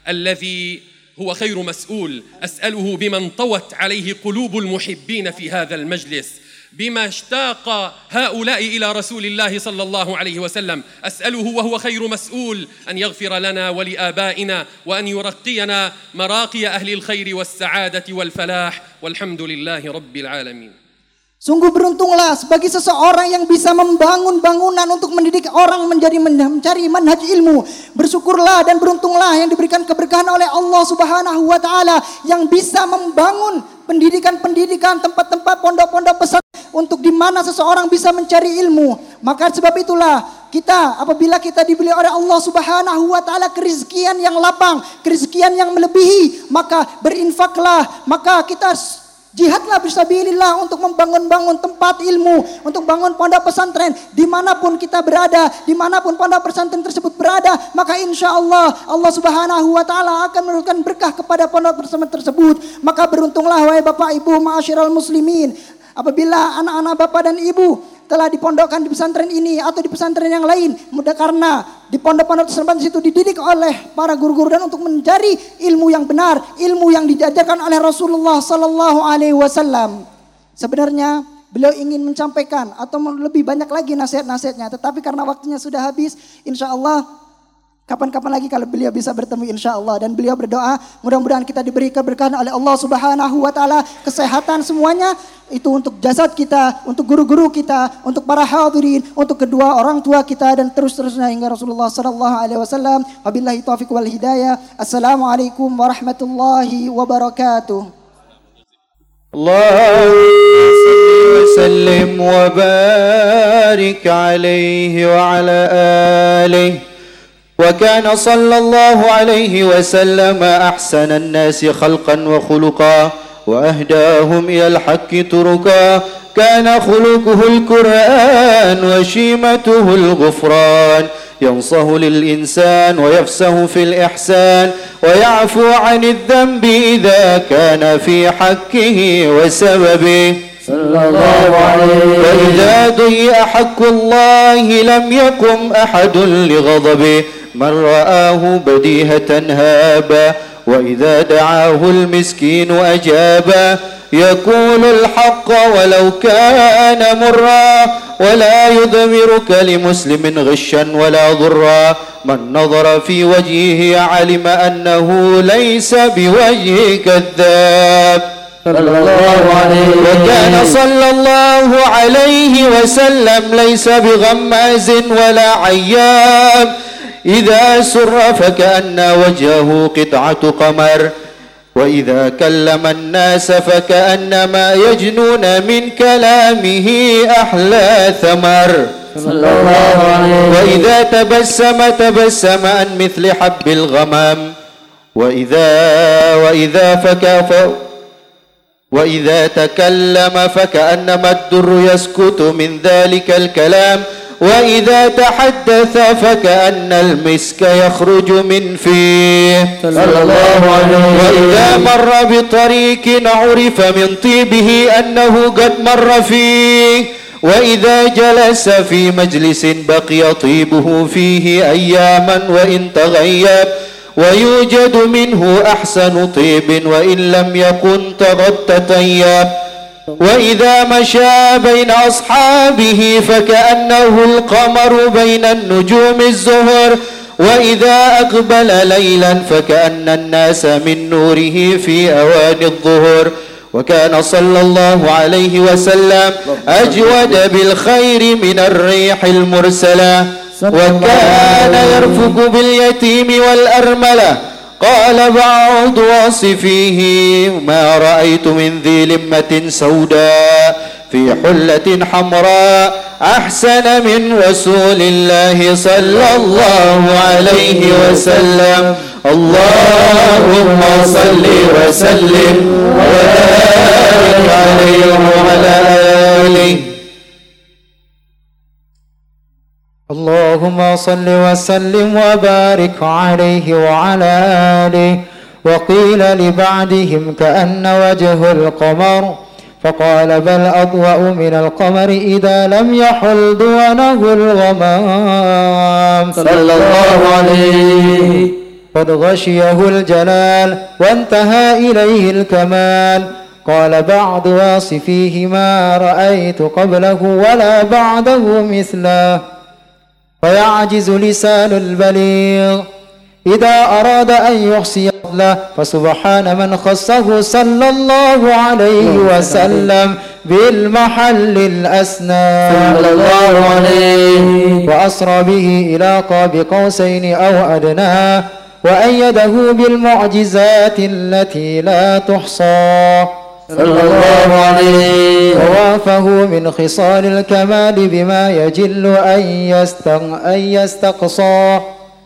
الذي هو خير مسؤول، أسأله بمن طوت عليه قلوب المحبين في هذا المجلس، بما اشتاق هؤلاء إلى رسول الله صلى الله عليه وسلم، أسأله وهو خير مسؤول أن يغفر لنا ولآبائنا وأن يرقينا مراقي أهل الخير والسعادة والفلاح، والحمد لله رب العالمين. Sungguh beruntunglah bagi seseorang yang bisa membangun bangunan untuk mendidik orang mencari manhaj ilmu. Bersyukurlah dan beruntunglah yang diberikan keberkahan oleh Allah Subhanahu wa taala yang bisa membangun pendidikan-pendidikan, tempat-tempat pondok-pondok pesantren untuk di mana seseorang bisa mencari ilmu. Maka sebab itulah kita apabila kita diberi oleh Allah Subhanahu wa taala kerizkian yang lapang, kerizkian yang melebihi, maka berinfaklah, maka kita jihadlah fisabilillah untuk membangun tempat ilmu, untuk bangun pondok pesantren dimanapun kita berada, dimanapun pondok pesantren tersebut berada, maka insya Allah Allah Subhanahu wa taala akan memberikan berkah kepada pondok pesantren tersebut. Maka beruntunglah wahai bapak ibu ma'asyiral muslimin, apabila anak-anak bapak dan ibu telah dipondokkan di pesantren ini atau di pesantren yang lain, mudah karena di pondok-pondok tersebut situ dididik oleh para guru-guru dan untuk mencari ilmu yang benar, ilmu yang diajarkan oleh Rasulullah sallallahu alaihi wasallam. Sebenarnya beliau ingin menyampaikan atau lebih banyak lagi nasihat-nasihatnya, tetapi karena waktunya sudah habis, insya Allah kapan-kapan lagi kalau beliau bisa bertemu insya Allah. Dan beliau berdoa mudah-mudahan kita diberi keberkahan oleh Allah Subhanahu wa taala, kesehatan semuanya, itu untuk jasad kita, untuk guru-guru kita, untuk para hadirin, untuk kedua orang tua kita dan terus-terusnya hingga Rasulullah sallallahu alaihi wasallam. Wabillahi taufiq wal hidayah. Assalamualaikum warahmatullahi wabarakatuh. Allahumma salli wa sallim wa barik alaihi wa ala alihi. وكان صلى الله عليه وسلم أحسن الناس خلقا وخلقا وأهداهم إلى الحق طرقا كان خلقه القرآن وشيمته الغفران ينصه للإنسان ويفسه في الإحسان ويعفو عن الذنب إذا كان في حقه وسببه صلى الله عليه. وإذا ضيع حق الله لم يقم أحد لغضبه من رآه بديهة هابا وإذا دعاه المسكين أجابا يقول الحق ولو كان مرا ولا يضمرك لمسلم غشا ولا ضرا من نظر في وجهه علم أنه ليس بوجه كذاب صلى الله عليه. وكان صلى الله عليه وسلم ليس بغماز ولا عياب إذا سر فكأن وجهه قطعة قمر وإذا كلم الناس فكأنما يجنون من كلامه أحلى ثمر صلى الله عليه. وإذا تبسم عن مثل حب الغمام وإذا تكلم فكأنما الدر يسكت من ذلك الكلام وإذا تحدث فكأن المسك يخرج من فيه صلى الله عليه. وإذا مر بطريق عرف من طيبه أنه قد مر فيه وإذا جلس في مجلس بقي طيبه فيه أياما وإن تغيب ويوجد منه أحسن طيب وإن لم يكن تطيب وإذا مشى بين أصحابه فكأنه القمر بين النجوم الزهر وإذا أقبل ليلا فكأن الناس من نوره في أوان الظهر. وكان صلى الله عليه وسلم أجود بالخير من الريح المرسلة، وكان يرفق باليتيم والأرملة. قال بعض واصفيه: ما رأيت من ذي لمة سوداء في حلة حمراء أحسن من رسول الله صلى الله عليه وسلم. اللهم صل وسلم وبارك عليه وعلى آله. اللهم صل وسلم وبارك عليه وعلى آله. وقيل لبعدهم: كأن وجه القمر، فقال: بل أضوأ من القمر إذا لم يحل دونه الغمام. صلى الله عليه. قد غشيه الجلال وانتهى إليه الكمال. قال بعض واصفيه: ما رأيت قبله ولا بعده مثله. فيعجز لسان البليغ إذا أراد أن يحصي فضله، فسبحان من خصه صلى الله عليه وسلم بالمحل الأسنى صلى الله عليه. وأسرى به إلى قاب قوسين أو أدنى، وأيده بالمعجزات التي لا تحصى صلى الله عليه. ووافه من خصال الكمال بما يجل أن يستقصى،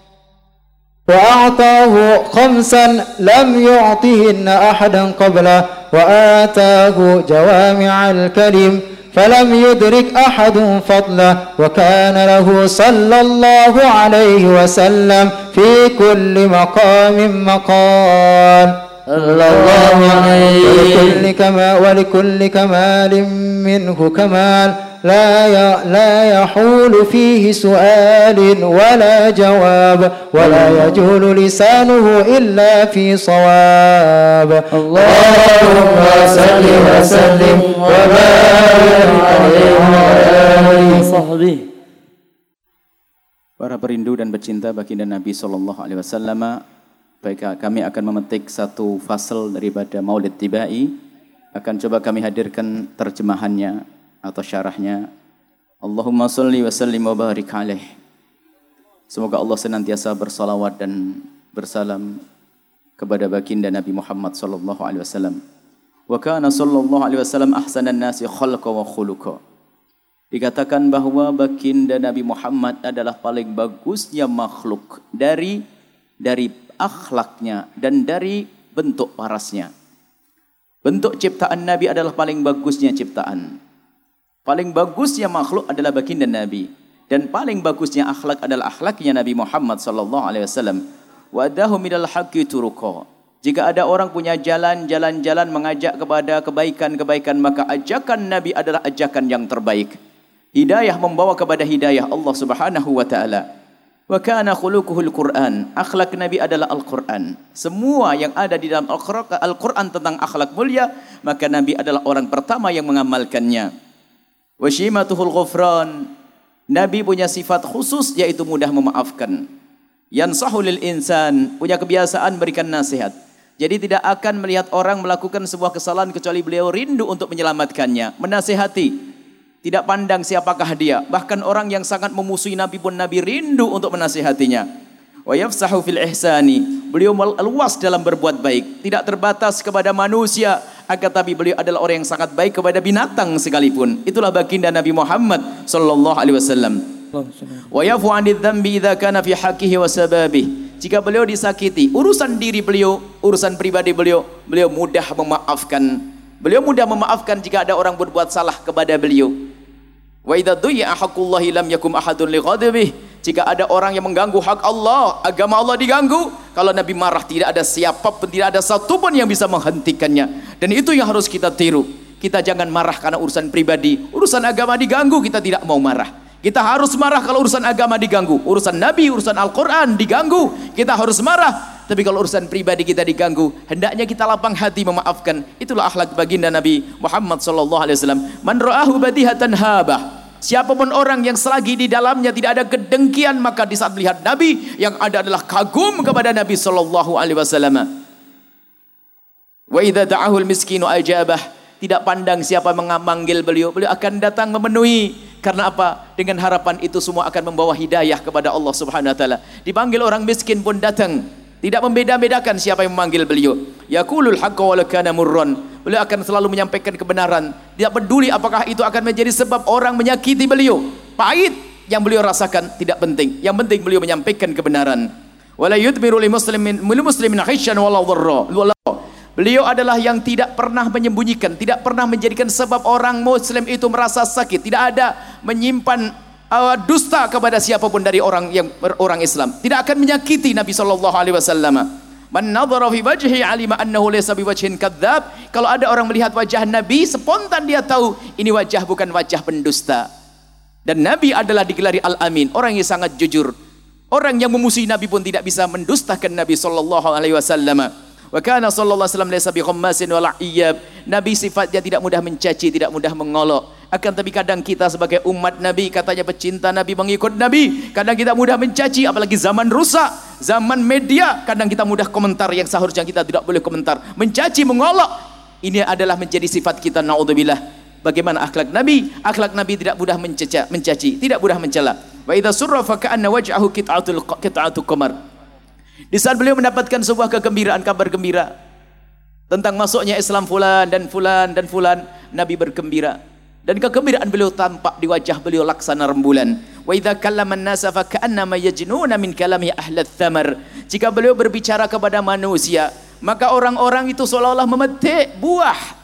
وأعطاه 5 لم يعطهن أحدا قبله، وآتاه جوامع الكلم فلم يدرك أحد فضله. وكان له صلى الله عليه وسلم في كل مقام مقال صلى الله عليه. ولكل كمال منه كمال، لا يحول فيه سؤال ولا جواب، ولا يجول لسانه إلا في صواب. اللهم صل وسلم وبارك عليه وعلى آله وصحبه. Para perindu dan pecinta baginda Nabi SAW, baik, kami akan memetik satu fasal daripada Maulid Tibai. Akan coba kami hadirkan terjemahannya atau syarahnya. Allahumma salli wa sallim wa barik alaih. Semoga Allah senantiasa bersalawat dan bersalam kepada baginda Nabi Muhammad sallallahu alaihi wasallam. Wa kana sallallahu alaihi wasallam ahsanan nasi khalqa wa khuluqa. Dikatakan bahwa baginda Nabi Muhammad adalah paling bagusnya makhluk dari akhlaknya dan dari bentuk parasnya. Bentuk ciptaan Nabi adalah paling bagusnya ciptaan. Paling bagusnya makhluk adalah baginda Nabi, dan paling bagusnya akhlak adalah akhlaknya Nabi Muhammad sallallahu alaihi wasallam. Wa adahu minal haqqi turuqa. Jika ada orang punya jalan-jalan mengajak kepada kebaikan-kebaikan, maka ajakan Nabi adalah ajakan yang terbaik. Hidayah membawa kepada hidayah Allah Subhanahu wa taala. Wa kana khuluquhul Qur'an. Akhlak Nabi adalah Al-Qur'an. Semua yang ada di dalam Al-Qur'an tentang akhlak mulia, maka Nabi adalah orang pertama yang mengamalkannya. Wa shimatuhul ghufran. Nabi punya sifat khusus, yaitu mudah memaafkan. Yansahu lil insan, punya kebiasaan berikan nasihat. Jadi tidak akan melihat orang melakukan sebuah kesalahan kecuali beliau rindu untuk menyelamatkannya, menasihati. Tidak pandang siapakah dia. Bahkan orang yang sangat memusuhi Nabi pun Nabi rindu untuk menasihatinya. Wa yafsahu fil ihsani. Beliau luas dalam berbuat baik. Tidak terbatas kepada manusia. Akan tapi beliau adalah orang yang sangat baik kepada binatang sekalipun. Itulah baginda Nabi Muhammad sallallahu alaihi wasallam. Wa yafu 'anil dzambi idza kana fi haqqihi wa sababih. Jika beliau disakiti, urusan diri beliau, urusan pribadi beliau, beliau mudah memaafkan. Beliau mudah memaafkan jika ada orang berbuat salah kepada beliau. Wa idza du'iya haqqullahi lam yakum ahadun lighadabih. Jika ada orang yang mengganggu hak Allah, agama Allah diganggu, kalau Nabi marah tidak ada siapapun, tidak ada satupun yang bisa menghentikannya. Dan itu yang harus kita tiru. Kita jangan marah karena urusan pribadi, urusan agama diganggu kita tidak mau marah. Kita harus marah kalau urusan agama diganggu, urusan Nabi, urusan Al-Quran diganggu, kita harus marah. Tapi kalau urusan pribadi kita diganggu, hendaknya kita lapang hati memaafkan. Itulah akhlak baginda Nabi Muhammad sallallahu alaihi wasallam. Man ra'ahu badihatan habah. Siapapun orang yang selagi di dalamnya tidak ada kedengkian, maka di saat melihat Nabi yang ada adalah kagum kepada Nabi sallallahu alaihi wasallam. Wa idza da'ahul miskinu ajabah. Tidak pandang siapa memanggil beliau, beliau akan datang memenuhi. Karena apa? Dengan harapan itu semua akan membawa hidayah kepada Allah Subhanahu wa taala. Dipanggil orang miskin pun datang. Tidak membeda-bedakan siapa yang memanggil beliau. Yaqulul haqqa walau kana murran. Beliau akan selalu menyampaikan kebenaran. Tidak peduli apakah itu akan menjadi sebab orang menyakiti beliau. Pahit yang beliau rasakan tidak penting. Yang penting beliau menyampaikan kebenaran. Wala yudmiru lil muslimin khisyan wala dharra. Beliau adalah yang tidak pernah menyembunyikan, tidak pernah menjadikan sebab orang Muslim itu merasa sakit. Tidak ada menyimpan dusta kepada siapapun dari orang Islam. Tidak akan menyakiti Nabi sallallahu alaihi wasallam. Man nadhara fi wajhi alima annahu laysa biwajhin kadzdzab. Kalau ada orang melihat wajah Nabi, spontan dia tahu ini wajah bukan wajah pendusta. Dan Nabi adalah digelari Al-Amin, orang yang sangat jujur. Orang yang memusuhi Nabi pun tidak bisa mendustakan Nabi sallallahu alaihi wasallam. Wa kana sallallahu alaihi wasallam laysa bi khammasin wala iyab. Nabi sifatnya tidak mudah mencaci, tidak mudah mengolok. Akan tapi kadang kita sebagai umat Nabi, katanya pecinta Nabi, mengikut Nabi, kadang kita mudah mencaci, apalagi zaman rusak, zaman media, kadang kita mudah komentar yang seharusnya kita tidak boleh komentar, mencaci, mengolok. Ini adalah menjadi sifat kita, naudzubillah. Bagaimana akhlak Nabi? Akhlak Nabi tidak mudah mencaci, tidak mudah mencela. Wa idza surra fa ka'anna wajhahu qit'atu qamar. Di saat beliau mendapatkan sebuah kegembiraan, kabar gembira tentang masuknya Islam fulan dan fulan dan fulan, Nabi bergembira. Dan kegembiraan beliau tampak di wajah beliau laksana rembulan. Wa idza kallama an-nasa fa ka'annama yajnuna min kalami ahli thamar. Jika beliau berbicara kepada manusia, maka orang-orang itu seolah-olah memetik buah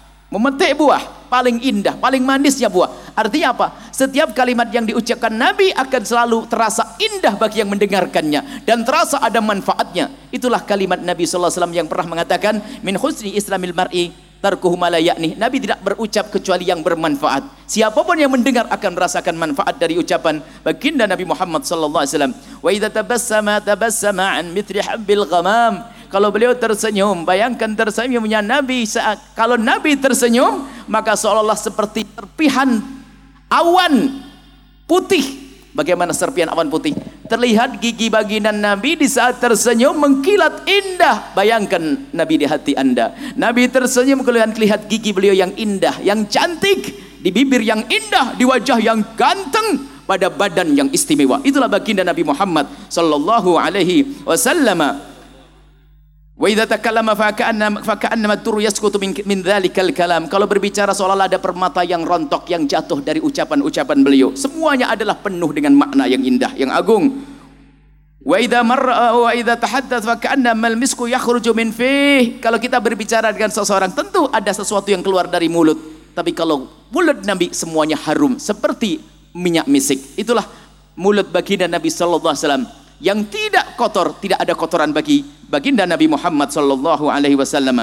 paling indah, paling manisnya buah. Artinya apa? Setiap kalimat yang diucapkan Nabi akan selalu terasa indah bagi yang mendengarkannya dan terasa ada manfaatnya. Itulah kalimat Nabi sallallahu alaihi wasallam yang pernah mengatakan min husni islamil mar'i tarkuhu ma la ya'ni. Nabi tidak berucap kecuali yang bermanfaat. Siapapun yang mendengar akan merasakan manfaat dari ucapan baginda Nabi Muhammad sallallahu alaihi wasallam. Wa idza tabassama an mithli habbil ghamam. Kalau beliau tersenyum, bayangkan tersenyumnya Nabi. Kalau Nabi tersenyum, maka seolah-olah seperti serpihan awan putih. Bagaimana serpihan awan putih? Terlihat gigi baginda Nabi di saat tersenyum mengkilat indah. Bayangkan Nabi di hati Anda. Nabi tersenyum, kalian lihat gigi beliau yang indah, yang cantik, di bibir yang indah, di wajah yang ganteng, pada badan yang istimewa. Itulah baginda Nabi Muhammad sallallahu alaihi wasallam. Wa idza takallama fa ka'annama tur yasqutu min dzalikal kalam. Kalau berbicara seolah-olah ada permata yang rontok yang jatuh dari ucapan-ucapan beliau. Semuanya adalah penuh dengan makna yang indah, yang agung. Wa idza tahaddatsa fa ka'annama al-misku yakhruju min fih. Kalau kita berbicara dengan seseorang, tentu ada sesuatu yang keluar dari mulut. Tapi kalau mulut Nabi semuanya harum seperti minyak misik. Itulah mulut baginda Nabi sallallahu alaihi wasallam yang tidak kotor, tidak ada kotoran bagi baginda Nabi Muhammad sallallahu alaihi wasallam.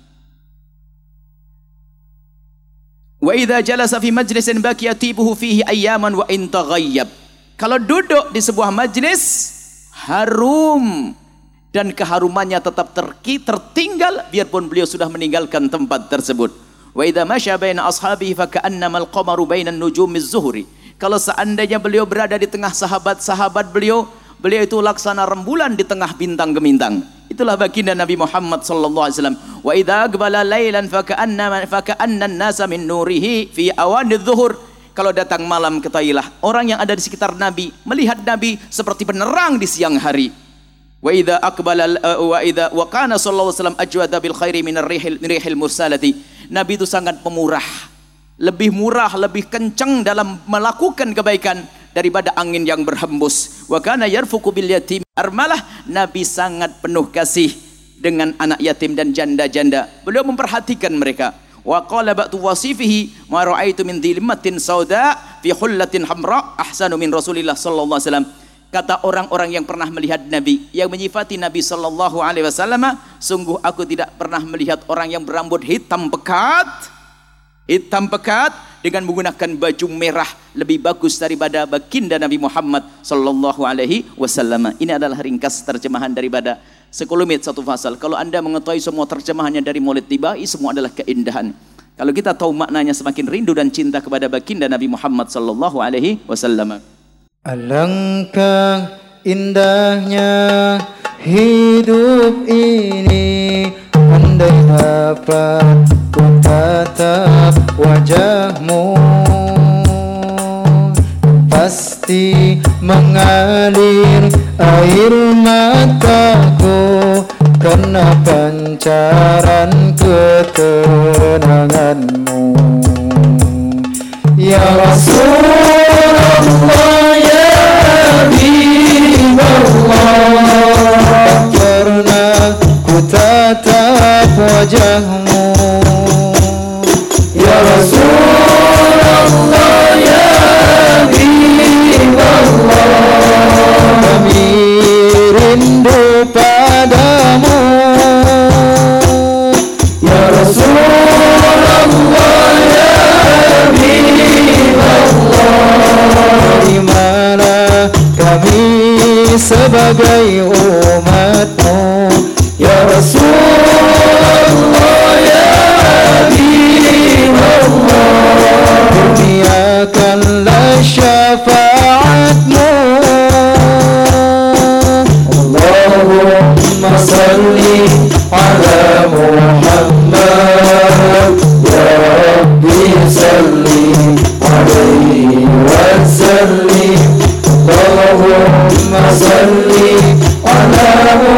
Wa idza jalasa fi majlisin baqiya tibuhu fihi ayyaman wa in taghayyab. Kalau duduk di sebuah majlis harum dan keharumannya tetap tertinggal biarpun beliau sudah meninggalkan tempat tersebut. Wa idza masya baina ashabihi fa ka'annama al-qamaru baina an-nujumiz zuhri. Kalau seandainya beliau berada di tengah sahabat-sahabat beliau itu laksana rembulan di tengah bintang gemintang. Itulah baginda Nabi Muhammad sallallahu alaihi wasallam. Wa idza aqbala lailan fa ka'anna an-nasa min nurihi fi awanidh dhuhur. Kalau datang malam, ketahuilah orang yang ada di sekitar Nabi melihat Nabi seperti penerang di siang hari. Wa idza aqbala wa kana sallallahu alaihi wasallam ajwada bil khairi min rihil mursalati. Nabi itu sangat pemurah. Lebih murah, lebih kencang dalam melakukan kebaikan daripada angin yang berhembus. Wa kana yarfuqu bil yatim armalah. Nabi sangat penuh kasih dengan anak yatim dan janda-janda. Beliau memperhatikan mereka. Wa qala ba'du wasifihi ma ra'aitu min dhilmatin sauda fi hullatin hamra ahsanu min Rasulillah sallallahu alaihi wasallam. Kata orang-orang yang pernah melihat Nabi, yang menyifati Nabi sallallahu alaihi wasallam, sungguh aku tidak pernah melihat orang yang berambut hitam pekat dengan menggunakan baju merah lebih bagus daripada baginda Nabi Muhammad sallallahu alaihi wasallam. Ini adalah ringkas terjemahan daripada sekelumit satu fasal. Kalau Anda mengetahui semua terjemahannya dari Maulid Tibai, semua adalah keindahan. Kalau kita tahu maknanya, semakin rindu dan cinta kepada baginda Nabi Muhammad sallallahu alaihi wasallam. Alangkah indahnya hidup ini, andai dapat ku tatap wajahmu, pasti mengalir air mataku karena pancaran ketenanganmu. Ya Rasulullah, ya Habibullah, pernah ku tatap wajahmu. Ya Rasulullah, ya Habibullah, kami rindu padamu. Ya Rasulullah, ya Habibullah, di mana kami sebagai umatmu. Ya Rasulullah, ya Habibullah, kurniakanlah syafaatmu. Allahumma salli ala Muhammad, ya Rabbi salli alaihi wa sallim. Allahumma salli ala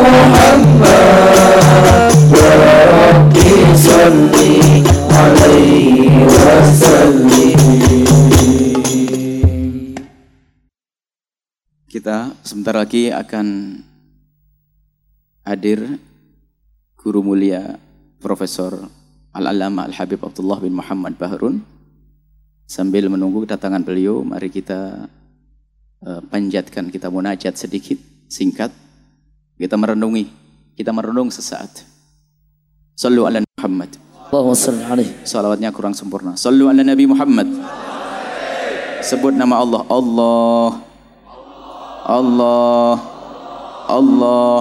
Muhammad, ya Rabbi salli alaihi wa sallim. Kita sebentar lagi akan hadir guru mulia Profesor Al-Allamah Al-Habib Abdullah bin Muhammad Bahrun. Sambil menunggu kedatangan beliau, mari kita panjatkan, kita munajat sedikit singkat. Kita merenung sesaat. Sallu ala Muhammad. Allahumma salli alaihi. Salawatnya kurang sempurna. Sallu ala Nabi Muhammad. Sebut nama Allah. Allah, Allah, Allah.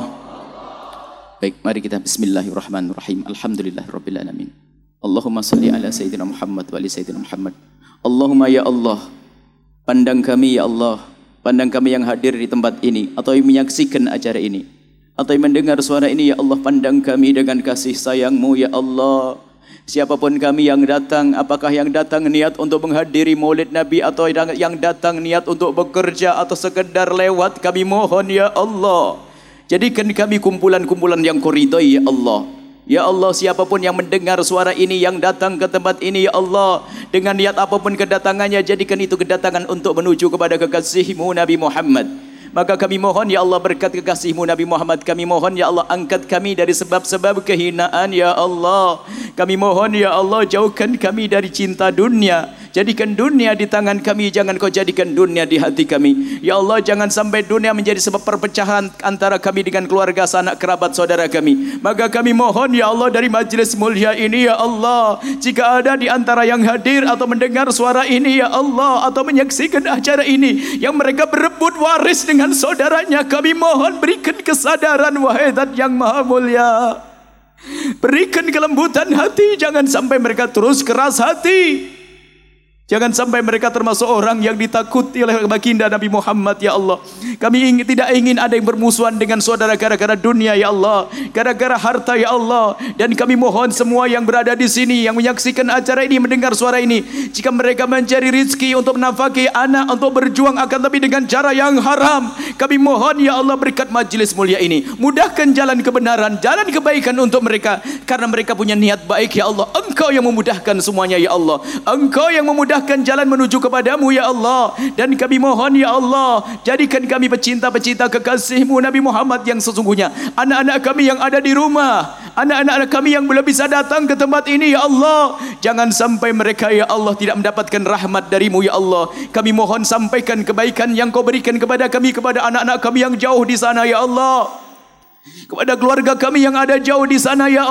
Baik, mari kita bismillahirrahmanirrahim. Alhamdulillahirabbil alamin. Allahumma salli ala sayyidina Muhammad wa ali sayyidina Muhammad. Allahumma ya Allah, pandang kami ya Allah, pandang kami yang hadir di tempat ini atau yang menyaksikan acara ini atau yang mendengar suara ini, ya Allah, pandang kami dengan kasih sayang-Mu ya Allah. Siapapun kami yang datang, apakah yang datang niat untuk menghadiri maulid Nabi atau yang datang niat untuk bekerja atau sekedar lewat, kami mohon ya Allah, jadikan kami kumpulan-kumpulan yang Kau ridhai ya Allah. Ya Allah, siapapun yang mendengar suara ini, yang datang ke tempat ini ya Allah, dengan niat apapun kedatangannya, jadikan itu kedatangan untuk menuju kepada kekasih-Mu Nabi Muhammad. Maka kami mohon ya Allah, berkat kekasih-Mu Nabi Muhammad, kami mohon ya Allah, angkat kami dari sebab-sebab kehinaan ya Allah. Kami mohon ya Allah, jauhkan kami dari cinta dunia. Jadikan dunia di tangan kami, jangan Kau jadikan dunia di hati kami. Ya Allah, jangan sampai dunia menjadi sebab perpecahan antara kami dengan keluarga, sanak, kerabat, saudara kami. Maka kami mohon ya Allah, dari majlis mulia ini ya Allah, jika ada di antara yang hadir atau mendengar suara ini ya Allah, atau menyaksikan acara ini, yang mereka berebut waris dengan saudaranya, kami mohon berikan kesadaran, wahai Zat yang maha mulia. Berikan kelembutan hati, jangan sampai mereka terus keras hati. Jangan sampai mereka termasuk orang yang ditakuti oleh baginda Nabi Muhammad ya Allah. Kami tidak ingin ada yang bermusuhan dengan saudara gara-gara dunia ya Allah, gara-gara harta ya Allah. Dan kami mohon semua yang berada di sini, yang menyaksikan acara ini, mendengar suara ini, jika mereka mencari rizki untuk menafkahi anak, untuk berjuang akan tapi dengan cara yang haram, kami mohon ya Allah, berkat majlis mulia ini, mudahkan jalan kebenaran, jalan kebaikan untuk mereka, karena mereka punya niat baik ya Allah. Engkau yang memudahkan semuanya ya Allah. Engkau yang memudahkan jalan menuju kepadamu ya Allah. Dan kami mohon ya Allah, jadikan kami pecinta-pecinta kekasih-Mu Nabi Muhammad yang sesungguhnya. Anak-anak kami yang ada di rumah, anak-anak kami yang belum bisa datang ke tempat ini ya Allah, jangan sampai mereka ya Allah tidak mendapatkan rahmat dari-Mu ya Allah. Kami mohon sampaikan kebaikan yang Kau berikan kepada kami, kepada anak-anak kami yang jauh di sana ya Allah, kepada keluarga kami yang ada jauh di sana ya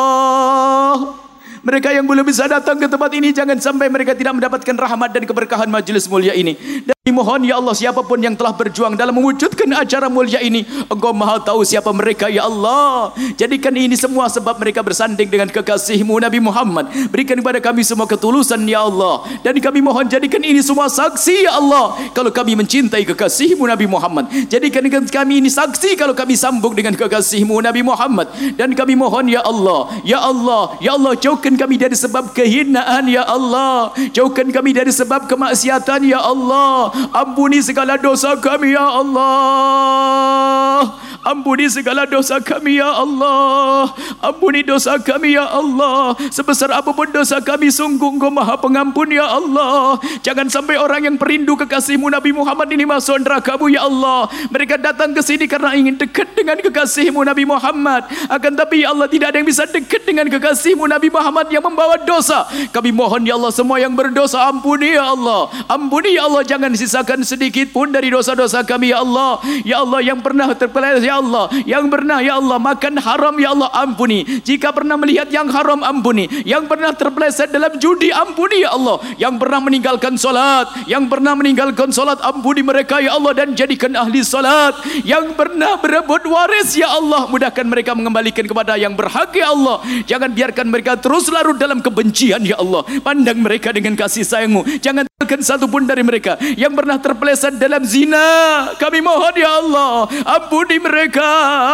Allah. Mereka yang belum bisa datang ke tempat ini, jangan sampai mereka tidak mendapatkan rahmat dan keberkahan majlis mulia ini. Mohon ya Allah, siapapun yang telah berjuang dalam mewujudkan acara mulia ini, Engkau maha tahu siapa mereka ya Allah. Jadikan ini semua sebab mereka bersanding dengan kekasih-Mu Nabi Muhammad. Berikan kepada kami semua ketulusan ya Allah. Dan kami mohon jadikan ini semua saksi ya Allah, kalau kami mencintai kekasih-Mu Nabi Muhammad. Jadikan kami ini saksi kalau kami sambung dengan kekasih-Mu Nabi Muhammad. Dan kami mohon ya Allah, ya Allah, ya Allah, jauhkan kami dari sebab kehinaan ya Allah. Jauhkan kami dari sebab kemaksiatan ya Allah. Ampuni segala dosa kami ya Allah. Ampuni segala dosa kami ya Allah. Ampuni dosa kami ya Allah. Sebesar apapun dosa kami, sungguh Engkau maha pengampun ya Allah. Jangan sampai orang yang perindu kekasih-Mu Nabi Muhammad ini masuk neraka-Mu ya Allah. Mereka datang ke sini karena ingin dekat dengan kekasih-Mu Nabi Muhammad. Akan tapi ya Allah, tidak ada yang bisa dekat dengan kekasih-Mu Nabi Muhammad yang membawa dosa. Kami mohon ya Allah, semua yang berdosa ampuni ya Allah. Ampuni ya Allah, jangan sisakan sedikit pun dari dosa-dosa kami ya Allah. Ya Allah, yang pernah terpeleset ya Allah, yang pernah ya Allah makan haram ya Allah, ampuni. Jika pernah melihat yang haram, ampuni. Yang pernah terpeleset dalam judi, ampuni ya Allah. Yang pernah meninggalkan solat, ampuni mereka ya Allah, dan jadikan ahli solat. Yang pernah berebut waris ya Allah, mudahkan mereka mengembalikan kepada yang berhak ya Allah. Jangan biarkan mereka terus larut dalam kebencian ya Allah. Pandang mereka dengan kasih sayang-Mu. Jangan tinggalkan satu pun dari mereka yang pernah terpeleset dalam zina. Kami mohon ya Allah, ampuni mereka.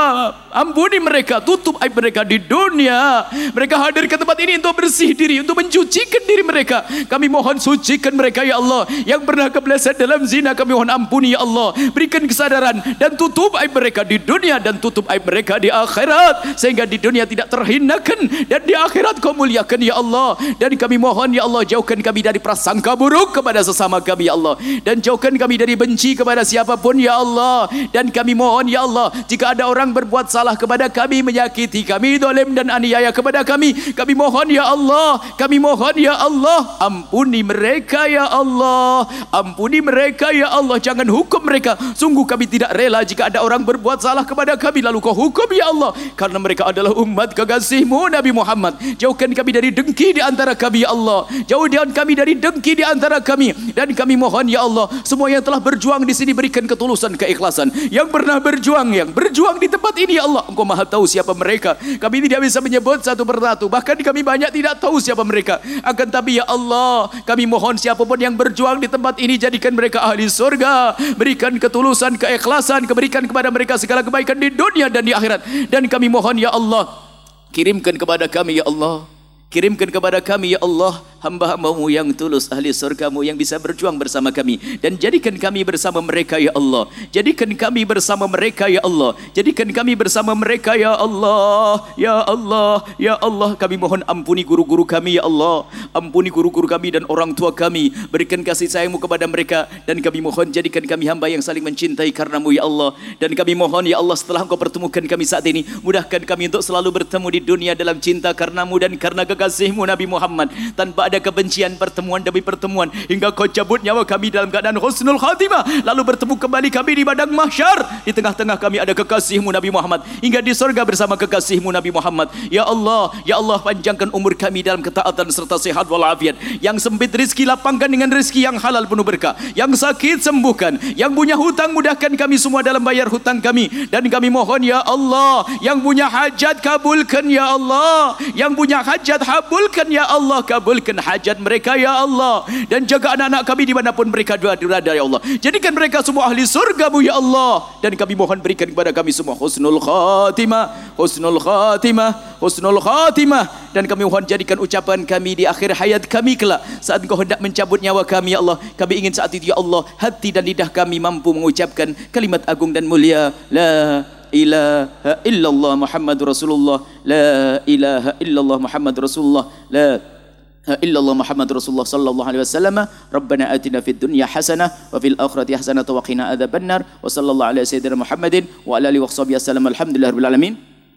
Ampuni mereka, tutup aib mereka di dunia. Mereka hadir ke tempat ini untuk bersih diri, untuk mencucikan diri mereka. Kami mohon sucikan mereka ya Allah. Yang pernah kepleset dalam zina, kami mohon ampuni ya Allah. Berikan kesadaran dan tutup aib mereka di dunia dan tutup aib mereka di akhirat, sehingga di dunia tidak terhinakan dan di akhirat Kau muliakan ya Allah. Dan kami mohon ya Allah, jauhkan kami dari prasangka buruk kepada sesama kami ya Allah, dan jauhkan kami dari benci kepada siapapun ya Allah. Dan kami mohon ya Allah, jika ada orang berbuat salah kepada kami, menyakiti kami, zalim dan aniaya kepada kami mohon ya Allah, kami mohon ya Allah, ampuni mereka ya Allah. Ampuni mereka ya Allah, jangan hukum mereka. Sungguh kami tidak rela jika ada orang berbuat salah kepada kami lalu Kau hukum ya Allah, karena mereka adalah umat kekasih-Mu Nabi Muhammad. Jauhkan kami dari dengki di antara kami ya Allah. Jauhkan kami dari dengki di antara kami. Dan kami mohon ya Allah, semua yang telah berjuang di sini berikan ketulusan, keikhlasan. Yang pernah berjuang di tempat ini ya Allah, Engkau maha tahu siapa mereka. Kami tidak bisa menyebut satu persatu, bahkan kami banyak tidak tahu siapa mereka. Akan tapi ya Allah, kami mohon siapapun yang berjuang di tempat ini, jadikan mereka ahli surga. Berikan ketulusan, keikhlasan, berikan kepada mereka segala kebaikan di dunia dan di akhirat. Dan kami mohon ya Allah, kirimkan kepada kami ya Allah, kirimkan kepada kami ya Allah, hamba-hamba-Mu yang tulus, ahli surga-Mu yang bisa berjuang bersama kami. Dan jadikan kami bersama mereka ya Allah. Jadikan kami bersama mereka ya Allah. Jadikan kami bersama mereka ya Allah. Ya Allah, ya Allah, kami mohon ampuni guru-guru kami ya Allah. Ampuni guru-guru kami dan orang tua kami. Berikan kasih sayang-Mu kepada mereka. Dan kami mohon jadikan kami hamba yang saling mencintai karena-Mu ya Allah. Dan kami mohon ya Allah, setelah Engkau pertemukan kami saat ini, mudahkan kami untuk selalu bertemu di dunia dalam cinta karena-Mu dan karena kekasih-Mu Nabi Muhammad, tanpa ada kebencian, pertemuan demi pertemuan, hingga Kau cabut nyawa kami dalam keadaan husnul khatimah, lalu bertemu kembali kami di padang mahsyar. Di tengah-tengah kami ada kekasih-Mu Nabi Muhammad, hingga di surga bersama kekasih-Mu Nabi Muhammad. Ya Allah, ya Allah, panjangkan umur kami dalam ketaatan serta sehat walafiat. Yang sempit rizki lapangkan dengan rizki yang halal penuh berkah. Yang sakit sembuhkan. Yang punya hutang mudahkan kami semua dalam bayar hutang kami. Dan kami mohon ya Allah, yang punya hajat kabulkan ya Allah. Yang punya hajat kabulkan ya Allah. Kabulkan hajat mereka ya Allah. Dan jaga anak-anak kami dimanapun mereka berada ya Allah. Jadikan mereka semua ahli surga-Mu ya Allah. Dan kami mohon berikan kepada kami semua husnul khatimah, husnul khatimah, husnul khatimah. Dan kami mohon jadikan ucapan kami di akhir hayat kami kelak, saat Engkau hendak mencabut nyawa kami ya Allah. Kami ingin saat itu ya Allah, hati dan lidah kami mampu mengucapkan kalimat agung dan mulia, la ilaha illallah Muhammadur Rasulullah, la ilaha illallah Muhammadur Rasulullah, la illallah Muhammadur Rasulullah sallallahu alaihi wasallam. Rabbana atina fid dunya hasanah wa fil akhirati hasanah wa qina adzabannar. Wa sallallahu ala sayyidina Muhammadin wa ala alihi wa sahbihi wasallam. Alhamdulillahirabbil alamin.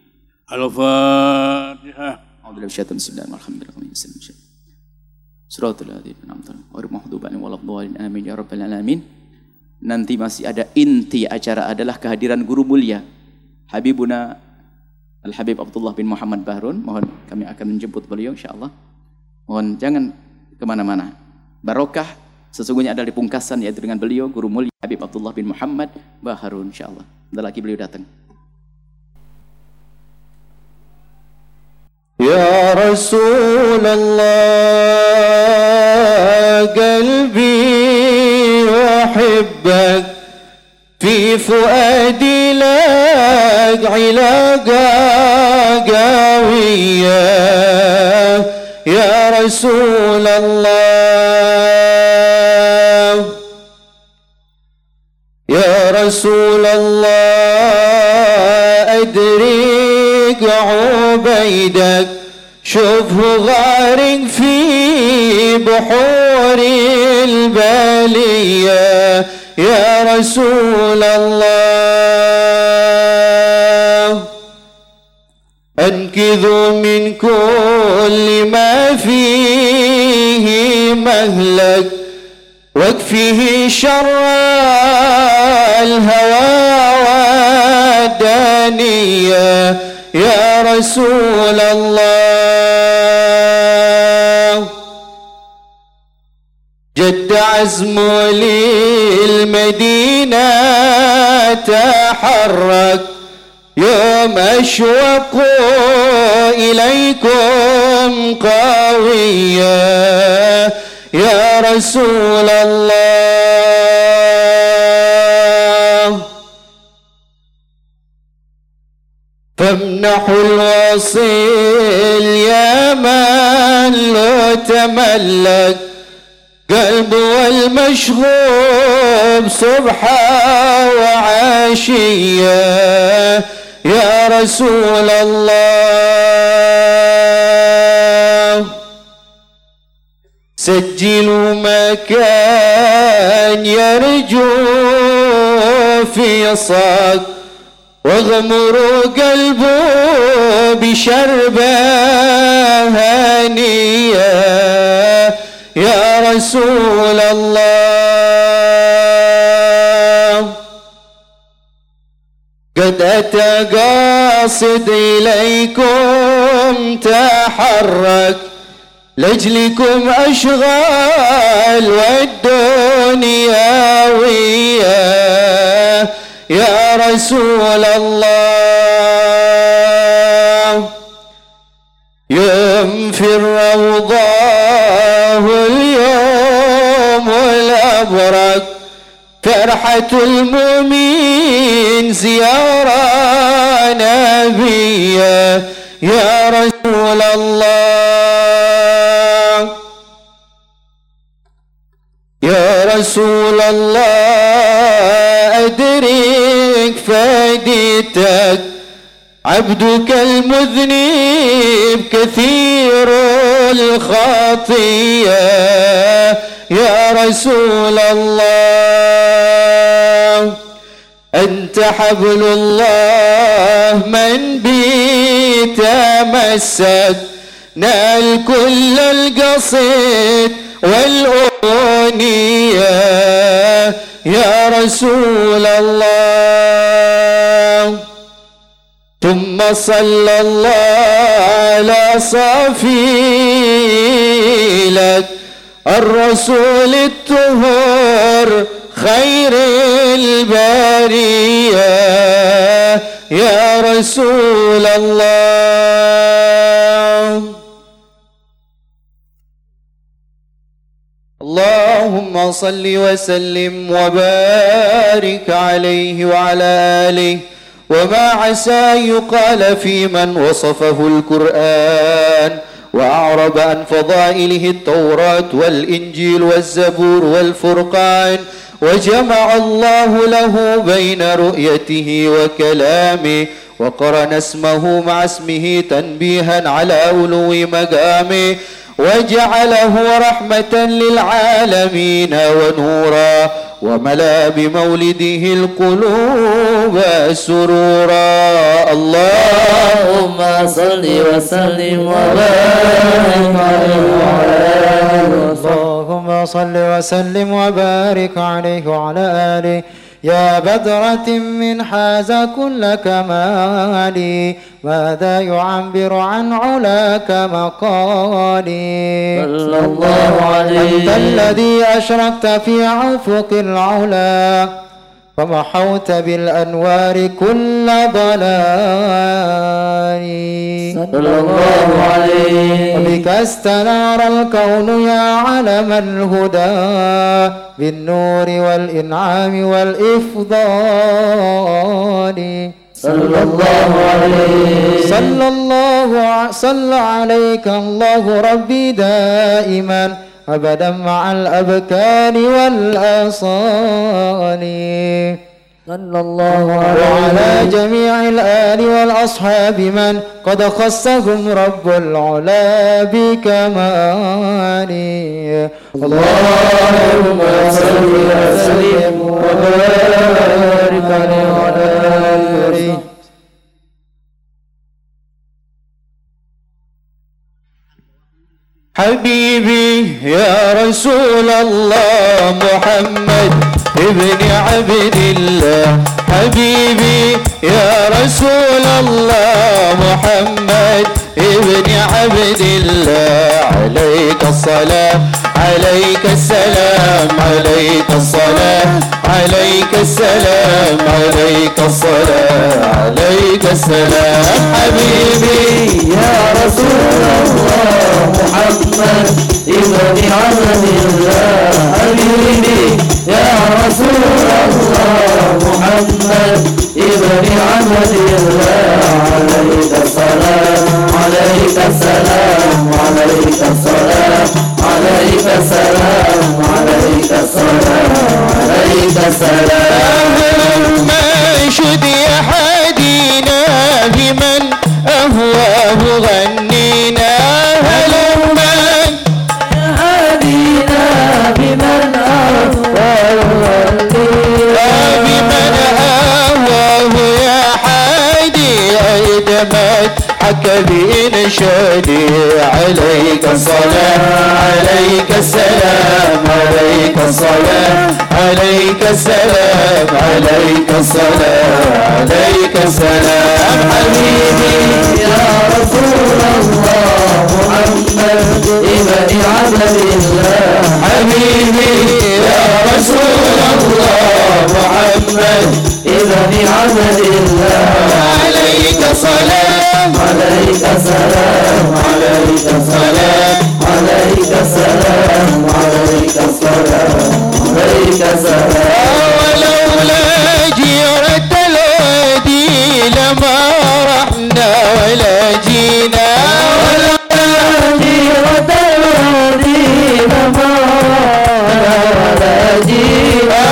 Al-Fatihah. A'udzu billahi bismillahirrahmanirrahim. Suratul ladzina an'amta 'alaihim ghairil maghdubi 'alaihim waladdallin. Amin ya rabbal alamin. Nanti masih ada inti acara adalah kehadiran guru mulia Habibuna Al-Habib Abdullah bin Muhammad Bahrun. Mohon kami akan menjemput beliau insyaallah. Mohon jangan kemana-mana. Barokah Sesungguhnya ada di pungkasan yaitu dengan beliau Guru Mulia Habib Abdullah bin Muhammad Baharun insyaallah. Bentar lagi beliau datang. Ya Rasulullah qalbi yuhibbak fi fuadi lak ilaqa qawiyah ya Rasulullah ya Rasulullah adrik عبيدك شوفه غارق في بحور البالية يا رسول الله أنقذوا من كل ما فيه مهلك واكفه شر الهوى والدانية يا رسول الله جد عزم للمدينة تحرك يوم أشوق إليكم قوية يا رسول الله فامنحوا الوصيل يا من لو تملك قلبه المشغوب صبحا وعشيا يا رسول الله سجلوا ما كان يرجو في صاق واغمروا قلبه بشربة هنية يا رسول الله قد أتى قاصد إليكم تحرك لأجلكم أشغال والدنياوية يا رسول الله يوم في الروضة واليوم والأبرق فرحة المؤمن زيارة نبية يا رسول الله يا رسول الله أدرك فديتك عبدك المذنب كثير الخطية يا رسول الله أنت حبل الله من بي تمسك نال كل القصد والأغنية يا رسول الله ثم صلى الله على صفيلك الرسول الطهور خير البرية يا رسول الله اللهم صل وسلم وبارك عليه وعلى آله وما عسى يقال في من وصفه القرآن وأعرب عن فضائله التوراة والإنجيل والزبور والفرقان وجمع الله له بين رؤيته وكلامه وقرن اسمه مع اسمه تنبيها على علو مقامه وجعله رحمة للعالمين ونورا وملأ بمولده القلوب سرورا اللهم صل وسلم وبارك عليه وعلى آله اللهم صل وسلم وبارك عليه وعلى آله يا بدرة من حاز كل كمالي ماذا يعبر عن علاك مقالي صلى الله عليه. أنت الذي أشرقت في عفق العلا فمحوت بالأنوار كل ضلال صلى الله عليه. وبك استنار الكون يا علم الهدى بالنور والإنعام والإفضال صلى الله عليه. صلى عليك الله ربي دائما أبدا مع الأبكار والأصال صلى الله عليه. وعلى جميع الآل والأصحاب من قد خصهم رب العلا بكماله اللهم صل وسلم وبارك على آله. حبيبي يا رسول الله محمد ابن عبد الله حبيبي يا رسول الله محمد ابن عبد الله عليك الصلاة عليك السلام عليك الصلاة عليك السلام عليك الصلاة عليك السلام حبيبي يا رسول الله محمد ابن عبد الله حبيبي يا رسول الله محمد ابن عبد الله عليك السلام عليك السلام عليك السلام عليك السلام عليك السلام عليك السلام. ما شدي حدينا بمن أهواه غنينا هلما هدينا بمن أهواه غنينا بمن أهواه يا حادي أيدمت حكى بإنشادي عليك الصلاة عليك السلام عليك الصلاة عليك السلام عليك الصلاة عليك السلام حبيبي يا رسول الله محمد ابن عبد الله حبيبي يا رسول الله محمد ابن عبد الله عليك سلام عليك سلام عليك سلام عليك سلام عليك سلام عليك سلام. ولولا جيرة الوادي لما رحنا ولا جينا ولولا جيرة الوادي لما رحنا ولا جينا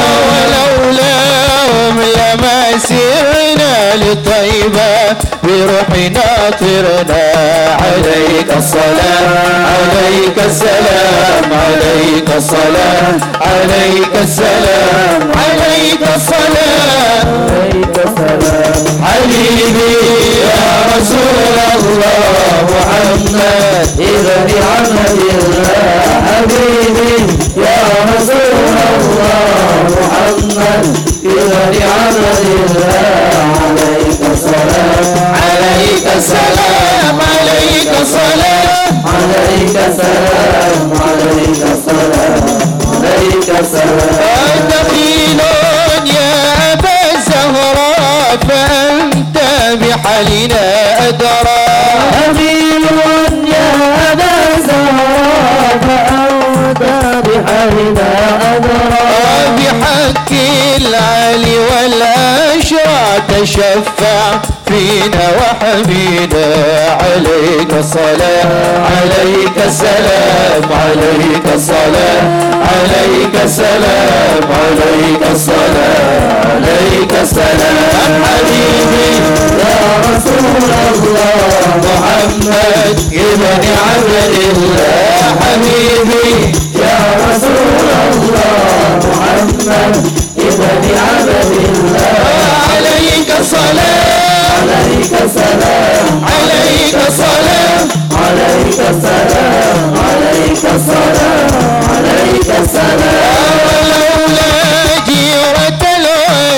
ولولاهم لما سرنا لطيبة بروحنا طرنا عليك الصلاة عليك السلام عليك الصلاة عليك السلام عليك الصلاة عليك سلام. حبيبي يا رسول الله محمد ابن عبد الله حبيبي يا رسول الله محمد ابن عبد الله عليك السلام عليك السلام عليك الصلاة عليك السلام عليك السلام عليك السلام. دخيل يا أبا الزهراء فأنت بحالنا أدرى أمين يا أبا زهراء فأنت بحالنا أدرى بحق العلي والأشرع تشفع فينا وحبينا عليك الصلاة عليك السلام عليك الصلاة عليك السلام عليك الصلاة عليك السلام. حبيبي يا رسول الله محمد ابن عبد الله حبيبي يا رسول الله محمد ابن عبد الله عليك الصلاة عليك السلام عليك الصلاة عليك السلام عليك السلام عليك السلام. ولولا جيرة الوادي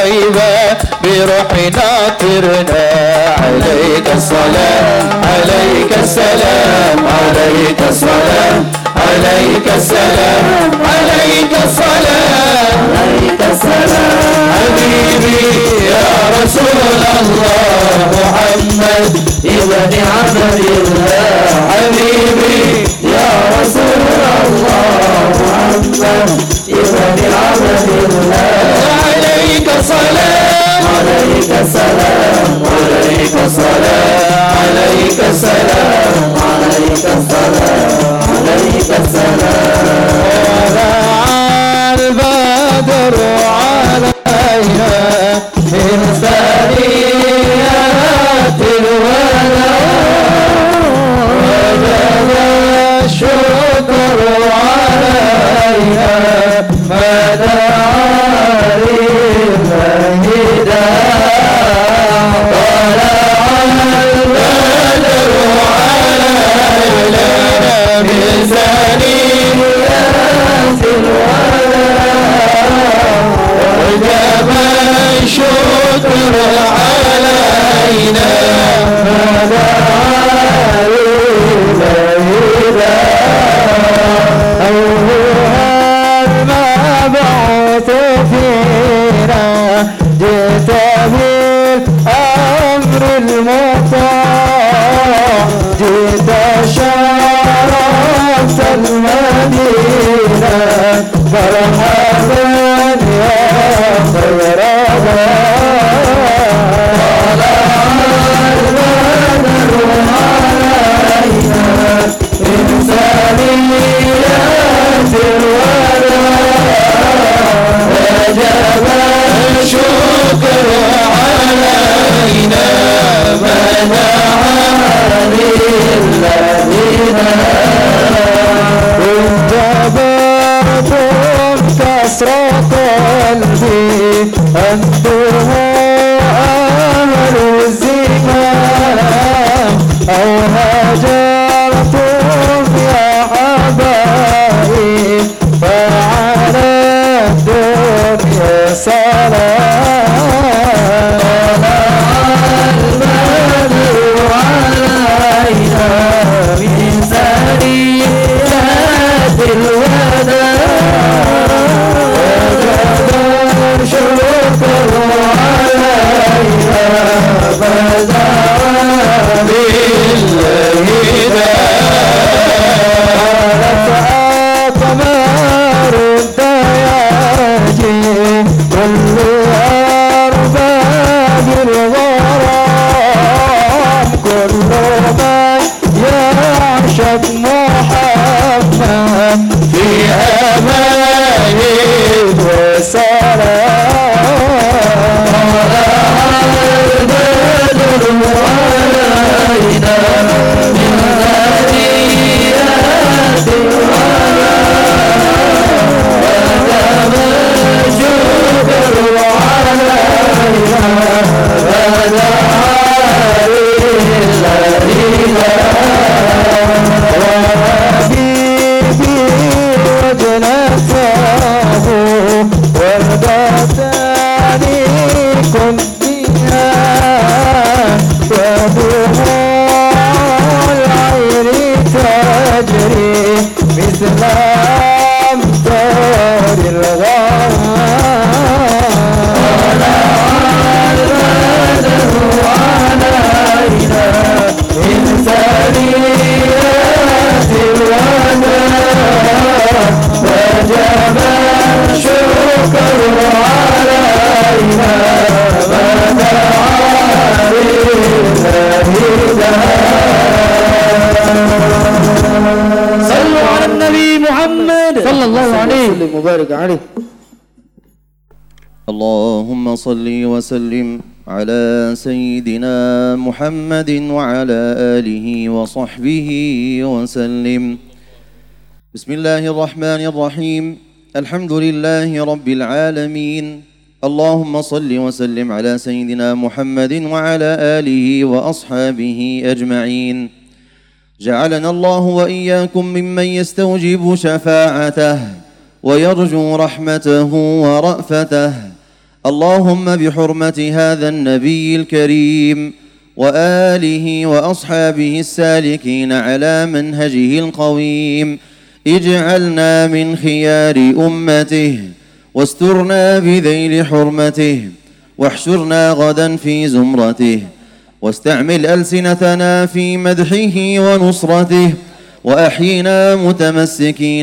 طيبة بروحنا طرنا عليك الصلاة عليك السلام عليك الصلاة عليك السلام عليك الصلاة عليك السلام حبيبي يا رسول الله محمد ابن عبد الله حبيبي يا رسول الله محمد ابن عبد الله عليك الصلاة عليك السلام عليك الصلاة عليك السلام عليك الصلاة عليك السلام طلع البدر علينا من ثنيات الوداع وجب الشكر علينا ما دعا لله داع طلع البدر علينا من ثنيات الوداع وجب الشكر علينا ما دعا لله داع أيها المبعوث فينا جئت بالأمر المطاع جئت شرفت المدينة مرحبا يا خير كسر قلبي أنتم أهل الزمان أو هجرتم يا حبايب فعلى الدنيا سلام البدر علينا من ثنيات الوداع شكر علينا فدعا بالله قمر الدياجي كل أرباب الغرام كل من يعشق محمد في أمان وسلام البدر علينا من ثنيات الوداع وجب الشكر علينا فدعا لله وحبيبي وجنته وردتني كنت بها ودموع العين تجري مثل أمطار الغرام البدر علينا من ثنيات الوداع وجب الشكر علينا ما دعا لله صلوا على النبي محمد صلى الله عليه وسلم وبارك عليه. اللهم صل وسلم على سيدنا محمد وعلى آله وصحبه وسلم. بسم الله الرحمن الرحيم. الحمد لله رب العالمين. اللهم صل وسلم على سيدنا محمد وعلى آله وأصحابه أجمعين. جعلنا الله وإياكم ممن يستوجب شفاعته ويرجو رحمته ورأفته. اللهم بحرمة هذا النبي الكريم وآله وأصحابه السالكين على منهجه القويم اجعلنا من خيار أمته واسترنا بذيل حرمته واحشرنا غدا في زمرته واستعمل ألسنتنا في مدحه ونصرته وأحينا متمسكين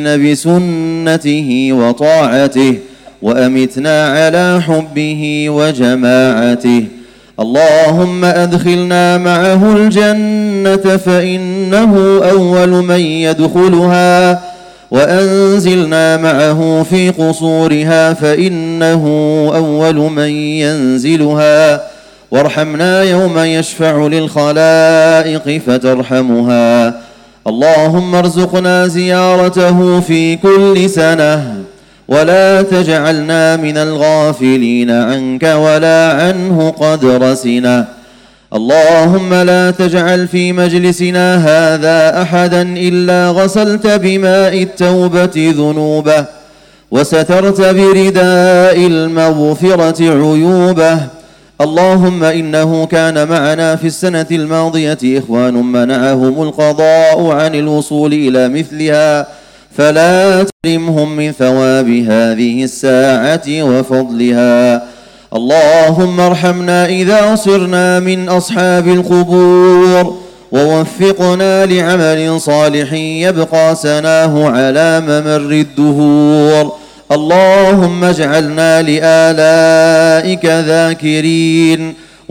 بسنته وطاعته وأمتنا على حبه وجماعته. اللهم أدخلنا معه الجنة فإنه أول من يدخلها وأنزلنا معه في قصورها فإنه أول من ينزلها وارحمنا يوم يشفع للخلائق فترحمها. اللهم ارزقنا زيارته في كل سنة ولا تجعلنا من الغافلين عنك ولا عنه قدر سنة. اللهم لا تجعل في مجلسنا هذا أحدا إلا غسلت بماء التوبة ذنوبه وسترت برداء المغفرة عيوبه. اللهم إنه كان معنا في السنة الماضية إخوان منعهم القضاء عن الوصول إلى مثلها فلا تحرمهم من ثواب هذه الساعة وفضلها. اللهم ارحمنا إذا صرنا من أصحاب القبور ووفقنا لعمل صالح يبقى سناه على ممر الدهور. اللهم اجعلنا لآلائك ذاكرين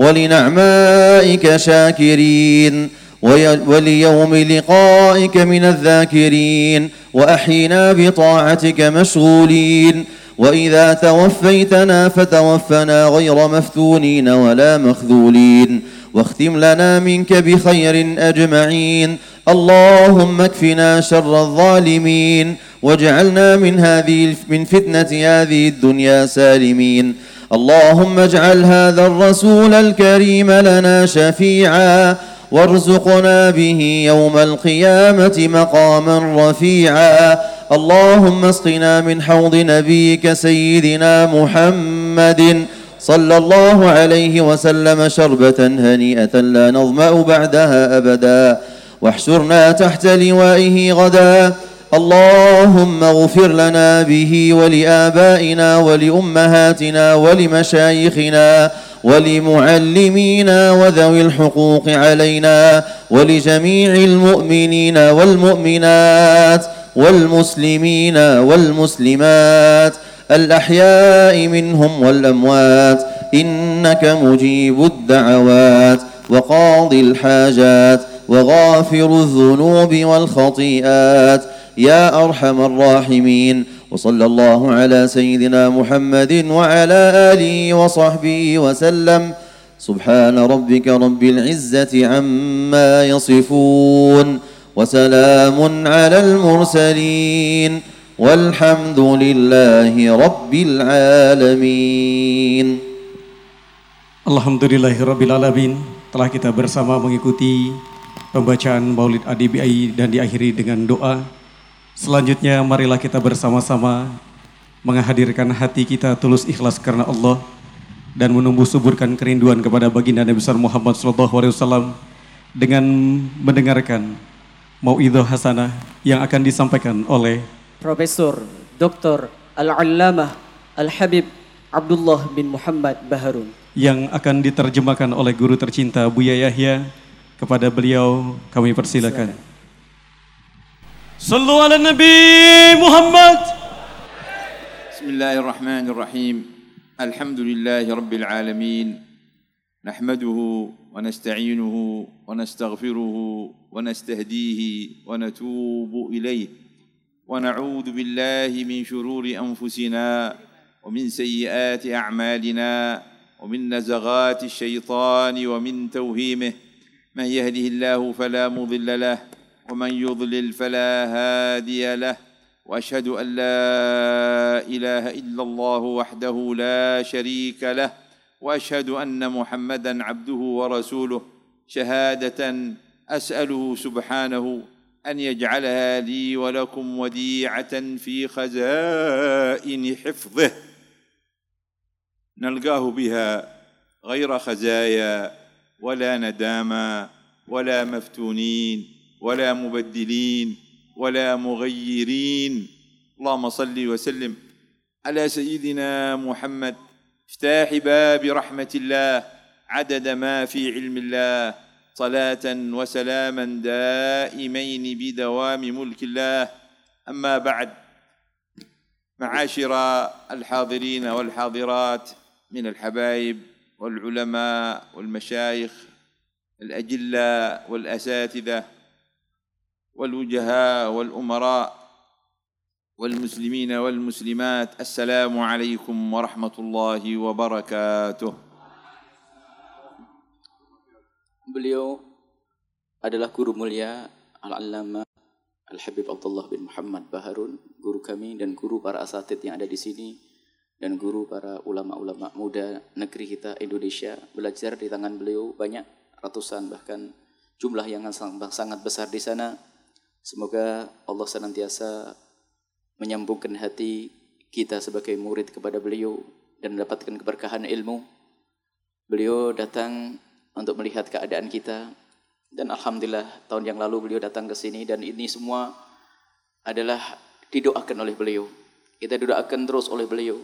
ولنعمائك شاكرين وليوم لقائك من الذاكرين وأحينا بطاعتك مشغولين. وإذا توفيتنا فتوفنا غير مفتونين ولا مخذولين واختم لنا منك بخير أجمعين. اللهم اكفنا شر الظالمين واجعلنا من فتنة هذه الدنيا سالمين. اللهم اجعل هذا الرسول الكريم لنا شفيعا وارزقنا به يوم القيامة مقاما رفيعا. اللهم اسقنا من حوض نبيك سيدنا محمد صلى الله عليه وسلم شربة هنيئة لا نظمأ بعدها أبدا واحشرنا تحت لوائه غدا. اللهم اغفر لنا به ولآبائنا ولأمهاتنا ولمشايخنا ولمعلمينا وذوي الحقوق علينا ولجميع المؤمنين والمؤمنات والمسلمين والمسلمات الأحياء منهم والأموات إنك مجيب الدعوات وقاضي الحاجات وغافر الذنوب والخطيئات يا أرحم الراحمين. وصلى الله على سيدنا محمد وعلى آله وصحبه وسلم. سبحان ربك رب العزة عما يصفون وسلام على المرسلين والحمد لله رب العالمين. Alhamdulillahirrabbilalamin. Telah kita bersama mengikuti pembacaan Maulid ADBI dan diakhiri dengan doa. Selanjutnya marilah kita bersama-sama menghadirkan hati kita tulus ikhlas karena Allah dan menumbuh suburkan kerinduan kepada baginda Nabi besar Muhammad SAW dengan mendengarkan mau'idhah hasanah yang akan disampaikan oleh Profesor Dr. Al-Allamah Al-Habib Abdullah bin Muhammad Baharun yang akan diterjemahkan oleh guru tercinta Buya Yahya. Kepada beliau kami persilakan. Sallu ala Nabi Muhammad. Bismillahirrahmanirrahim. Alhamdulillahi Rabbil alamin. Nahmaduhu wa nasta'inuhu wa nastaghfiruhu wa nastahdihi wa natubu ilayh. Wa na'udhu billahi min shururi anfusina wa min sayyiati a'malina wa min nazagati syaitani wa min tawhimih. من يهده الله فلا مضل له ومن يضلل فلا هادي له وأشهد أن لا إله إلا الله وحده لا شريك له وأشهد أن محمدا عبده ورسوله شهادة أسأله سبحانه أن يجعلها لي ولكم وديعة في خزائن حفظه. نلقاه بها غير خزايا ولا ندامى ولا مفتونين ولا مبدلين ولا مغيرين. اللهم صل وسلم على سيدنا محمد افتاح باب رحمة الله عدد ما في علم الله صلاة وسلاما دائمين بدوام ملك الله. أما بعد، معاشر الحاضرين والحاضرات من الحبايب والعلماء والمشايخ الأجلاء والأساتذة والوجهاء والأمراء والمسلمين والمسلمات، السلام عليكم ورحمة الله وبركاته. Beliau adalah guru mulia Al-Allamah Al-Habib Abdullah bin Muhammad Baharun, guru kami dan guru para asatidz yang ada di sini dan guru para ulama-ulama muda negeri kita Indonesia. Belajar di tangan beliau banyak ratusan bahkan jumlah yang sangat besar di sana. Semoga Allah senantiasa menyambungkan hati kita sebagai murid kepada beliau dan mendapatkan keberkahan ilmu. Beliau datang untuk melihat keadaan kita dan alhamdulillah tahun yang lalu beliau datang ke sini dan ini semua adalah didoakan oleh beliau. Kita didoakan terus oleh beliau.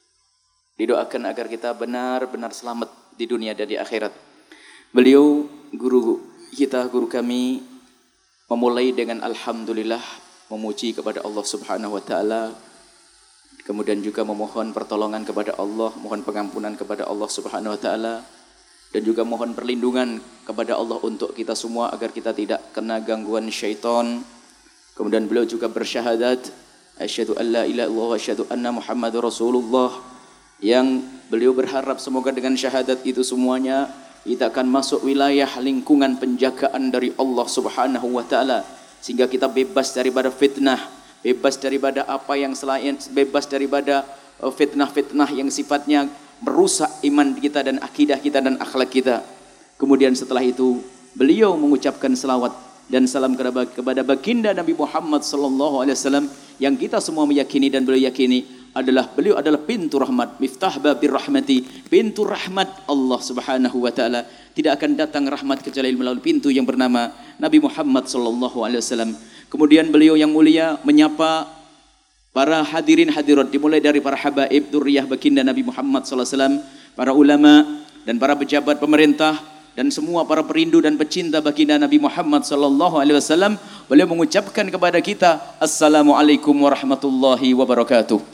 Didoakan agar kita benar-benar selamat di dunia dan di akhirat. Beliau guru kita, guru kami memulai dengan alhamdulillah memuji kepada Allah Subhanahu wa taala, kemudian juga memohon pertolongan kepada Allah, mohon pengampunan kepada Allah Subhanahu wa taala dan juga mohon perlindungan kepada Allah untuk kita semua agar kita tidak kena gangguan syaitan. Kemudian beliau juga bersyahadat asyhadu an la ilaha illallah wa asyhadu anna Muhammadar Rasulullah, yang beliau berharap semoga dengan syahadat itu semuanya kita akan masuk wilayah lingkungan penjagaan dari Allah Subhanahu wa taala sehingga kita bebas daripada fitnah, bebas daripada apa yang selain, bebas daripada fitnah-fitnah yang sifatnya merusak iman kita dan akidah kita dan akhlak kita. Kemudian setelah itu beliau mengucapkan selawat dan salam kepada baginda Nabi Muhammad sallallahu alaihi wasallam yang kita semua meyakini dan beliau yakini beliau adalah pintu rahmat, miftah babir rahmati, pintu rahmat Allah Subhanahu wa taala. Tidak akan datang rahmat kecuali melalui pintu yang bernama Nabi Muhammad sallallahu alaihi wasallam. Kemudian beliau yang mulia menyapa para hadirin hadirat dimulai dari para habaib dzurriyyah baginda Nabi Muhammad sallallahu alaihi wasallam, para ulama dan para pejabat pemerintah dan semua para perindu dan pecinta baginda Nabi Muhammad sallallahu alaihi wasallam. Beliau mengucapkan kepada kita assalamualaikum warahmatullahi wabarakatuh.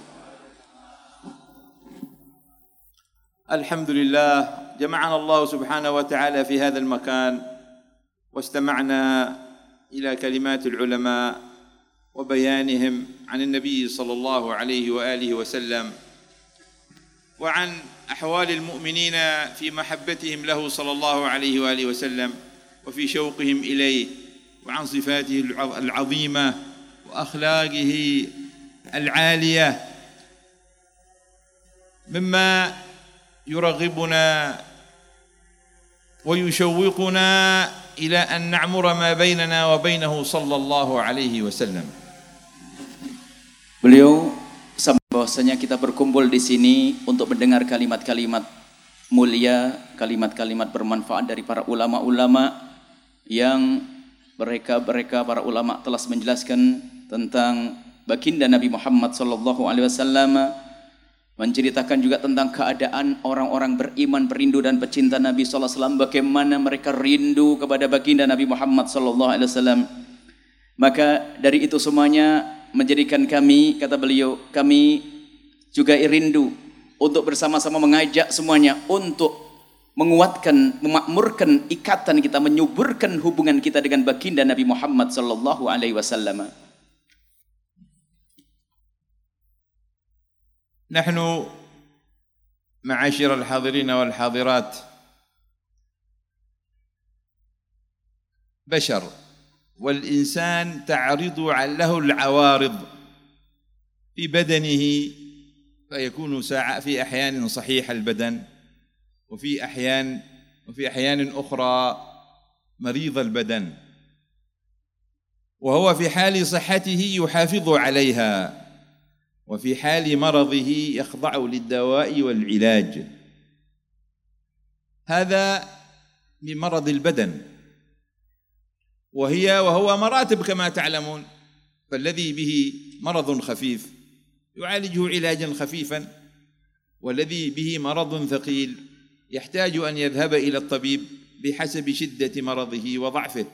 الحمد لله جمعنا الله سبحانه وتعالى في هذا المكان واستمعنا إلى كلمات العلماء وبيانهم عن النبي صلى الله عليه وآله وسلم وعن أحوال المؤمنين في محبتهم له صلى الله عليه وآله وسلم وفي شوقهم إليه وعن صفاته العظيمة وأخلاقه العالية مما يرغبنا ويشوقنا إلى أن نعمر ما بيننا وبينه صلى الله عليه وسلم. Beliau bahwasanya kita berkumpul di sini untuk mendengar kalimat-kalimat mulia, kalimat-kalimat bermanfaat dari para ulama-ulama yang mereka para ulama telah menjelaskan tentang baginda Nabi Muhammad sallallahu alaihi wasallam, menceritakan juga tentang keadaan orang-orang beriman, perindu dan pecinta Nabi sallallahu alaihi wasallam, bagaimana mereka rindu kepada baginda Nabi Muhammad sallallahu alaihi wasallam. Maka dari itu semuanya menjadikan kami, kata beliau, kami juga rindu untuk bersama-sama mengajak semuanya untuk menguatkan, memakmurkan ikatan kita, menyuburkan hubungan kita dengan baginda Nabi Muhammad sallallahu alaihi wasallam. نحن معاشر الحاضرين والحاضرات بشر، والإنسان تعرض له العوارض في بدنه، فيكون في أحيان صحيح البدن وفي أحيان أخرى مريض البدن، وهو في حال صحته يحافظ عليها وفي حال مرضه يخضع للدواء والعلاج. هذا من مرض البدن، وهو مراتب كما تعلمون، فالذي به مرض خفيف يعالجه علاجا خفيفا، والذي به مرض ثقيل يحتاج أن يذهب إلى الطبيب بحسب شدة مرضه وضعفه.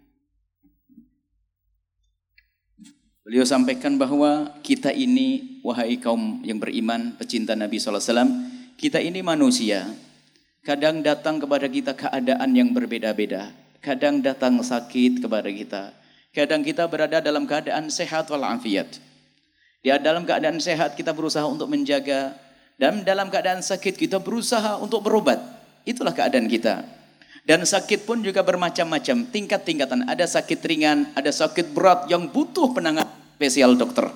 Beliau sampaikan bahwa kita ini, wahai kaum yang beriman, pecinta Nabi SAW, kita ini manusia. Kadang datang kepada kita keadaan yang berbeda-beda. Kadang datang sakit kepada kita. Kadang kita berada dalam keadaan sehat walafiat. Di dalam keadaan sehat kita berusaha untuk menjaga, dan dalam keadaan sakit kita berusaha untuk berobat. Itulah keadaan kita. Dan sakit pun juga bermacam-macam, tingkat-tingkatan. Ada sakit ringan, ada sakit berat yang butuh penanganan spesial dokter.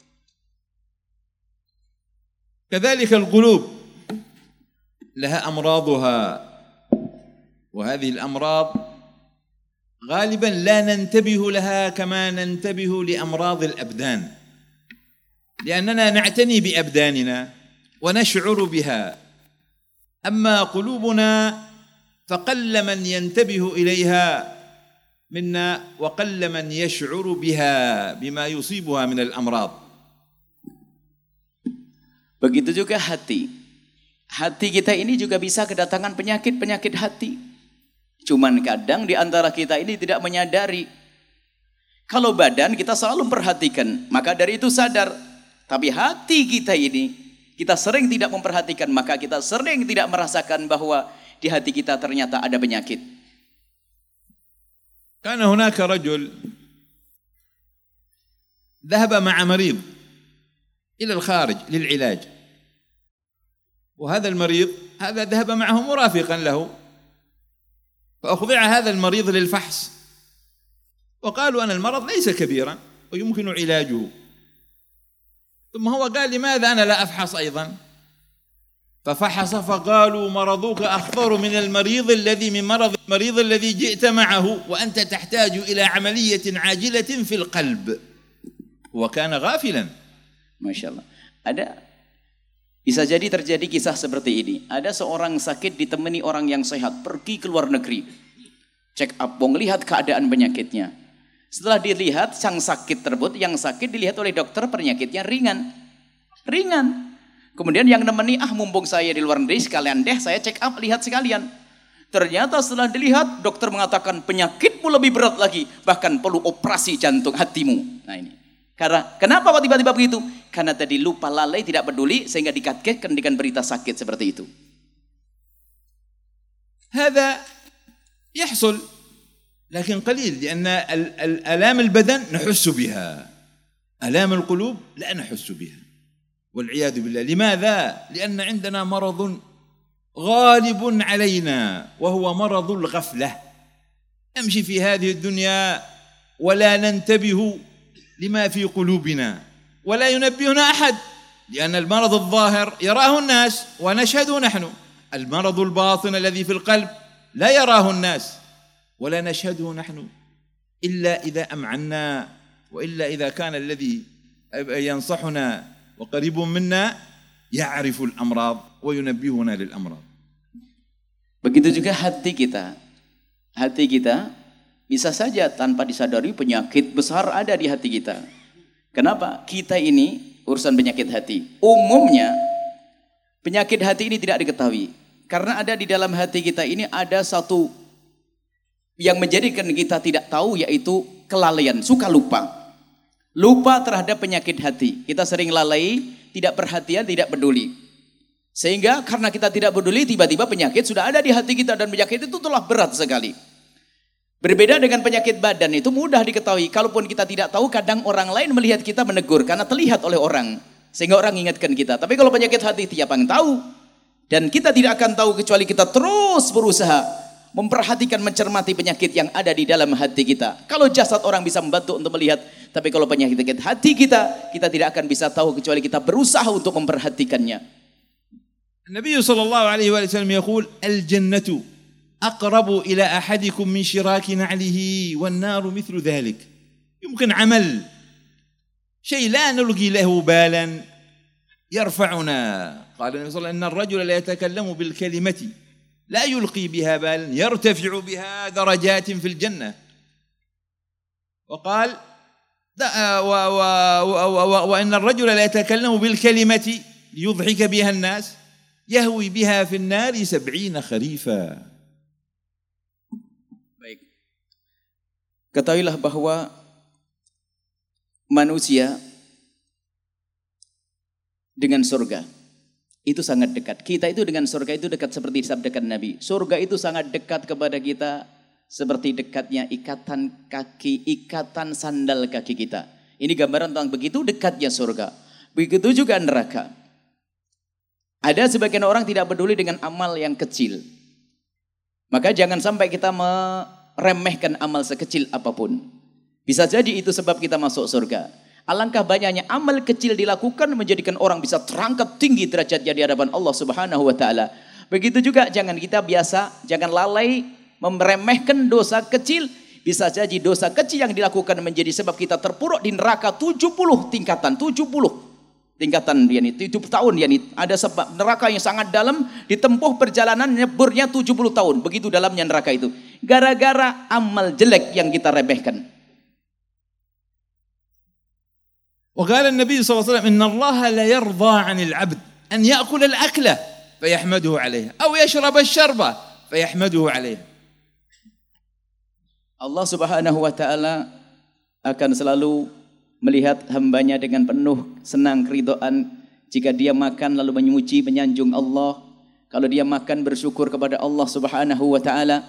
كذلك القلوب لها أمراضها، وهذه الأمراض غالبا لا ننتبه لها كما ننتبه لأمراض الأبدان، لأننا نعتني بأبداننا ونشعر بها، أما قلوبنا فقل من ينتبه إليها منا وقل من يشعر بها بما يصيبها من الأمراض. Begitu juga hati. Hati kita ini juga bisa kedatangan penyakit-penyakit hati. Cuman kadang di antara kita ini tidak menyadari. Kalau badan kita selalu memperhatikan, maka dari itu sadar. Tapi hati kita ini, kita sering tidak memperhatikan, maka kita sering tidak merasakan bahwa di hati kita ternyata ada penyakit. كان هناك رجل ذهب مع مريض إلى الخارج للعلاج، وهذا المريض هذا ذهب معه مرافقا له، فأخضع هذا المريض للفحص، وقالوا أن المرض ليس كبيرا ويمكن علاجه، ثم هو قال لماذا أنا لا أفحص أيضا؟ ففحص فقالوا مرضك أخطر من المريض الذي جئت معه، وأنت تحتاج إلى عملية عاجلة في القلب، وكان غافلا. Masya Allah. Bisa jadi terjadi kisah seperti ini. Ada seorang sakit ditemani orang yang sehat, pergi ke luar negeri, check up, mau lihat keadaan penyakitnya. Setelah dilihat sang sakit tersebut, yang sakit dilihat oleh dokter penyakitnya ringan. Kemudian yang nemeni, mumpung saya di luar negeri, sekalian deh saya check up, lihat sekalian. Ternyata setelah dilihat, dokter mengatakan penyakitmu lebih berat lagi, bahkan perlu operasi jantung hatimu. Nah ini. Karena kenapa kok tiba-tiba begitu? Karena tadi lupa, lalai, tidak peduli, sehingga dikagetkan dengan berita sakit seperti itu. هذا يحصل لكن قليل، لأن آلام البدن نحس بها، آلام القلوب لا نحس بها والعياذ بالله. لماذا؟ لأن عندنا مرض غالب علينا وهو مرض الغفلة. نمشي في هذه الدنيا ولا ننتبه لما في قلوبنا ولا ينبهنا أحد، لأن المرض الظاهر يراه الناس ونشهده نحن، المرض الباطن الذي في القلب لا يراه الناس ولا نشهده نحن إلا إذا أمعنا، وإلا إذا كان الذي ينصحنا وقريب منا يعرف الأمراض وينبهنا للأمراض. Begitu juga hati kita. Hati kita bisa saja tanpa disadari penyakit besar ada di hati kita. Kenapa? Kita ini urusan penyakit hati. Umumnya penyakit hati ini tidak diketahui. Karena ada di dalam hati kita ini ada satu yang menjadikan kita tidak tahu, yaitu kelalaian, suka lupa. Lupa terhadap penyakit hati. Kita sering lalai, tidak perhatian, tidak peduli. Sehingga karena kita tidak peduli, tiba-tiba penyakit sudah ada di hati kita, dan penyakit itu telah berat sekali. Berbeda dengan penyakit badan, itu mudah diketahui. Kalaupun kita tidak tahu, kadang orang lain melihat kita menegur karena terlihat oleh orang, sehingga orang ingatkan kita. Tapi kalau penyakit hati, tiap yang tahu, dan kita tidak akan tahu kecuali kita terus berusaha memperhatikan, mencermati penyakit yang ada di dalam hati kita. Kalau jasad orang bisa membantu untuk melihat, tapi kalau penyakit hati kita, kita tidak akan bisa tahu kecuali kita berusaha untuk memperhatikannya. Nabi sallallahu alaihi wasallam yaqul al-jannatu aqrabu ila ahadikum min shiraki na'lihi wan naru mithlu dhalik. Yumkin amal shay la nulqi lahu balan yarfa'una. Qala Nabi sallallahu alaihi wasallam inna ar-rajula la yatakallamu bil kalimati لا يلقي بها بالا يرتفع بها درجات في الجنة. وقال وإن الرجل لا يتكلم بالكلمة ليضحك بها الناس يهوي بها في النار 70 خريفا. Baik. Ketahuilah bahwa manusia dengan surga itu sangat dekat. Kita itu dengan surga itu dekat seperti disabdakan Nabi. Surga itu sangat dekat kepada kita seperti dekatnya ikatan kaki, ikatan sandal kaki kita. Ini gambaran tentang begitu dekatnya surga. Begitu juga neraka. Ada sebagian orang tidak peduli dengan amal yang kecil. Maka jangan sampai kita meremehkan amal sekecil apapun. Bisa jadi itu sebab kita masuk surga. Alangkah banyaknya amal kecil dilakukan menjadikan orang bisa terangkat tinggi derajatnya di hadapan Allah Subhanahu wa taala. Begitu juga jangan kita jangan lalai meremehkan dosa kecil. Bisa jadi dosa kecil yang dilakukan menjadi sebab kita terpuruk di neraka 70 tingkatan, 70 tingkatan yakni 70 tahun yakni ada sebab neraka yang sangat dalam ditempuh perjalanan nyeburnya 70 tahun. Begitu dalamnya neraka itu. Gara-gara amal jelek yang kita remehkan. وقال النبي صلى الله عليه وسلم إن الله لا يرضى عن العبد أن يأكل الأكلة فيحمده عليها أو يشرب الشربة فيحمده عليها. Allah Subhanahu wa taala akan selalu melihat hambanya dengan penuh senang keridhaan jika dia makan lalu memuji menyanjung Allah. Kalau dia makan bersyukur kepada Allah Subhanahu wa taala.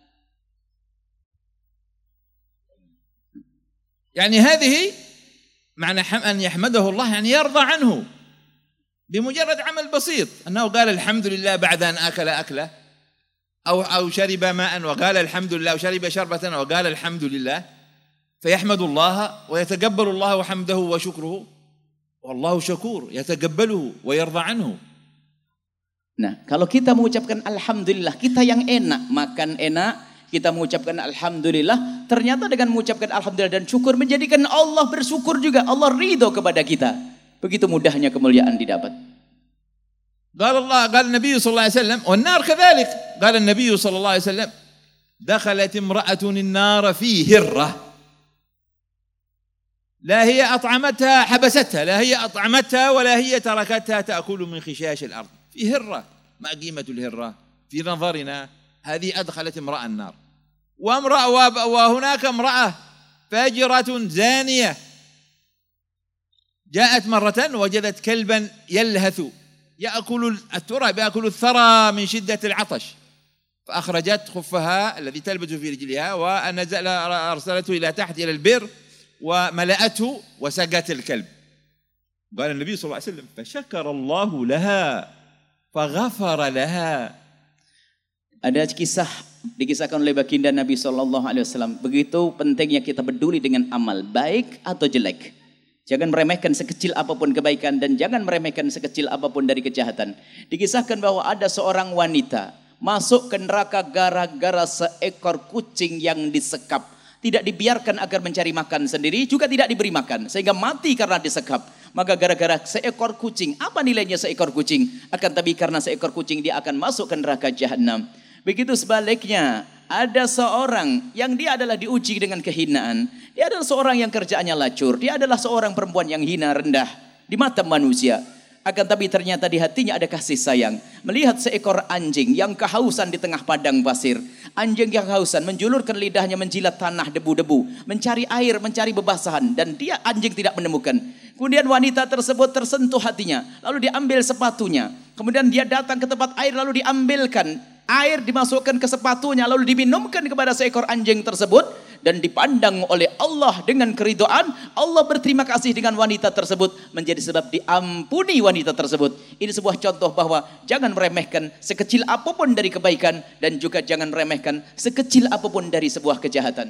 يعني هذه معنى أن يحمده الله يعني يرضى عنه بمجرد عمل بسيط أنه قال الحمد لله بعد أن أكل أكله أو شرب ماء وقال الحمد لله أو شرب شربة وقال الحمد لله فيحمد الله ويتقبل الله حمده وشكره والله شكور يتقبله ويرضى عنه. Nah, kalau kita mengucapkan alhamdulillah, kita yang enak, makan enak, kita mengucapkan alhamdulillah, ternyata dengan mengucapkan alhamdulillah dan syukur menjadikan Allah bersyukur juga, Allah ridho kepada kita. Begitu mudahnya kemuliaan didapat. قال النبي صلى الله عليه وسلم والنار كذلك. قال النبي صلى الله عليه وسلم دخلت امرأة النار في هرة لا هي أطعمتها حبستها، لا هي أطعمتها ولا هي تركتها تأكل من خشاش الأرض، في هرة. ما قيمة الهرة في نظرنا؟ هذه أدخلت امرأة النار. وهناك امرأة فاجرة زانية جاءت مرة وجدت كلبا يلهث يأكل التراب، يأكل الثرى من شدة العطش، فأخرجت خفها الذي تلبس في رجلها أرسلته إلى تحت إلى البئر وملأته وسقت الكلب. قال النبي صلى الله عليه وسلم فشكر الله لها فغفر لها. Ada kisah dikisahkan oleh baginda Nabi SAW. Begitu pentingnya kita peduli dengan amal baik atau jelek. Jangan meremehkan sekecil apapun kebaikan dan jangan meremehkan sekecil apapun dari kejahatan. Dikisahkan bahwa ada seorang wanita masuk ke neraka gara-gara seekor kucing yang disekap. Tidak dibiarkan agar mencari makan sendiri, juga tidak diberi makan, sehingga mati karena disekap. Maka gara-gara seekor kucing, apa nilainya seekor kucing? Akan tapi karena seekor kucing dia akan masuk ke neraka jahanam. Begitu sebaliknya, ada seorang yang dia adalah diuji dengan kehinaan. Dia adalah seorang yang kerjaannya lacur. Dia adalah seorang perempuan yang hina rendah di mata manusia. Akan tapi ternyata di hatinya ada kasih sayang. Melihat seekor anjing yang kehausan di tengah padang pasir. Anjing yang kehausan menjulurkan lidahnya menjilat tanah debu-debu. Mencari air, mencari bebasahan. Dan anjing tidak menemukan. Kemudian wanita tersebut tersentuh hatinya. Lalu diambil sepatunya. Kemudian dia datang ke tempat air lalu diambilkan. Air dimasukkan ke sepatunya lalu diminumkan kepada seekor anjing tersebut dan dipandang oleh Allah dengan keridhaan. Allah berterima kasih dengan wanita tersebut menjadi sebab diampuni wanita tersebut. Ini sebuah contoh bahwa jangan meremehkan sekecil apapun dari kebaikan dan juga jangan meremehkan sekecil apapun dari sebuah kejahatan.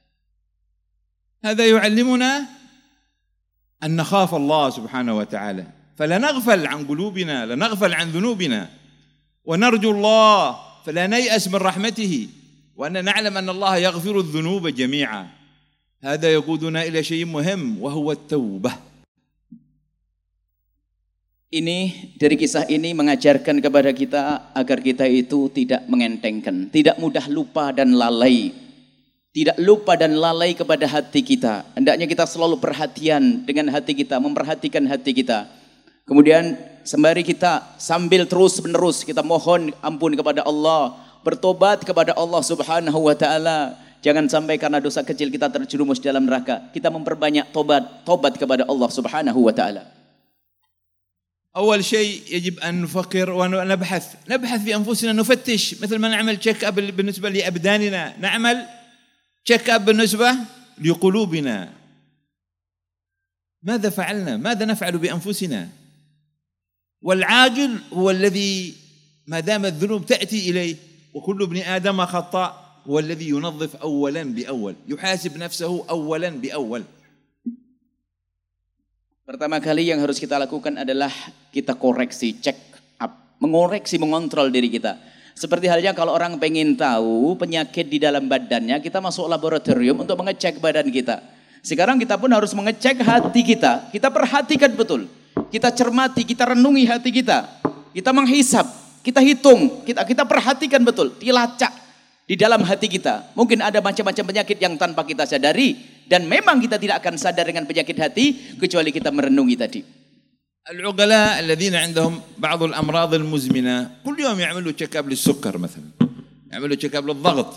هذا يعلمنا أن نخاف الله سبحانه وتعالى فلا نغفل عن قلوبنا لا نغفل عن ذنوبنا ونرجو الله فلا نيأس من رحمته وأن نعلم أن الله يغفر الذنوب جميعا. هذا يقودنا إلى شيء مهم وهو التوبة. Ini dari kisah ini mengajarkan kepada kita agar kita itu tidak mengentengkan, tidak mudah lupa dan lalai. Tidak lupa dan lalai kepada hati kita. Hendaknya kita selalu perhatian dengan hati kita, memperhatikan hati kita. Kemudian sembari kita sambil terus menerus kita mohon ampun kepada Allah, bertobat kepada Allah Subhanahu wa taala. Jangan sampai karena dosa kecil kita terjerumus dalam neraka. Kita memperbanyak tobat kepada Allah Subhanahu wa taala. أول شيء يجب أن نفكر ونبحث في أنفسنا، نفتش مثل ما نعمل تشيك أب بالنسبة لأبداننا، نعمل تشيك أب بالنسبة لقلوبنا. ماذا فعلنا؟ ماذا نفعل بأنفسنا؟ والعاجل هو الذي ما دام الذنوب تأتي إليه وكل ابن آدم خطاء هو الذي ينظف أولا بأول، يحاسب نفسه أولا بأول. Pertama kali yang harus kita lakukan adalah kita koreksi, check up, mengoreksi, mengontrol diri kita. Seperti halnya kalau orang pengen tahu penyakit di dalam badannya, kita masuk laboratorium untuk mengecek badan kita. Sekarang kita pun harus mengecek hati kita. Kita perhatikan betul, kita cermati, kita renungi hati kita. Kita menghisap, kita hitung, kita perhatikan betul, dilacak di dalam hati kita. Mungkin ada macam-macam penyakit yang tanpa kita sadari. Dan memang kita tidak akan sadar dengan penyakit hati kecuali kita merenungi tadi. العقلاء الذين عندهم بعض الأمراض المزمنة كل يوم يعملوا تشيك اب للسكر مثلا، يعملوا تشيك اب للضغط،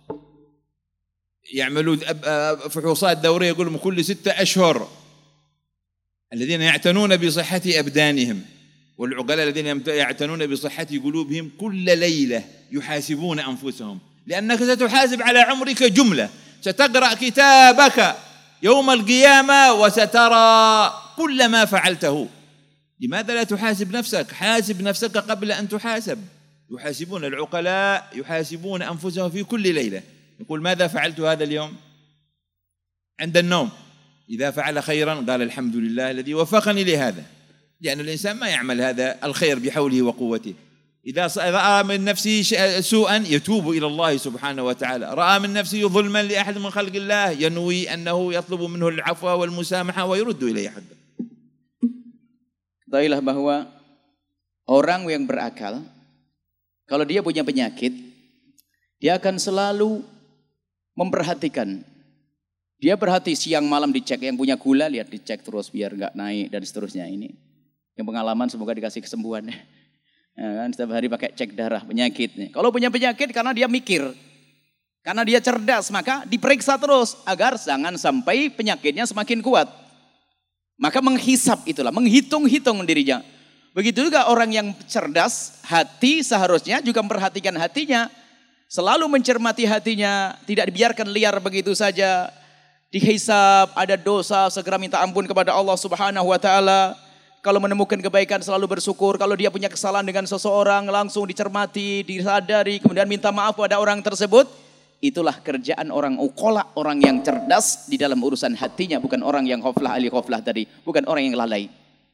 يعملوا فحوصات دورية يقول لهم كل 6 أشهر. الذين يعتنون بصحة أبدانهم والعقلاء الذين يعتنون بصحة قلوبهم كل ليلة يحاسبون أنفسهم، لأنك ستحاسب على عمرك جملة. ستقرأ كتابك يوم القيامة وسترى كل ما فعلته. لماذا لا تحاسب نفسك؟ حاسب نفسك قبل أن تحاسب. يحاسبون العقلاء يحاسبون أنفسهم في كل ليلة، يقول ماذا فعلت هذا اليوم؟ عند النوم إذا فعل خيرا قال الحمد لله الذي وفقني لهذا، لأن الإنسان ما يعمل هذا الخير بحوله وقوته. إذا رأى من نفسه سوءا يتوب إلى الله سبحانه وتعالى، رأى من نفسه ظلما لأحد من خلق الله ينوي أنه يطلب منه العفو والمسامحة ويرد إليه حقه. Ketahuilah bahwa orang yang berakal, kalau dia punya penyakit, dia akan selalu memperhatikan. Dia perhati siang malam dicek, yang punya gula lihat dicek terus biar nggak naik dan seterusnya ini. Yang pengalaman semoga dikasih kesembuhan. Ya kan, setiap hari pakai cek darah penyakitnya. Kalau punya penyakit karena dia mikir, karena dia cerdas, maka diperiksa terus agar jangan sampai penyakitnya semakin kuat. Maka menghisap itulah, menghitung-hitung dirinya. Begitu juga orang yang cerdas, hati seharusnya juga memperhatikan hatinya. Selalu mencermati hatinya, tidak dibiarkan liar begitu saja. Dihisap, ada dosa, segera minta ampun kepada Allah Subhanahu wa taala. Kalau menemukan kebaikan selalu bersyukur. Kalau dia punya kesalahan dengan seseorang langsung dicermati, disadari, kemudian minta maaf pada orang tersebut. Itulah kerjaan orang uqala, orang yang cerdas di dalam urusan hatinya, bukan orang yang ghaflah ahli ghaflah tadi, bukan orang yang lalai.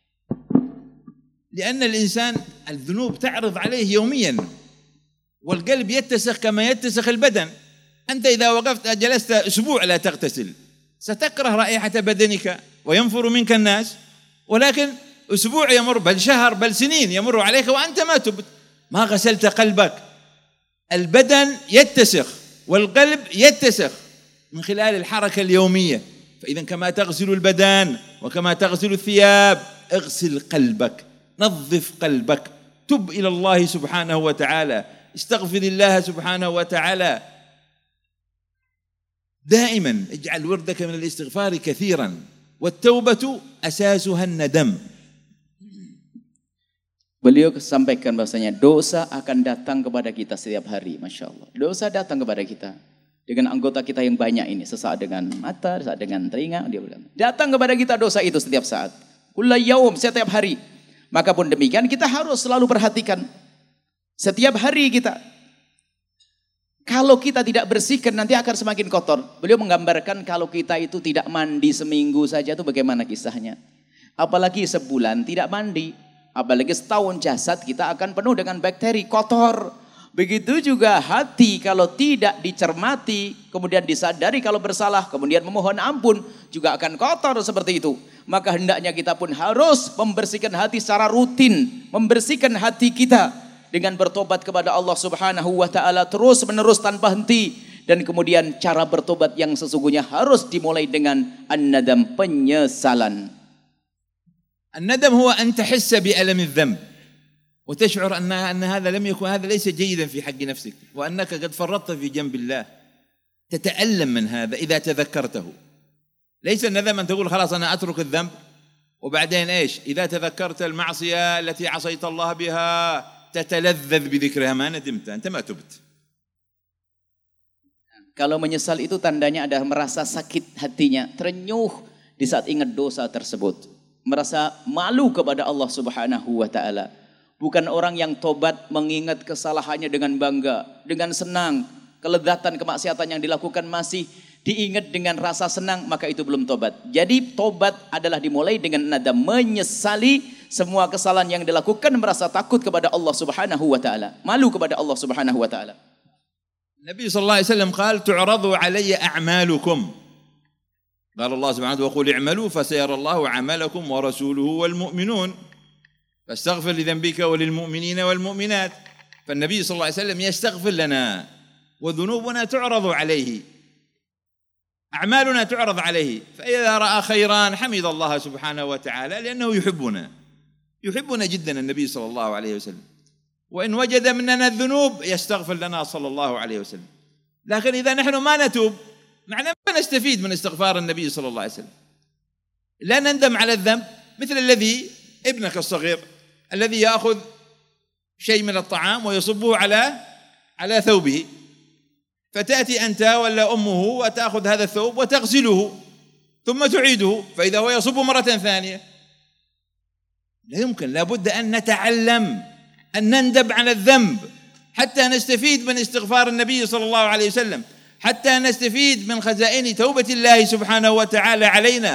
لأن الإنسان الذنوب تعرض عليه يوميا والقلب يتسخ كما يتسخ البدن. أنت إذا وقفت جلست أسبوع لا تغتسل ستكره رائحة بدنك وينفر منك الناس، ولكن أسبوع يمر بل شهر بل سنين يمر عليك وأنت ما تبت، ما غسلت قلبك. البدن يتسخ والقلب يتسخ من خلال الحركة اليومية. فإذا كما تغسل البدن وكما تغسل الثياب اغسل قلبك، نظف قلبك، تب إلى الله سبحانه وتعالى، استغفر الله سبحانه وتعالى. دائما اجعل وردك من الاستغفار كثيرا، والتوبة أساسها الندم. Beliau sampaikan bahasanya dosa akan datang kepada kita setiap hari, Masya Allah. Dosa datang kepada kita dengan anggota kita yang banyak ini, sesaat dengan mata, sesaat dengan telinga, dia bilang. Datang kepada kita dosa itu setiap saat. Kulla yaum, setiap hari. Maka pun demikian kita harus selalu perhatikan setiap hari kita. Kalau kita tidak bersihkan nanti akan semakin kotor. Beliau menggambarkan kalau kita itu tidak mandi seminggu saja itu bagaimana kisahnya. Apalagi sebulan tidak mandi. Apalagi setahun jasad kita akan penuh dengan bakteri kotor. Begitu juga hati kalau tidak dicermati, kemudian disadari kalau bersalah, kemudian memohon ampun juga akan kotor seperti itu. maka hendaknya kita pun harus membersihkan hati secara rutin, membersihkan hati kita dengan bertobat kepada Allah Subhanahu wa taala terus menerus tanpa henti. Dan kemudian cara bertobat yang sesungguhnya harus dimulai dengan an-nadam, penyesalan. الندم هو أن تحس بألم الذنب وتشعر أن هذا ليس جيدا في حق نفسك وأنك قد فرطت في جنب الله. تتألم من هذا إذا تذكرته. ليس الندم أن تقول خلاص أنا أترك الذنب وبعدين إيش إذا تذكرت المعصية التي عصيت الله بها تتلذذ بذكرها. ما ندمت، أنت ما تبت. Kalau menyesal itu tandanya adalah merasa sakit hatinya, terenyuh di saat ingat dosa tersebut. Merasa malu kepada Allah Subhanahu wa taala. Bukan orang yang tobat mengingat kesalahannya dengan bangga, dengan senang. Kelezatan kemaksiatan yang dilakukan masih diingat dengan rasa senang, maka itu belum tobat. Jadi tobat adalah dimulai dengan nadam, menyesali semua kesalahan yang dilakukan, merasa takut kepada Allah Subhanahu wa taala, malu kepada Allah Subhanahu wa taala. النبي صلى الله عليه وسلم قال تعرضوا علي أعمالكم. قال الله سبحانه وتعالى وقل اعملوا فسيرى الله عملكم ورسوله والمؤمنون فاستغفر لذنبك وللمؤمنين والمؤمنات. فالنبي صلى الله عليه وسلم يستغفر لنا وذنوبنا تعرض عليه، أعمالنا تعرض عليه، فإذا رأى خيرا حمد الله سبحانه وتعالى لأنه يحبنا جدا النبي صلى الله عليه وسلم. وإن وجد مننا الذنوب يستغفر لنا صلى الله عليه وسلم. لكن إذا نحن ما نتوب معناه ما نستفيد من استغفار النبي صلى الله عليه وسلم. لا نندم على الذنب مثل الذي ابنك الصغير الذي يأخذ شيء من الطعام ويصبه على ثوبه، فتأتي أنت ولا أمه وتأخذ هذا الثوب وتغسله ثم تعيده، فإذا هو يصب مرة ثانية لا يمكن. لابد أن نتعلم أن نندب على الذنب حتى نستفيد من استغفار النبي صلى الله عليه وسلم، حتى نستفيد من خزائن توبة الله سبحانه وتعالى علينا.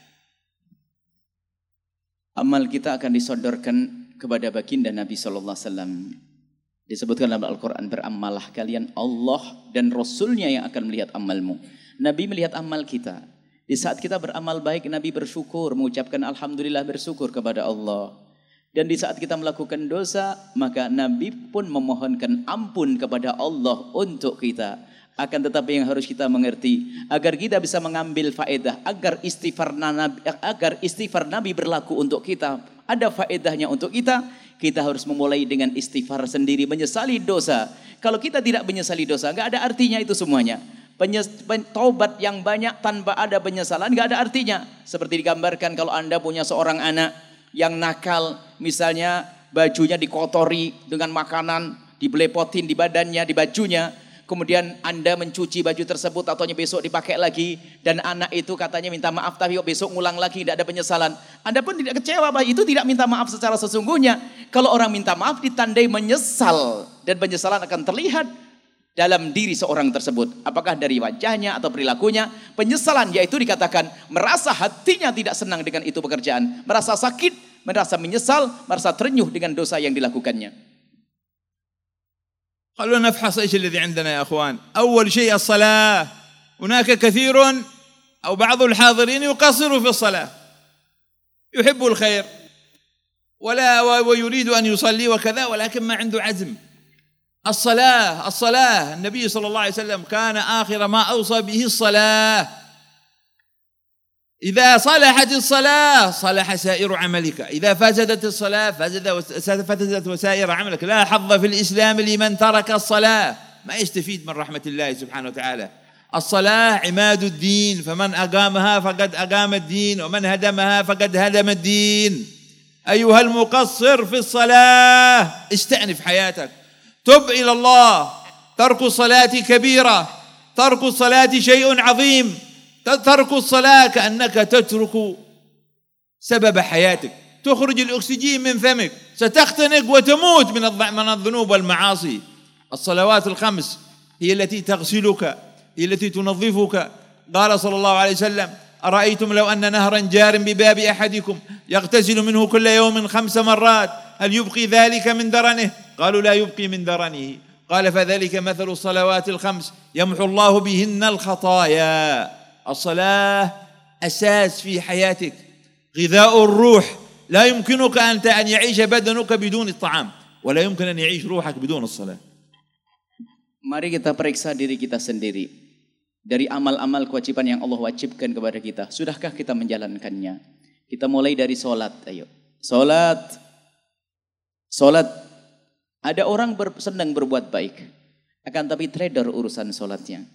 Amal kita akan disodorkan kepada baginda Nabi sallallahu alaihi wasallam. Disebutkan dalam Al-Quran, beramallah kalian, Allah dan Rasulnya yang akan melihat amalmu. Nabi melihat amal kita. Di saat kita beramal baik, Nabi bersyukur, mengucapkan alhamdulillah, bersyukur kepada Allah. Dan di saat kita melakukan dosa, maka Nabi pun memohonkan ampun kepada Allah untuk kita. Akan tetapi yang harus kita mengerti, agar kita bisa mengambil faedah, agar istighfar Nabi berlaku untuk kita, ada faedahnya untuk kita, kita harus memulai dengan istighfar sendiri, menyesali dosa. Kalau kita tidak menyesali dosa, enggak ada artinya itu semuanya. Taubat yang banyak tanpa ada penyesalan enggak ada artinya. Seperti digambarkan kalau Anda punya seorang anak yang nakal, misalnya bajunya dikotori dengan makanan, dibelepotin di badannya, di bajunya, kemudian Anda mencuci baju tersebut atau besok dipakai lagi, dan anak itu katanya minta maaf tapi besok ngulang lagi, tidak ada penyesalan. Anda pun tidak kecewa bahwa itu tidak minta maaf secara sesungguhnya. Kalau orang minta maaf ditandai menyesal, dan penyesalan akan terlihat dalam diri seorang tersebut, apakah dari wajahnya atau perilakunya. Penyesalan yaitu dikatakan merasa hatinya tidak senang dengan itu pekerjaan, merasa sakit, merasa menyesal, merasa terenyuh dengan dosa yang dilakukannya. خلونا نفحص ايش الذي عندنا يا اخوان. اول شيء الصلاة. هناك كثير او بعض الحاضرين يقصر في الصلاة، يحب الخير ويريد ان يصلي وكذا، ولكن ما عنده عزم. الصلاة النبي صلى الله عليه وسلم كان آخر ما أوصى به الصلاة. إذا صلحت الصلاة صلح سائر عملك، إذا فسدت الصلاة فسدت وسائر عملك. لا حظ في الإسلام لمن ترك الصلاة، ما يستفيد من رحمة الله سبحانه وتعالى. الصلاة عماد الدين، فمن أقامها فقد أقام الدين، ومن هدمها فقد هدم الدين. أيها المقصر في الصلاة استأنف حياتك، تب إلى الله. ترك الصلاة كبيرة، ترك الصلاة شيء عظيم. ترك الصلاة كأنك تترك سبب حياتك، تخرج الأكسجين من فمك، ستختنق وتموت من الذنوب والمعاصي. الصلوات الخمس هي التي تغسلك، هي التي تنظفك. قال صلى الله عليه وسلم أرأيتم لو أن نهرا جار بباب أحدكم يغتسل منه كل يوم 5 مرات هل يبقي ذلك من درنه؟ قالوا لا يبقي من درنه. قال فذلك مثل الصلوات الخمس يمحو الله بهن الخطايا. الصلاة أساس في حياتك. غذاء الروح لا يمكنك أنت أن يعيش بدنك بدون الطعام ولا يمكن أن يعيش روحك بدون الصلاة. Mari kita periksa diri kita sendiri. Dari amal-amal kewajiban yang Allah wajibkan kepada kita, sudahkah kita menjalankannya? Kita mulai dari solat, ayo. Solat. Ada orang senang berbuat baik, akan tapi trader urusan solatnya.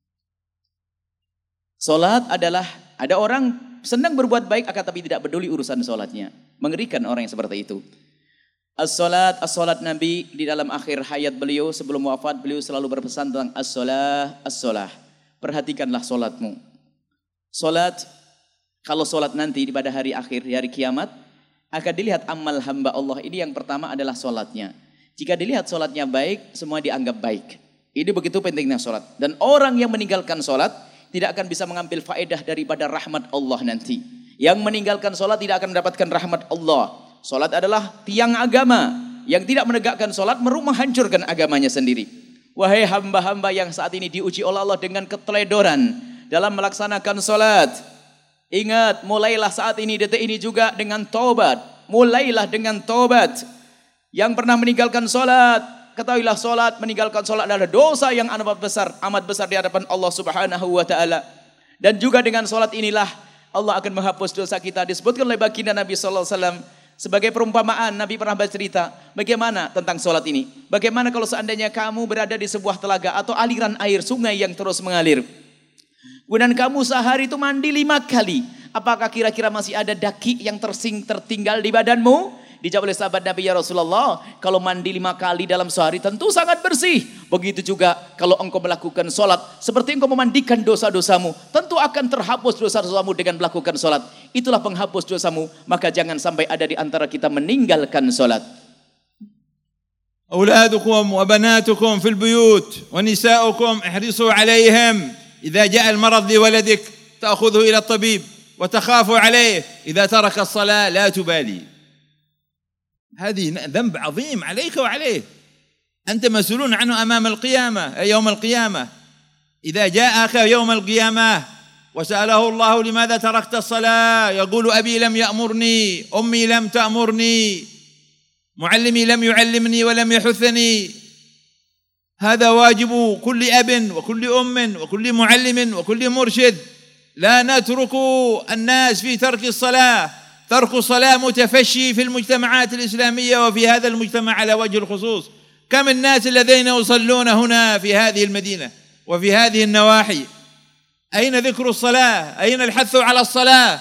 Solat adalah, ada orang senang berbuat baik, akan tapi tidak peduli urusan solatnya. Mengerikan orang yang seperti itu. As-salat Nabi di dalam akhir hayat beliau sebelum wafat, beliau selalu berpesan tentang as-salah. Perhatikanlah solatmu. Solat, kalau solat nanti pada hari akhir, di hari kiamat, akan dilihat amal hamba Allah ini yang pertama adalah solatnya. Jika dilihat solatnya baik, semua dianggap baik. Ini begitu pentingnya solat. Dan orang yang meninggalkan solat tidak akan bisa mengambil faedah daripada rahmat Allah nanti. Yang meninggalkan solat tidak akan mendapatkan rahmat Allah. Solat adalah tiang agama. Yang tidak menegakkan solat menghancurkan agamanya sendiri. Wahai hamba-hamba yang saat ini diuji oleh Allah dengan keteledoran dalam melaksanakan solat. Ingat, mulailah saat ini, detik ini juga dengan taubat. Mulailah dengan taubat. Yang pernah meninggalkan solat, ketahuilah solat, meninggalkan solat adalah dosa yang amat besar di hadapan Allah Subhanahu wa taala. Dan juga dengan solat inilah Allah akan menghapus dosa kita. Disebutkan oleh baginda Nabi sallallahu alaihi wasallam sebagai perumpamaan. Nabi pernah bercerita bagaimana tentang solat ini. Bagaimana kalau seandainya kamu berada di sebuah telaga atau aliran air sungai yang terus mengalir. Kemudian kamu sehari itu mandi 5 kali. Apakah kira-kira masih ada daki yang tertinggal di badanmu? Dijawab oleh sahabat Nabi, ya Rasulullah, kalau mandi 5 kali dalam sehari tentu sangat bersih. Begitu juga kalau engkau melakukan solat, seperti engkau memandikan dosa-dosamu, tentu akan terhapus dosa-dosamu dengan melakukan solat. Itulah penghapus dosamu, maka jangan sampai ada di antara kita meninggalkan solat. أولادكم وبناتكم في البيوت ونساؤكم احرصوا عليهم إذا جاء المرض لولدك تأخذه إلى الطبيب وتخاف عليه إذا ترك الصلاة لا تبالي. هذه ذنب عظيم عليك وعليه. أنت مسؤولون عنه أمام القيامة يوم القيامة. إذا جاءك يوم القيامة وسأله الله لماذا تركت الصلاة يقول أبي لم يأمرني، أمي لم تأمرني، معلمي لم يعلمني ولم يحثني. هذا واجب كل أب وكل أم وكل معلم وكل مرشد. لا نترك الناس في ترك الصلاة. ترك الصلاة متفشي في المجتمعات الإسلامية وفي هذا المجتمع على وجه الخصوص. كم الناس الذين يصلون هنا في هذه المدينة وفي هذه النواحي؟ أين ذكر الصلاة؟ أين الحث على الصلاة؟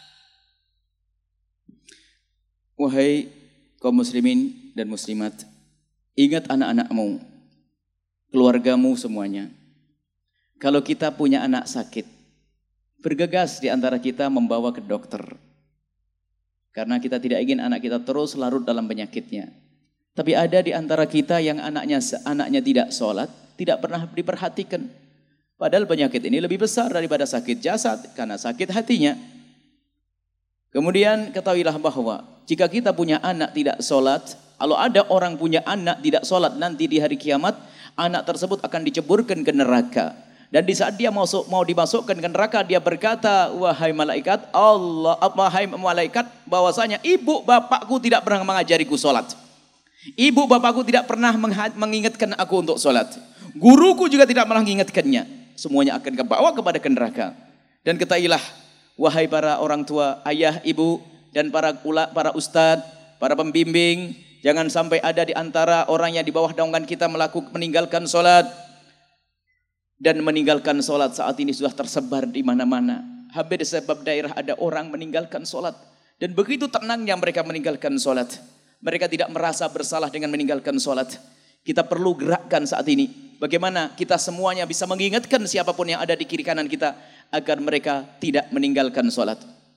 Wahai kaum muslimin dan muslimat, ingat anak-anakmu, keluargamu semuanya. Kalau kita punya anak sakit, bergegas di antara kita membawa ke dokter. Karena kita tidak ingin anak kita terus larut dalam penyakitnya. Tapi ada di antara kita yang anaknya tidak sholat, tidak pernah diperhatikan. Padahal penyakit ini lebih besar daripada sakit jasad, karena sakit hatinya. Kemudian ketahuilah bahwa jika kita punya anak tidak sholat, kalau ada orang punya anak tidak sholat nanti di hari kiamat, anak tersebut akan diceburkan ke neraka. Dan di saat dia mau dimasukkan ke neraka, dia berkata, wahai malaikat Allah, wahai malaikat, bahwasanya ibu bapakku tidak pernah mengajariku sholat. Ibu bapakku tidak pernah mengingatkan aku untuk sholat. Guruku juga tidak pernah mengingatkannya. Semuanya akan kebawa kepada neraka. Dan ketahuilah, wahai para orang tua, ayah, ibu, dan para ustadz, para pembimbing, jangan sampai ada di antara orang yang di bawah naungan kita meninggalkan sholat. Dan meninggalkan sholat saat ini sudah tersebar di mana-mana. Hampir di setiap daerah ada orang meninggalkan sholat. Dan begitu tenangnya mereka meninggalkan sholat. Mereka tidak merasa bersalah dengan meninggalkan sholat. Kita perlu gerakkan saat ini. Bagaimana kita semuanya bisa mengingatkan siapapun yang ada di kiri kanan kita. Agar mereka tidak meninggalkan sholat.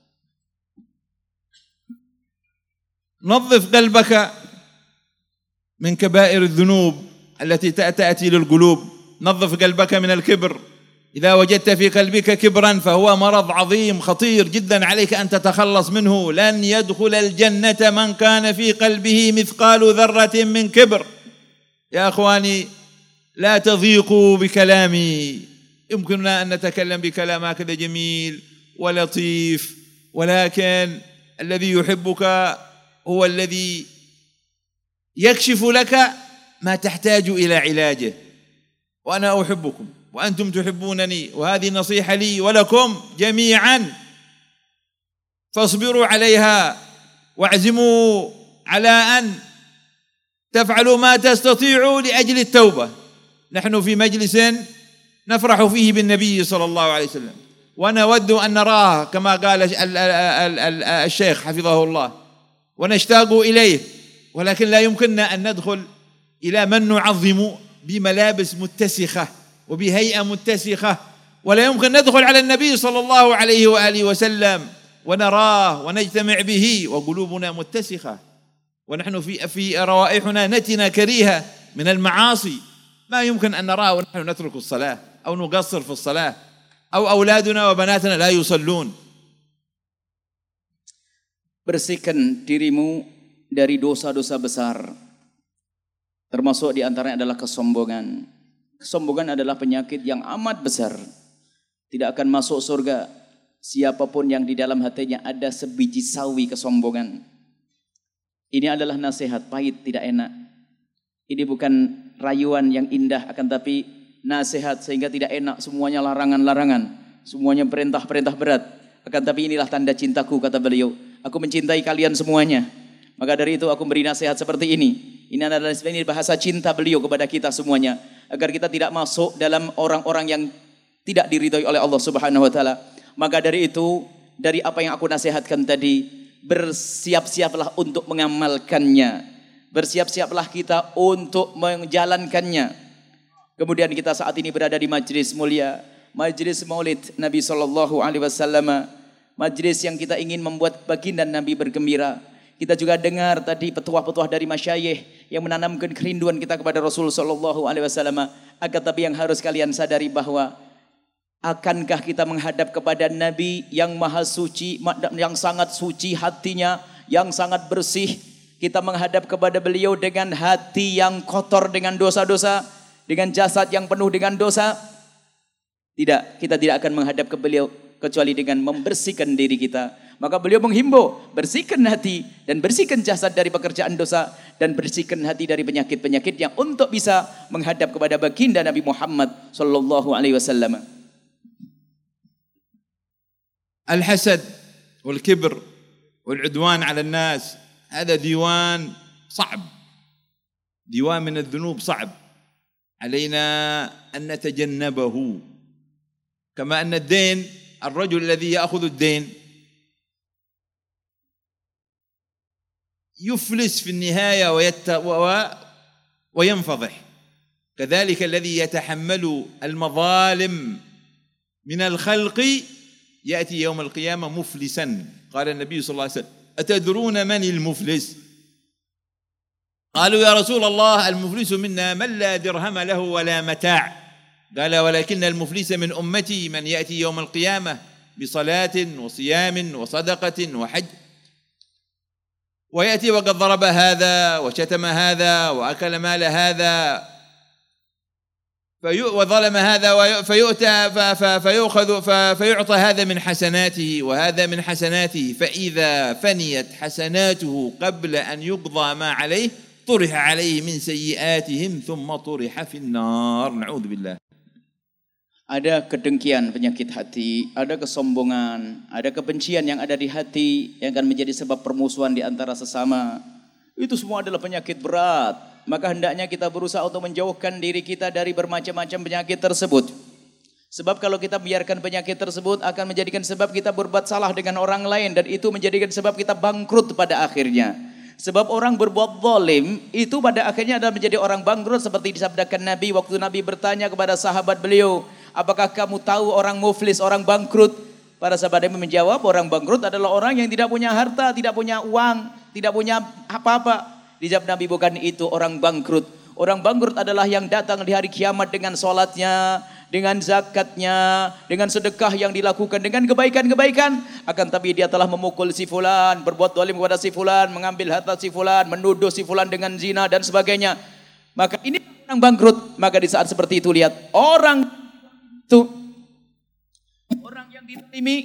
نظف قلبك من كبائر الذنوب التي تأتي للقلوب. نظف قلبك من الكبر. إذا وجدت في قلبك كبرا فهو مرض عظيم خطير جدا عليك أن تتخلص منه. لن يدخل الجنة من كان في قلبه مثقال ذرة من كبر. يا أخواني لا تضيقوا بكلامي. يمكننا أن نتكلم بكلام هكذا جميل ولطيف، ولكن الذي يحبك هو الذي يكشف لك ما تحتاج إلى علاجه. وأنا أحبكم وأنتم تحبونني، وهذه نصيحة لي ولكم جميعا، فاصبروا عليها واعزموا على أن تفعلوا ما تستطيعوا لأجل التوبة. نحن في مجلس نفرح فيه بالنبي صلى الله عليه وسلم، ونود أن نراه كما قال الشيخ حفظه الله، ونشتاق إليه، ولكن لا يمكننا أن ندخل إلى من نعظم بملابس متسخة وبهيئة متسخة، ولا يمكن ندخل على النبي صلى الله عليه وآله وسلم ونراه ونجتمع به وقلوبنا متسخة، ونحن في روائحنا نتنة كريهة من المعاصي. ما يمكن أن نراه ونحن نترك الصلاة أو نقصر في الصلاة، أو أولادنا وبناتنا لا يصلون. Bersihkan dirimu dari dosa-dosa besar, termasuk di antaranya adalah kesombongan. Kesombongan adalah penyakit yang amat besar. Tidak akan masuk surga siapapun yang di dalam hatinya ada sebiji sawi kesombongan. Ini adalah nasihat pahit, tidak enak. Ini bukan rayuan yang indah, akan tapi nasihat sehingga tidak enak. Semuanya larangan-larangan, semuanya perintah-perintah berat. Akan tapi inilah tanda cintaku, kata beliau. Aku mencintai kalian semuanya. Maka dari itu aku beri nasihat seperti ini. Ini adalah bahasa cinta beliau kepada kita semuanya, agar kita tidak masuk dalam orang-orang yang tidak diridhoi oleh Allah Subhanahu wa taala. Maka dari itu, dari apa yang aku nasihatkan tadi, bersiap-siaplah untuk mengamalkannya. Bersiap-siaplah kita untuk menjalankannya. Kemudian kita saat ini berada di majlis mulia, majlis Maulid Nabi sallallahu alaihi wasallam, majlis yang kita ingin membuat baginda Nabi bergembira. Kita juga dengar tadi petuah-petuah dari masyayikh yang menanamkan kerinduan kita kepada Rasul sallallahu alaihi wasallam. Akan tapi yang harus kalian sadari bahwa akankah kita menghadap kepada Nabi yang maha suci, yang sangat suci hatinya, yang sangat bersih. Kita menghadap kepada beliau dengan hati yang kotor dengan dosa-dosa, dengan jasad yang penuh dengan dosa. Tidak, kita tidak akan menghadap ke beliau kecuali dengan membersihkan diri kita. Maka beliau menghimbau, bersihkan hati dan bersihkan jasad dari pekerjaan dosa, dan bersihkan hati dari penyakit-penyakit yang untuk bisa menghadap kepada baginda Nabi Muhammad sallallahu alaihi wasallam. الحسد والكبر والعدوان على الناس هذا ديوان صعب، ديوان من الذنوب صعب، علينا أن نتجنبه. كما أن الدين، الرجل الذي يأخذ الدين يفلس في النهاية وينفضح، كذلك الذي يتحمل المظالم من الخلق يأتي يوم القيامة مفلسا. قال النبي صلى الله عليه وسلم: أتدرون من المفلس؟ قالوا: يا رسول الله المفلس منا من لا درهم له ولا متاع. قال: ولكن المفلس من أمتي من يأتي يوم القيامة بصلاة وصيام وصدقة وحج، ويأتي وقد ضرب هذا وشتم هذا وأكل مال هذا وظلم هذا، فيعطى هذا من حسناته وهذا من حسناته، فإذا فنيت حسناته قبل أن يقضى ما عليه طرح عليه من سيئاتهم ثم طرح في النار. نعوذ بالله. Ada kedengkian, penyakit hati, ada kesombongan, ada kebencian yang ada di hati yang akan menjadi sebab permusuhan di antara sesama. Itu semua adalah penyakit berat. Maka hendaknya kita berusaha untuk menjauhkan diri kita dari bermacam-macam penyakit tersebut. Sebab kalau kita biarkan penyakit tersebut akan menjadikan sebab kita berbuat salah dengan orang lain, dan itu menjadikan sebab kita bangkrut pada akhirnya. Sebab orang berbuat zalim itu pada akhirnya adalah menjadi orang bangkrut, seperti disabdakan Nabi waktu Nabi bertanya kepada sahabat beliau, apakah kamu tahu orang muflis, orang bangkrut? Para sahabat menjawab, orang bangkrut adalah orang yang tidak punya harta, tidak punya uang, tidak punya apa-apa. Dijawab Nabi, bukan itu orang bangkrut. Orang bangkrut adalah yang datang di hari kiamat dengan sholatnya, dengan zakatnya, dengan sedekah yang dilakukan, dengan kebaikan-kebaikan. Akan tapi dia telah memukul si fulan, berbuat zalim kepada si fulan, mengambil harta si fulan, menuduh si fulan dengan zina dan sebagainya. Maka ini orang bangkrut. Maka di saat seperti itu lihat orang itu, orang yang diterimi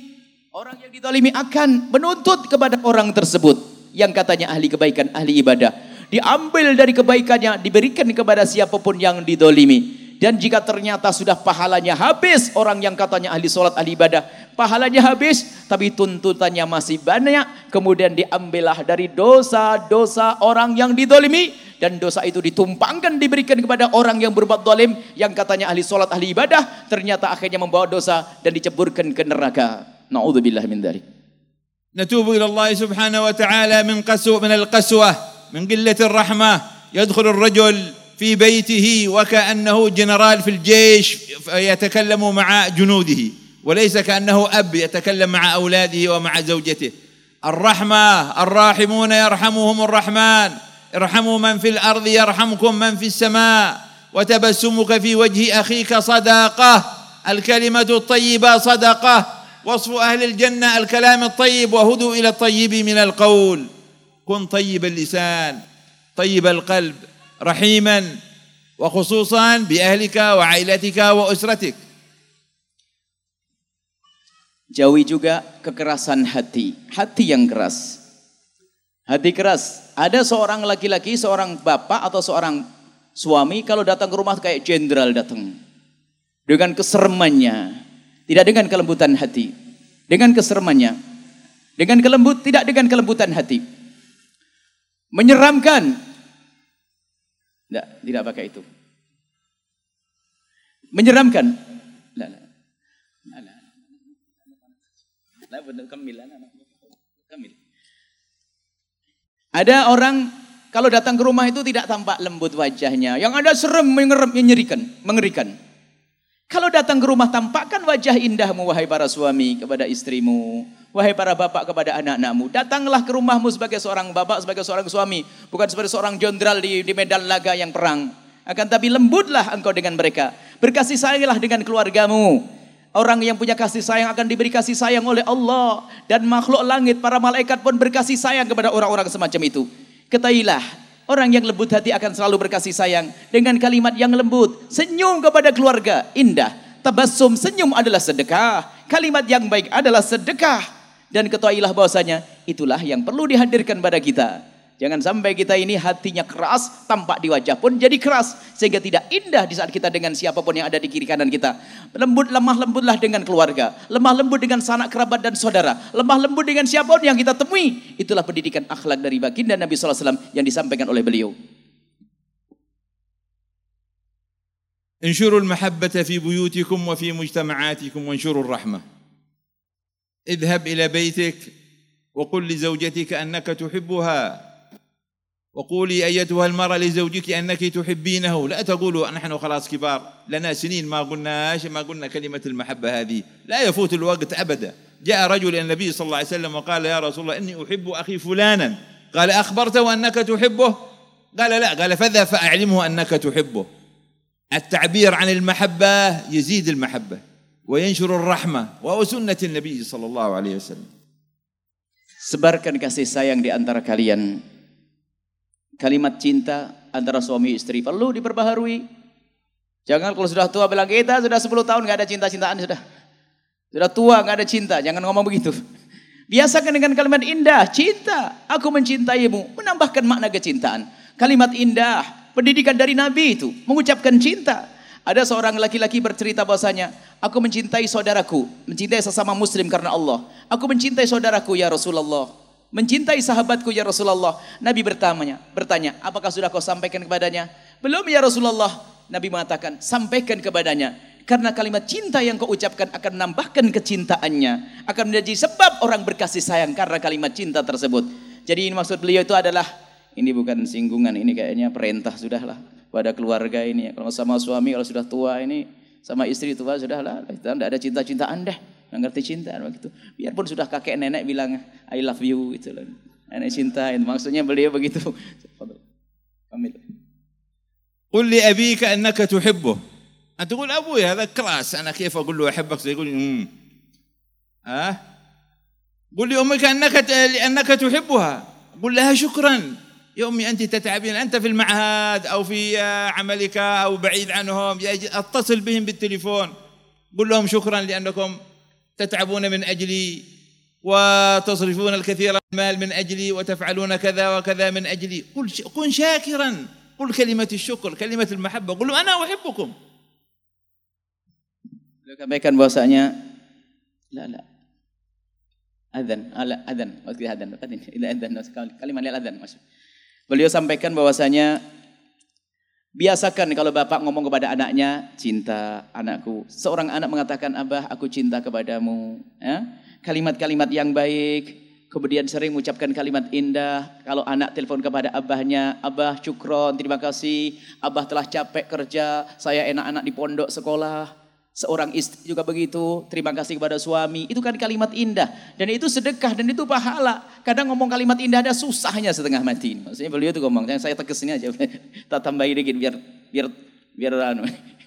Orang yang didolimi akan menuntut kepada orang tersebut yang katanya ahli kebaikan, ahli ibadah. Diambil dari kebaikannya, diberikan kepada siapapun yang didolimi. Dan jika ternyata sudah pahalanya habis, orang yang katanya ahli sholat, ahli ibadah, pahalanya habis, tapi tuntutannya masih banyak, kemudian diambillah dari dosa-dosa orang yang didolimi, dan dosa itu ditumpangkan, diberikan kepada orang yang berbuat dolim, yang katanya ahli sholat, ahli ibadah, ternyata akhirnya membawa dosa dan diceburkan ke neraka. Na'udzubillah min dzalik. نتوب إلى الله سبحانه وتعالى من القسوة من قلة الرحمة. يدخل الرجل في بيته وكأنه جنرال في الجيش يتكلم مع جنوده، وليس كأنه أب يتكلم مع أولاده ومع زوجته. الرحمة، الراحمون يرحمهم الرحمن، ارحموا من في الأرض يرحمكم من في السماء، وتبسمك في وجه أخيك صدقة، الكلمة الطيبة صدقة، وصف أهل الجنة الكلام الطيب، وهدوا إلى الطيب من القول. كن طيب اللسان طيب القلب رحيما، وخصوصا بأهلك وعائلتك وأسرتك. Jauhi juga kekerasan hati, hati yang keras. Hati keras. Ada seorang laki-laki, seorang bapak atau seorang suami kalau datang ke rumah kayak jenderal datang. Dengan kesermannya, tidak dengan kelembutan hati. Dengan kesermannya, dengan tidak dengan kelembutan hati. Menyeramkan. Tidak pakai itu. Menyeramkan. Ada orang kalau datang ke rumah itu tidak tampak lembut wajahnya. Yang ada serem, mengerikan. Kalau datang ke rumah tampakkan wajah indahmu wahai para suami kepada istrimu. Wahai para bapak kepada anak-anakmu. Datanglah ke rumahmu sebagai seorang bapak, sebagai seorang suami. Bukan sebagai seorang jenderal di medan laga yang perang. Akan tapi lembutlah engkau dengan mereka. Berkasih sayanglah dengan keluargamu. Orang yang punya kasih sayang akan diberi kasih sayang oleh Allah. Dan makhluk langit, para malaikat pun berkasih sayang kepada orang-orang semacam itu. Ketahuilah, orang yang lembut hati akan selalu berkasih sayang. Dengan kalimat yang lembut. Senyum kepada keluarga, indah. Tabassum, senyum adalah sedekah. Kalimat yang baik adalah sedekah. Dan ketahuilah bahwasanya itulah yang perlu dihadirkan pada kita. Jangan sampai kita ini hatinya keras, tampak di wajah pun jadi keras. Sehingga tidak indah di saat kita dengan siapapun yang ada di kiri kanan kita. Lemah lembutlah dengan keluarga. Lemah lembut dengan sanak kerabat dan saudara. Lemah lembut dengan siapapun yang kita temui. Itulah pendidikan akhlak dari baginda Nabi SAW yang disampaikan oleh beliau. انشروا المحبة في بيوتكم وفي مجتمعاتكم وانشروا الرحمة. اذهب إلى بيتك وقل لزوجتك أنك تحبها، وقولي أيتها المرأة لزوجك أنك تحبينه. لا تقولوا نحن خلاص كبار لنا سنين ما قلنا كلمة المحبة هذه. لا يفوت الوقت أبدا. جاء رجل إلى النبي صلى الله عليه وسلم وقال يا رسول الله إني أحب أخي فلانا. قال أخبرته أنك تحبه؟ قال لا. قال فاذهب فأعلمه أنك تحبه. التعبير عن المحبة يزيد المحبة وينشر الرحمة وهو سنة النبي صلى الله عليه وسلم. Sebarkan kasih sayang di antara kalian. Kalimat cinta antara suami istri perlu diperbaharui. Jangan kalau sudah tua bilang kita sudah 10 tahun nggak ada cinta-cintaan sudah. Sudah tua nggak ada cinta, jangan ngomong begitu. Biasakan dengan kalimat indah, cinta, aku mencintaimu, menambahkan makna kecintaan. Kalimat indah, pendidikan dari Nabi itu, mengucapkan cinta. Ada seorang laki-laki bercerita bahwasanya, aku mencintai saudaraku, mencintai sesama muslim karena Allah. Aku mencintai saudaraku ya Rasulullah, mencintai sahabatku ya Rasulullah. Nabi bertanya, apakah sudah kau sampaikan kepadanya? Belum ya Rasulullah. Nabi mengatakan, sampaikan kepadanya. Karena kalimat cinta yang kau ucapkan akan menambahkan kecintaannya, akan menjadi sebab orang berkasih sayang karena kalimat cinta tersebut. Jadi ini maksud beliau itu adalah, ini bukan singgungan, ini kayaknya perintah sudahlah pada keluarga ini. Kalau sama suami kalau sudah tua ini, sama istri tua sudahlah, tidak ada cinta-cintaan deh, nggak ngerti cinta begitu. Biarpun sudah kakek nenek bilang I love you gitu loh, nenek cintain, maksudnya beliau begitu. قل لأبيك أنك تحبه. أنت تقول أبوي هذا كلاس، أنا كيف أقول له أحبك؟ يقول قل لأمك أنك تحبها. قل لها شكرا يا أمي أنت تتعبين، أنت في المعهد أو في عملك أو بعيد عنهم، اتصل بهم بالتليفون قل لهم شكرا لأنكم تتعبون من أجلي، وتصرفون الكثير من المال من أجلي وتفعلون كذا وكذا من أجلي. كن شاكرا، قل كلمة الشكر، كلمة المحبة، قل أنا أحبكم. Beliau sampaikan bahwasanya adzan kalimat adzan maksud. Beliau sampaikan bahwasanya biasakan kalau bapak ngomong kepada anaknya, cinta anakku. Seorang anak mengatakan, Abah aku cinta kepadamu. Ya? Kalimat-kalimat yang baik. Kemudian sering mengucapkan kalimat indah. Kalau anak telepon kepada abahnya, Abah syukron, terima kasih. Abah telah capek kerja, saya enak-enak di pondok sekolah. Seorang istri juga begitu, terima kasih kepada suami. Itu kan kalimat indah. Dan itu sedekah dan itu pahala. Kadang ngomong kalimat indah ada susahnya setengah mati. Maksudnya beliau itu ngomong, saya tegas ini aja. Tak tambahin dikit biar anu.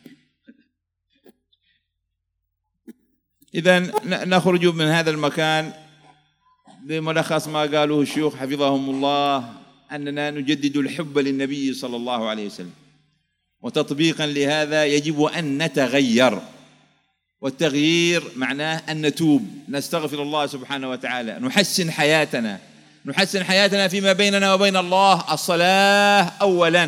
إذن نخرج من هذا المكان بملخص ما قالوه الشيوخ حفظهم الله، أننا نجدد الحب للنبي صلى الله عليه وسلم، وتطبيقا لهذا يجب أن نتغير، والتغيير معناه أن نتوب، نستغفر الله سبحانه وتعالى، نحسن حياتنا فيما بيننا وبين الله. الصلاة أولا،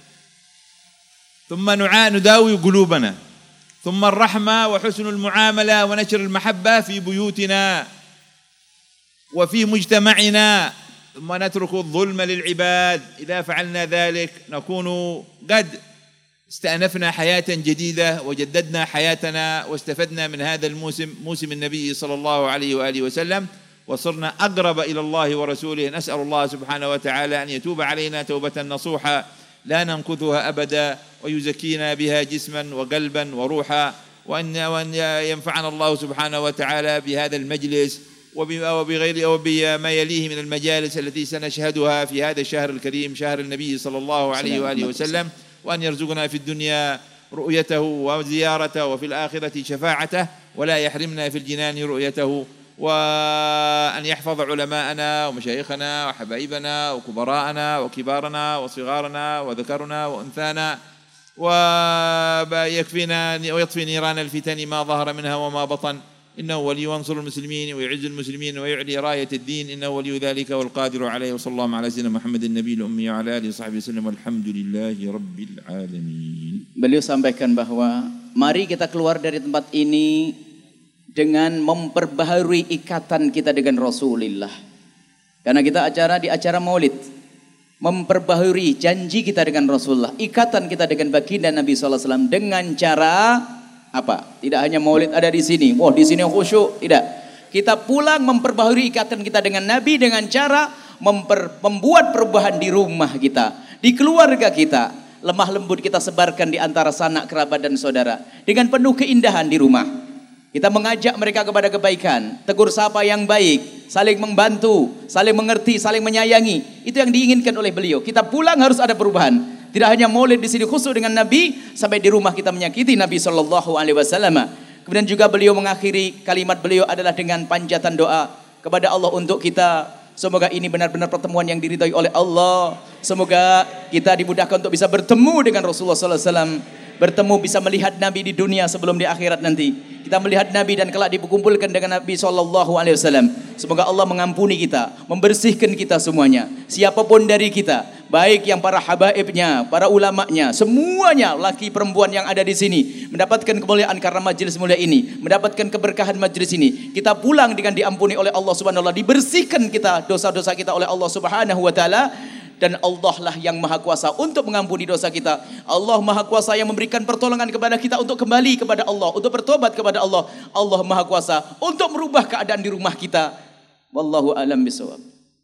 ثم نداوي قلوبنا، ثم الرحمة وحسن المعاملة ونشر المحبة في بيوتنا وفي مجتمعنا، ثم نترك الظلم للعباد. إذا فعلنا ذلك نكون قد استأنفنا حياة جديدة وجددنا حياتنا واستفدنا من هذا موسم النبي صلى الله عليه وآله وسلم، وصرنا أقرب إلى الله ورسوله. نسأل الله سبحانه وتعالى أن يتوب علينا توبة نصوحا لا ننقذها أبدا، ويزكينا بها جسما وقلبا وروحا، وأن ينفعنا الله سبحانه وتعالى بهذا المجلس وبغير وبما يليه من المجالس التي سنشهدها في هذا الشهر الكريم، شهر النبي صلى الله عليه وآله وسلم، وأن يرزقنا في الدنيا رؤيته وزيارته وفي الآخرة شفاعته، ولا يحرمنا في الجنان رؤيته، وأن يحفظ علماءنا ومشايخنا وحبايبنا وكبراءنا وكبارنا وصغارنا وذكرنا وأنثانا، ويكفينا ويطفي نيران الفتن ما ظهر منها وما بطن، إنه ولي وانصر المسلمين ويعز المسلمين ويعلي راية الدين، إنه ولي ذلك والقادر عليه. وصلى الله على سيدنا محمد النبي الأمي وعلى آله وصحبه وسلم، والحمد لله رب العالمين. Beliau sampaikan bahwa mari kita keluar dari tempat ini dengan memperbaharui ikatan kita dengan Rasulullah. Karena kita di acara Maulid, memperbaharui janji kita dengan Rasulullah, ikatan kita dengan baginda Nabi sallallahu alaihi wasallam dengan cara apa? Tidak hanya Maulid ada di sini. Di sini khusyuk, tidak. Kita pulang memperbaharui ikatan kita dengan Nabi dengan cara membuat perubahan di rumah kita, di keluarga kita. Lemah lembut kita sebarkan di antara sanak kerabat dan saudara dengan penuh keindahan di rumah. Kita mengajak mereka kepada kebaikan, tegur sapa yang baik, saling membantu, saling mengerti, saling menyayangi. Itu yang diinginkan oleh beliau. Kita pulang harus ada perubahan. Tidak hanya Maulid di sini khusus dengan Nabi, sampai di rumah kita menyakiti Nabi sallallahu alaihi wasallam. Kemudian juga beliau mengakhiri kalimat beliau adalah dengan panjatan doa kepada Allah untuk kita. Semoga ini benar-benar pertemuan yang diridhai oleh Allah. Semoga kita dimudahkan untuk bisa bertemu dengan Rasulullah sallallahu alaihi wasallam. Bertemu bisa melihat Nabi di dunia sebelum di akhirat nanti. Kita melihat Nabi dan kelak dikumpulkan dengan Nabi sallallahu alaihi wasallam. Semoga Allah mengampuni kita, membersihkan kita semuanya. Siapapun dari kita, baik yang para habaibnya, para ulamanya, semuanya laki perempuan yang ada di sini mendapatkan kemuliaan karena majelis mulia ini, mendapatkan keberkahan majelis ini. Kita pulang dengan diampuni oleh Allah Subhanahu wa taala, dibersihkan kita dosa-dosa kita oleh Allah Subhanahu wa taala. Dan Allah lah yang maha kuasa untuk mengampuni dosa kita. Allah maha kuasa yang memberikan pertolongan kepada kita untuk kembali kepada Allah, untuk bertobat kepada Allah. Allah maha kuasa untuk merubah keadaan di rumah kita. Wallahu a'lam bishawab.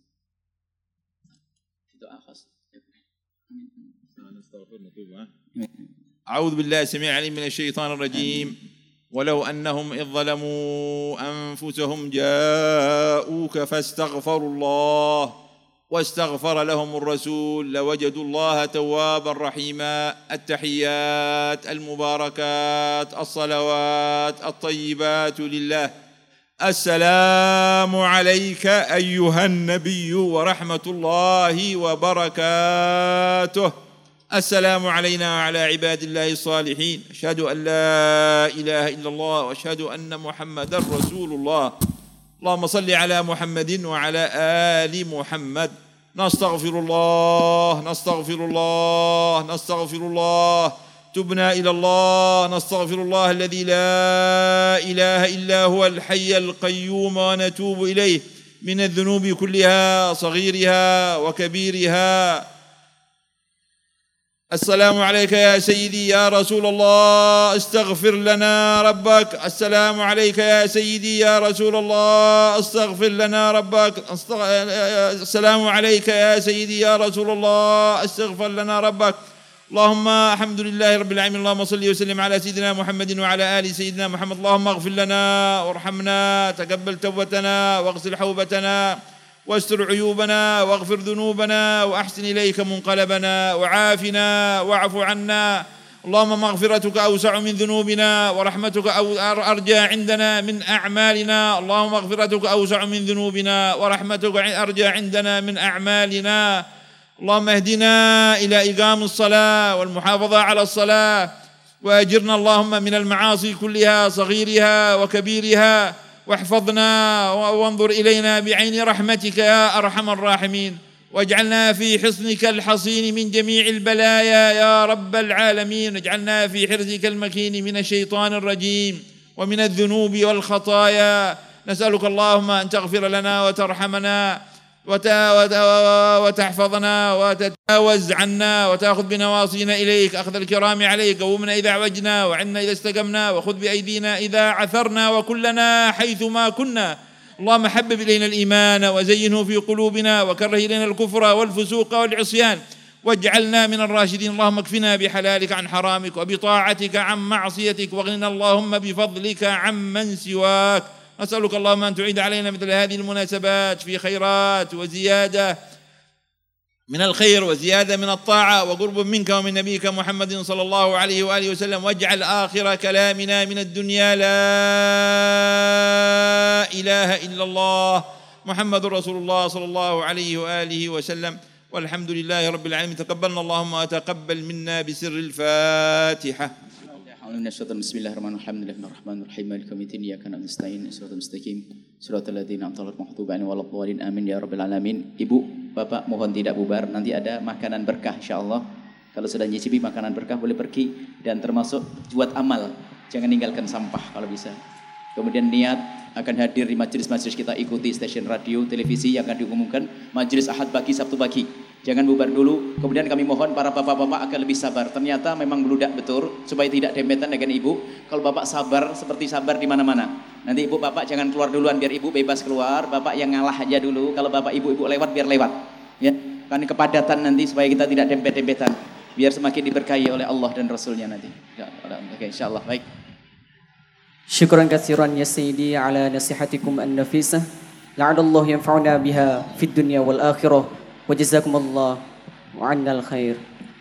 أعوذ بالله السميع العليم من الشيطان الرجيم. ولو أنهم إذ ظلموا أنفسهم جاءوك فاستغفروا الله واستغفر لهم الرسول لوجدوا الله توابا رحيما. التحيات المباركات الصلوات الطيبات لله. السلام عليك أيها النبي ورحمة الله وبركاته. السلام علينا وعلى عباد الله الصالحين. أشهد أن لا إله إلا الله وأشهد أن محمدا رسول الله. اللهم صل على محمد وعلى آل محمد. نستغفر الله نستغفر الله نستغفر الله تبنا إلى الله نستغفر الله الذي لا إله إلا هو الحي القيوم ونتوب إليه من الذنوب كلها صغيرها وكبيرها. السلام عليك يا سيدي يا رسول الله استغفر لنا ربك. السلام عليك يا سيدي يا رسول الله استغفر لنا ربك. السلام عليك يا سيدي يا رسول الله استغفر لنا ربك. اللهم الحمد لله رب العالمين. اللهم صل وسلم على سيدنا محمد وعلى آل سيدنا محمد. اللهم اغفر لنا وارحمنا تقبل توبتنا واغسل حوبتنا واستر عيوبنا واغفر ذنوبنا وأحسن إليك منقلبنا وعافنا واعف عنا. اللهم مغفرتك أوسع من ذنوبنا ورحمتك أرجى عندنا من أعمالنا. اللهم مغفرتك أوسع من ذنوبنا ورحمتك أرجى عندنا من أعمالنا. اللهم اهدنا إلى إقام الصلاة والمحافظة على الصلاة وأجرنا اللهم من المعاصي كلها صغيرها وكبيرها واحفظنا وانظر إلينا بعين رحمتك يا أرحم الراحمين واجعلنا في حصنك الحصين من جميع البلايا يا رب العالمين. اجعلنا في حرزك المكين من الشيطان الرجيم ومن الذنوب والخطايا. نسألك اللهم أن تغفر لنا وترحمنا وتحفظنا وتتجاوز عنا وتأخذ بنواصينا إليك أخذ الكرام عليك. ومنا إذا عوجنا وعنا إذا استقمنا وخذ بأيدينا إذا عثرنا وكلنا حيثما كنا. اللهم حبب إلينا الإيمان وزينه في قلوبنا وكره إلينا الكفر والفسوق والعصيان واجعلنا من الراشدين. اللهم اكفنا بحلالك عن حرامك وبطاعتك عن معصيتك واغننا اللهم بفضلك عمن سواك. نسألك اللهم أن تعيد علينا مثل هذه المناسبات في خيرات وزيادة من الخير وزيادة من الطاعة وقرب منك ومن نبيك محمد صلى الله عليه وآله وسلم. واجعل آخر كلامنا من الدنيا لا إله إلا الله محمد رسول الله صلى الله عليه وآله وسلم. والحمد لله رب العالمين. تقبلنا اللهم وتقبل منا بسر الفاتحة. Bismillahirrahmanirrahim. Maliki yaumiddin. Iyyaka na'budu wa nasta'in. Shiratal mustaqim. Shiratal ladzina an'amta 'alaihim ghairil maghdubi 'alaihim waladdallin. Amin ya rabbal alamin. Ibu, Bapak mohon tidak bubar. Nanti ada makanan berkah insyaallah. Kalau sudah nyicipi makanan berkah boleh pergi dan termasuk buat amal. Jangan tinggalkan sampah kalau bisa. Kemudian niat akan hadir di majelis-majelis kita, ikuti stasiun radio, televisi yang akan diumumkan majelis Ahad pagi, Sabtu pagi. Jangan bubar dulu. Kemudian kami mohon para bapak-bapak agar lebih sabar. Ternyata memang meludak betul supaya tidak dempetan dengan ibu. Kalau bapak sabar seperti sabar di mana-mana. Nanti ibu bapak jangan keluar duluan biar ibu bebas keluar. Bapak yang ngalah aja dulu. Kalau bapak ibu lewat biar lewat. Ya, kan kepadatan nanti supaya kita tidak dempet-dempetan. Biar semakin diberkahi oleh Allah dan Rasulnya nanti. Oke, insyaallah baik. Syukran katsiran ya Sayyidi ala nasihatikum an-nafisah. La'adallahu yanfa'una biha fid dunya wal akhirah. Wa jazakumullah wa 'annal khair.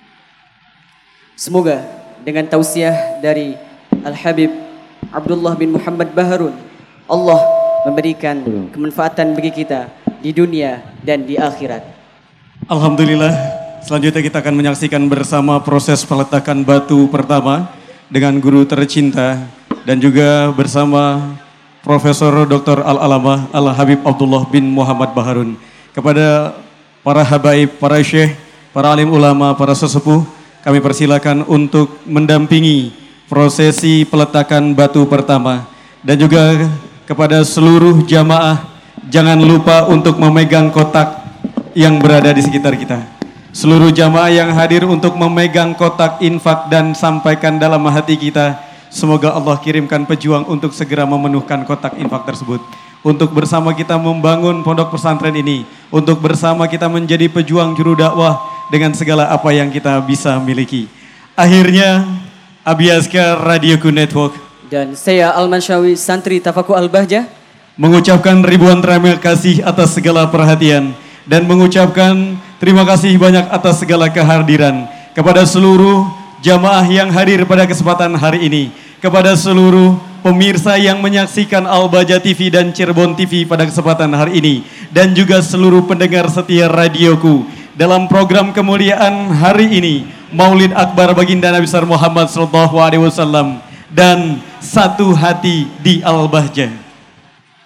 Semoga dengan tausiah dari Al-Habib Abdullah bin Muhammad Baharun, Allah memberikan kemanfaatan bagi kita di dunia dan di akhirat. Alhamdulillah, selanjutnya kita akan menyaksikan bersama proses peletakan batu pertama dengan guru tercinta dan juga bersama Profesor Dr. Al-Alamah Al-Habib Abdullah bin Muhammad Baharun. Kepada para habaib, para syekh, para alim ulama, para sesepuh, kami persilakan untuk mendampingi prosesi peletakan batu pertama. Dan juga kepada seluruh jamaah, jangan lupa untuk memegang kotak yang berada di sekitar kita. Seluruh jamaah yang hadir untuk memegang kotak infak dan sampaikan dalam hati kita, semoga Allah kirimkan pejuang untuk segera memenuhkan kotak infak tersebut. Untuk bersama kita membangun pondok pesantren ini, untuk bersama kita menjadi pejuang juru dakwah dengan segala apa yang kita bisa miliki. Akhirnya, Abiaskar Radioku Network dan saya Al-Manshawi, santri Tafaku Al-Bahjah, mengucapkan ribuan terima kasih atas segala perhatian dan mengucapkan terima kasih banyak atas segala kehadiran kepada seluruh jamaah yang hadir pada kesempatan hari ini, kepada seluruh pemirsa yang menyaksikan Al-Bahjah TV dan Cirebon TV pada kesempatan hari ini, dan juga seluruh pendengar setia radioku dalam program kemuliaan hari ini, Maulid Akbar Baginda Nabi besar Muhammad SAW dan Satu Hati di Al-Bahjah.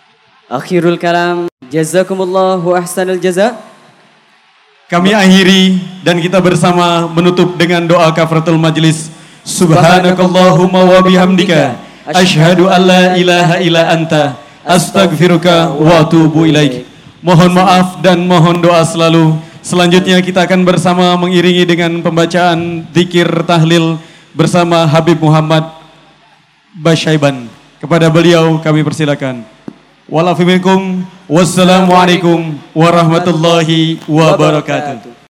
Akhirul kalam, jazakumullahu ahsanal jaza. Kami akhiri dan kita bersama menutup dengan doa kafaratul majlis. Subhanakallahumma wa bihamdika asyhadu an la ilaha illa anta astaghfiruka wa atubu ilaik. Mohon maaf dan mohon doa selalu. Selanjutnya kita akan bersama mengiringi dengan pembacaan zikir tahlil bersama Habib Muhammad Basyaiban. Kepada beliau kami persilakan. Wassalamualaikum warahmatullahi wabarakatuh.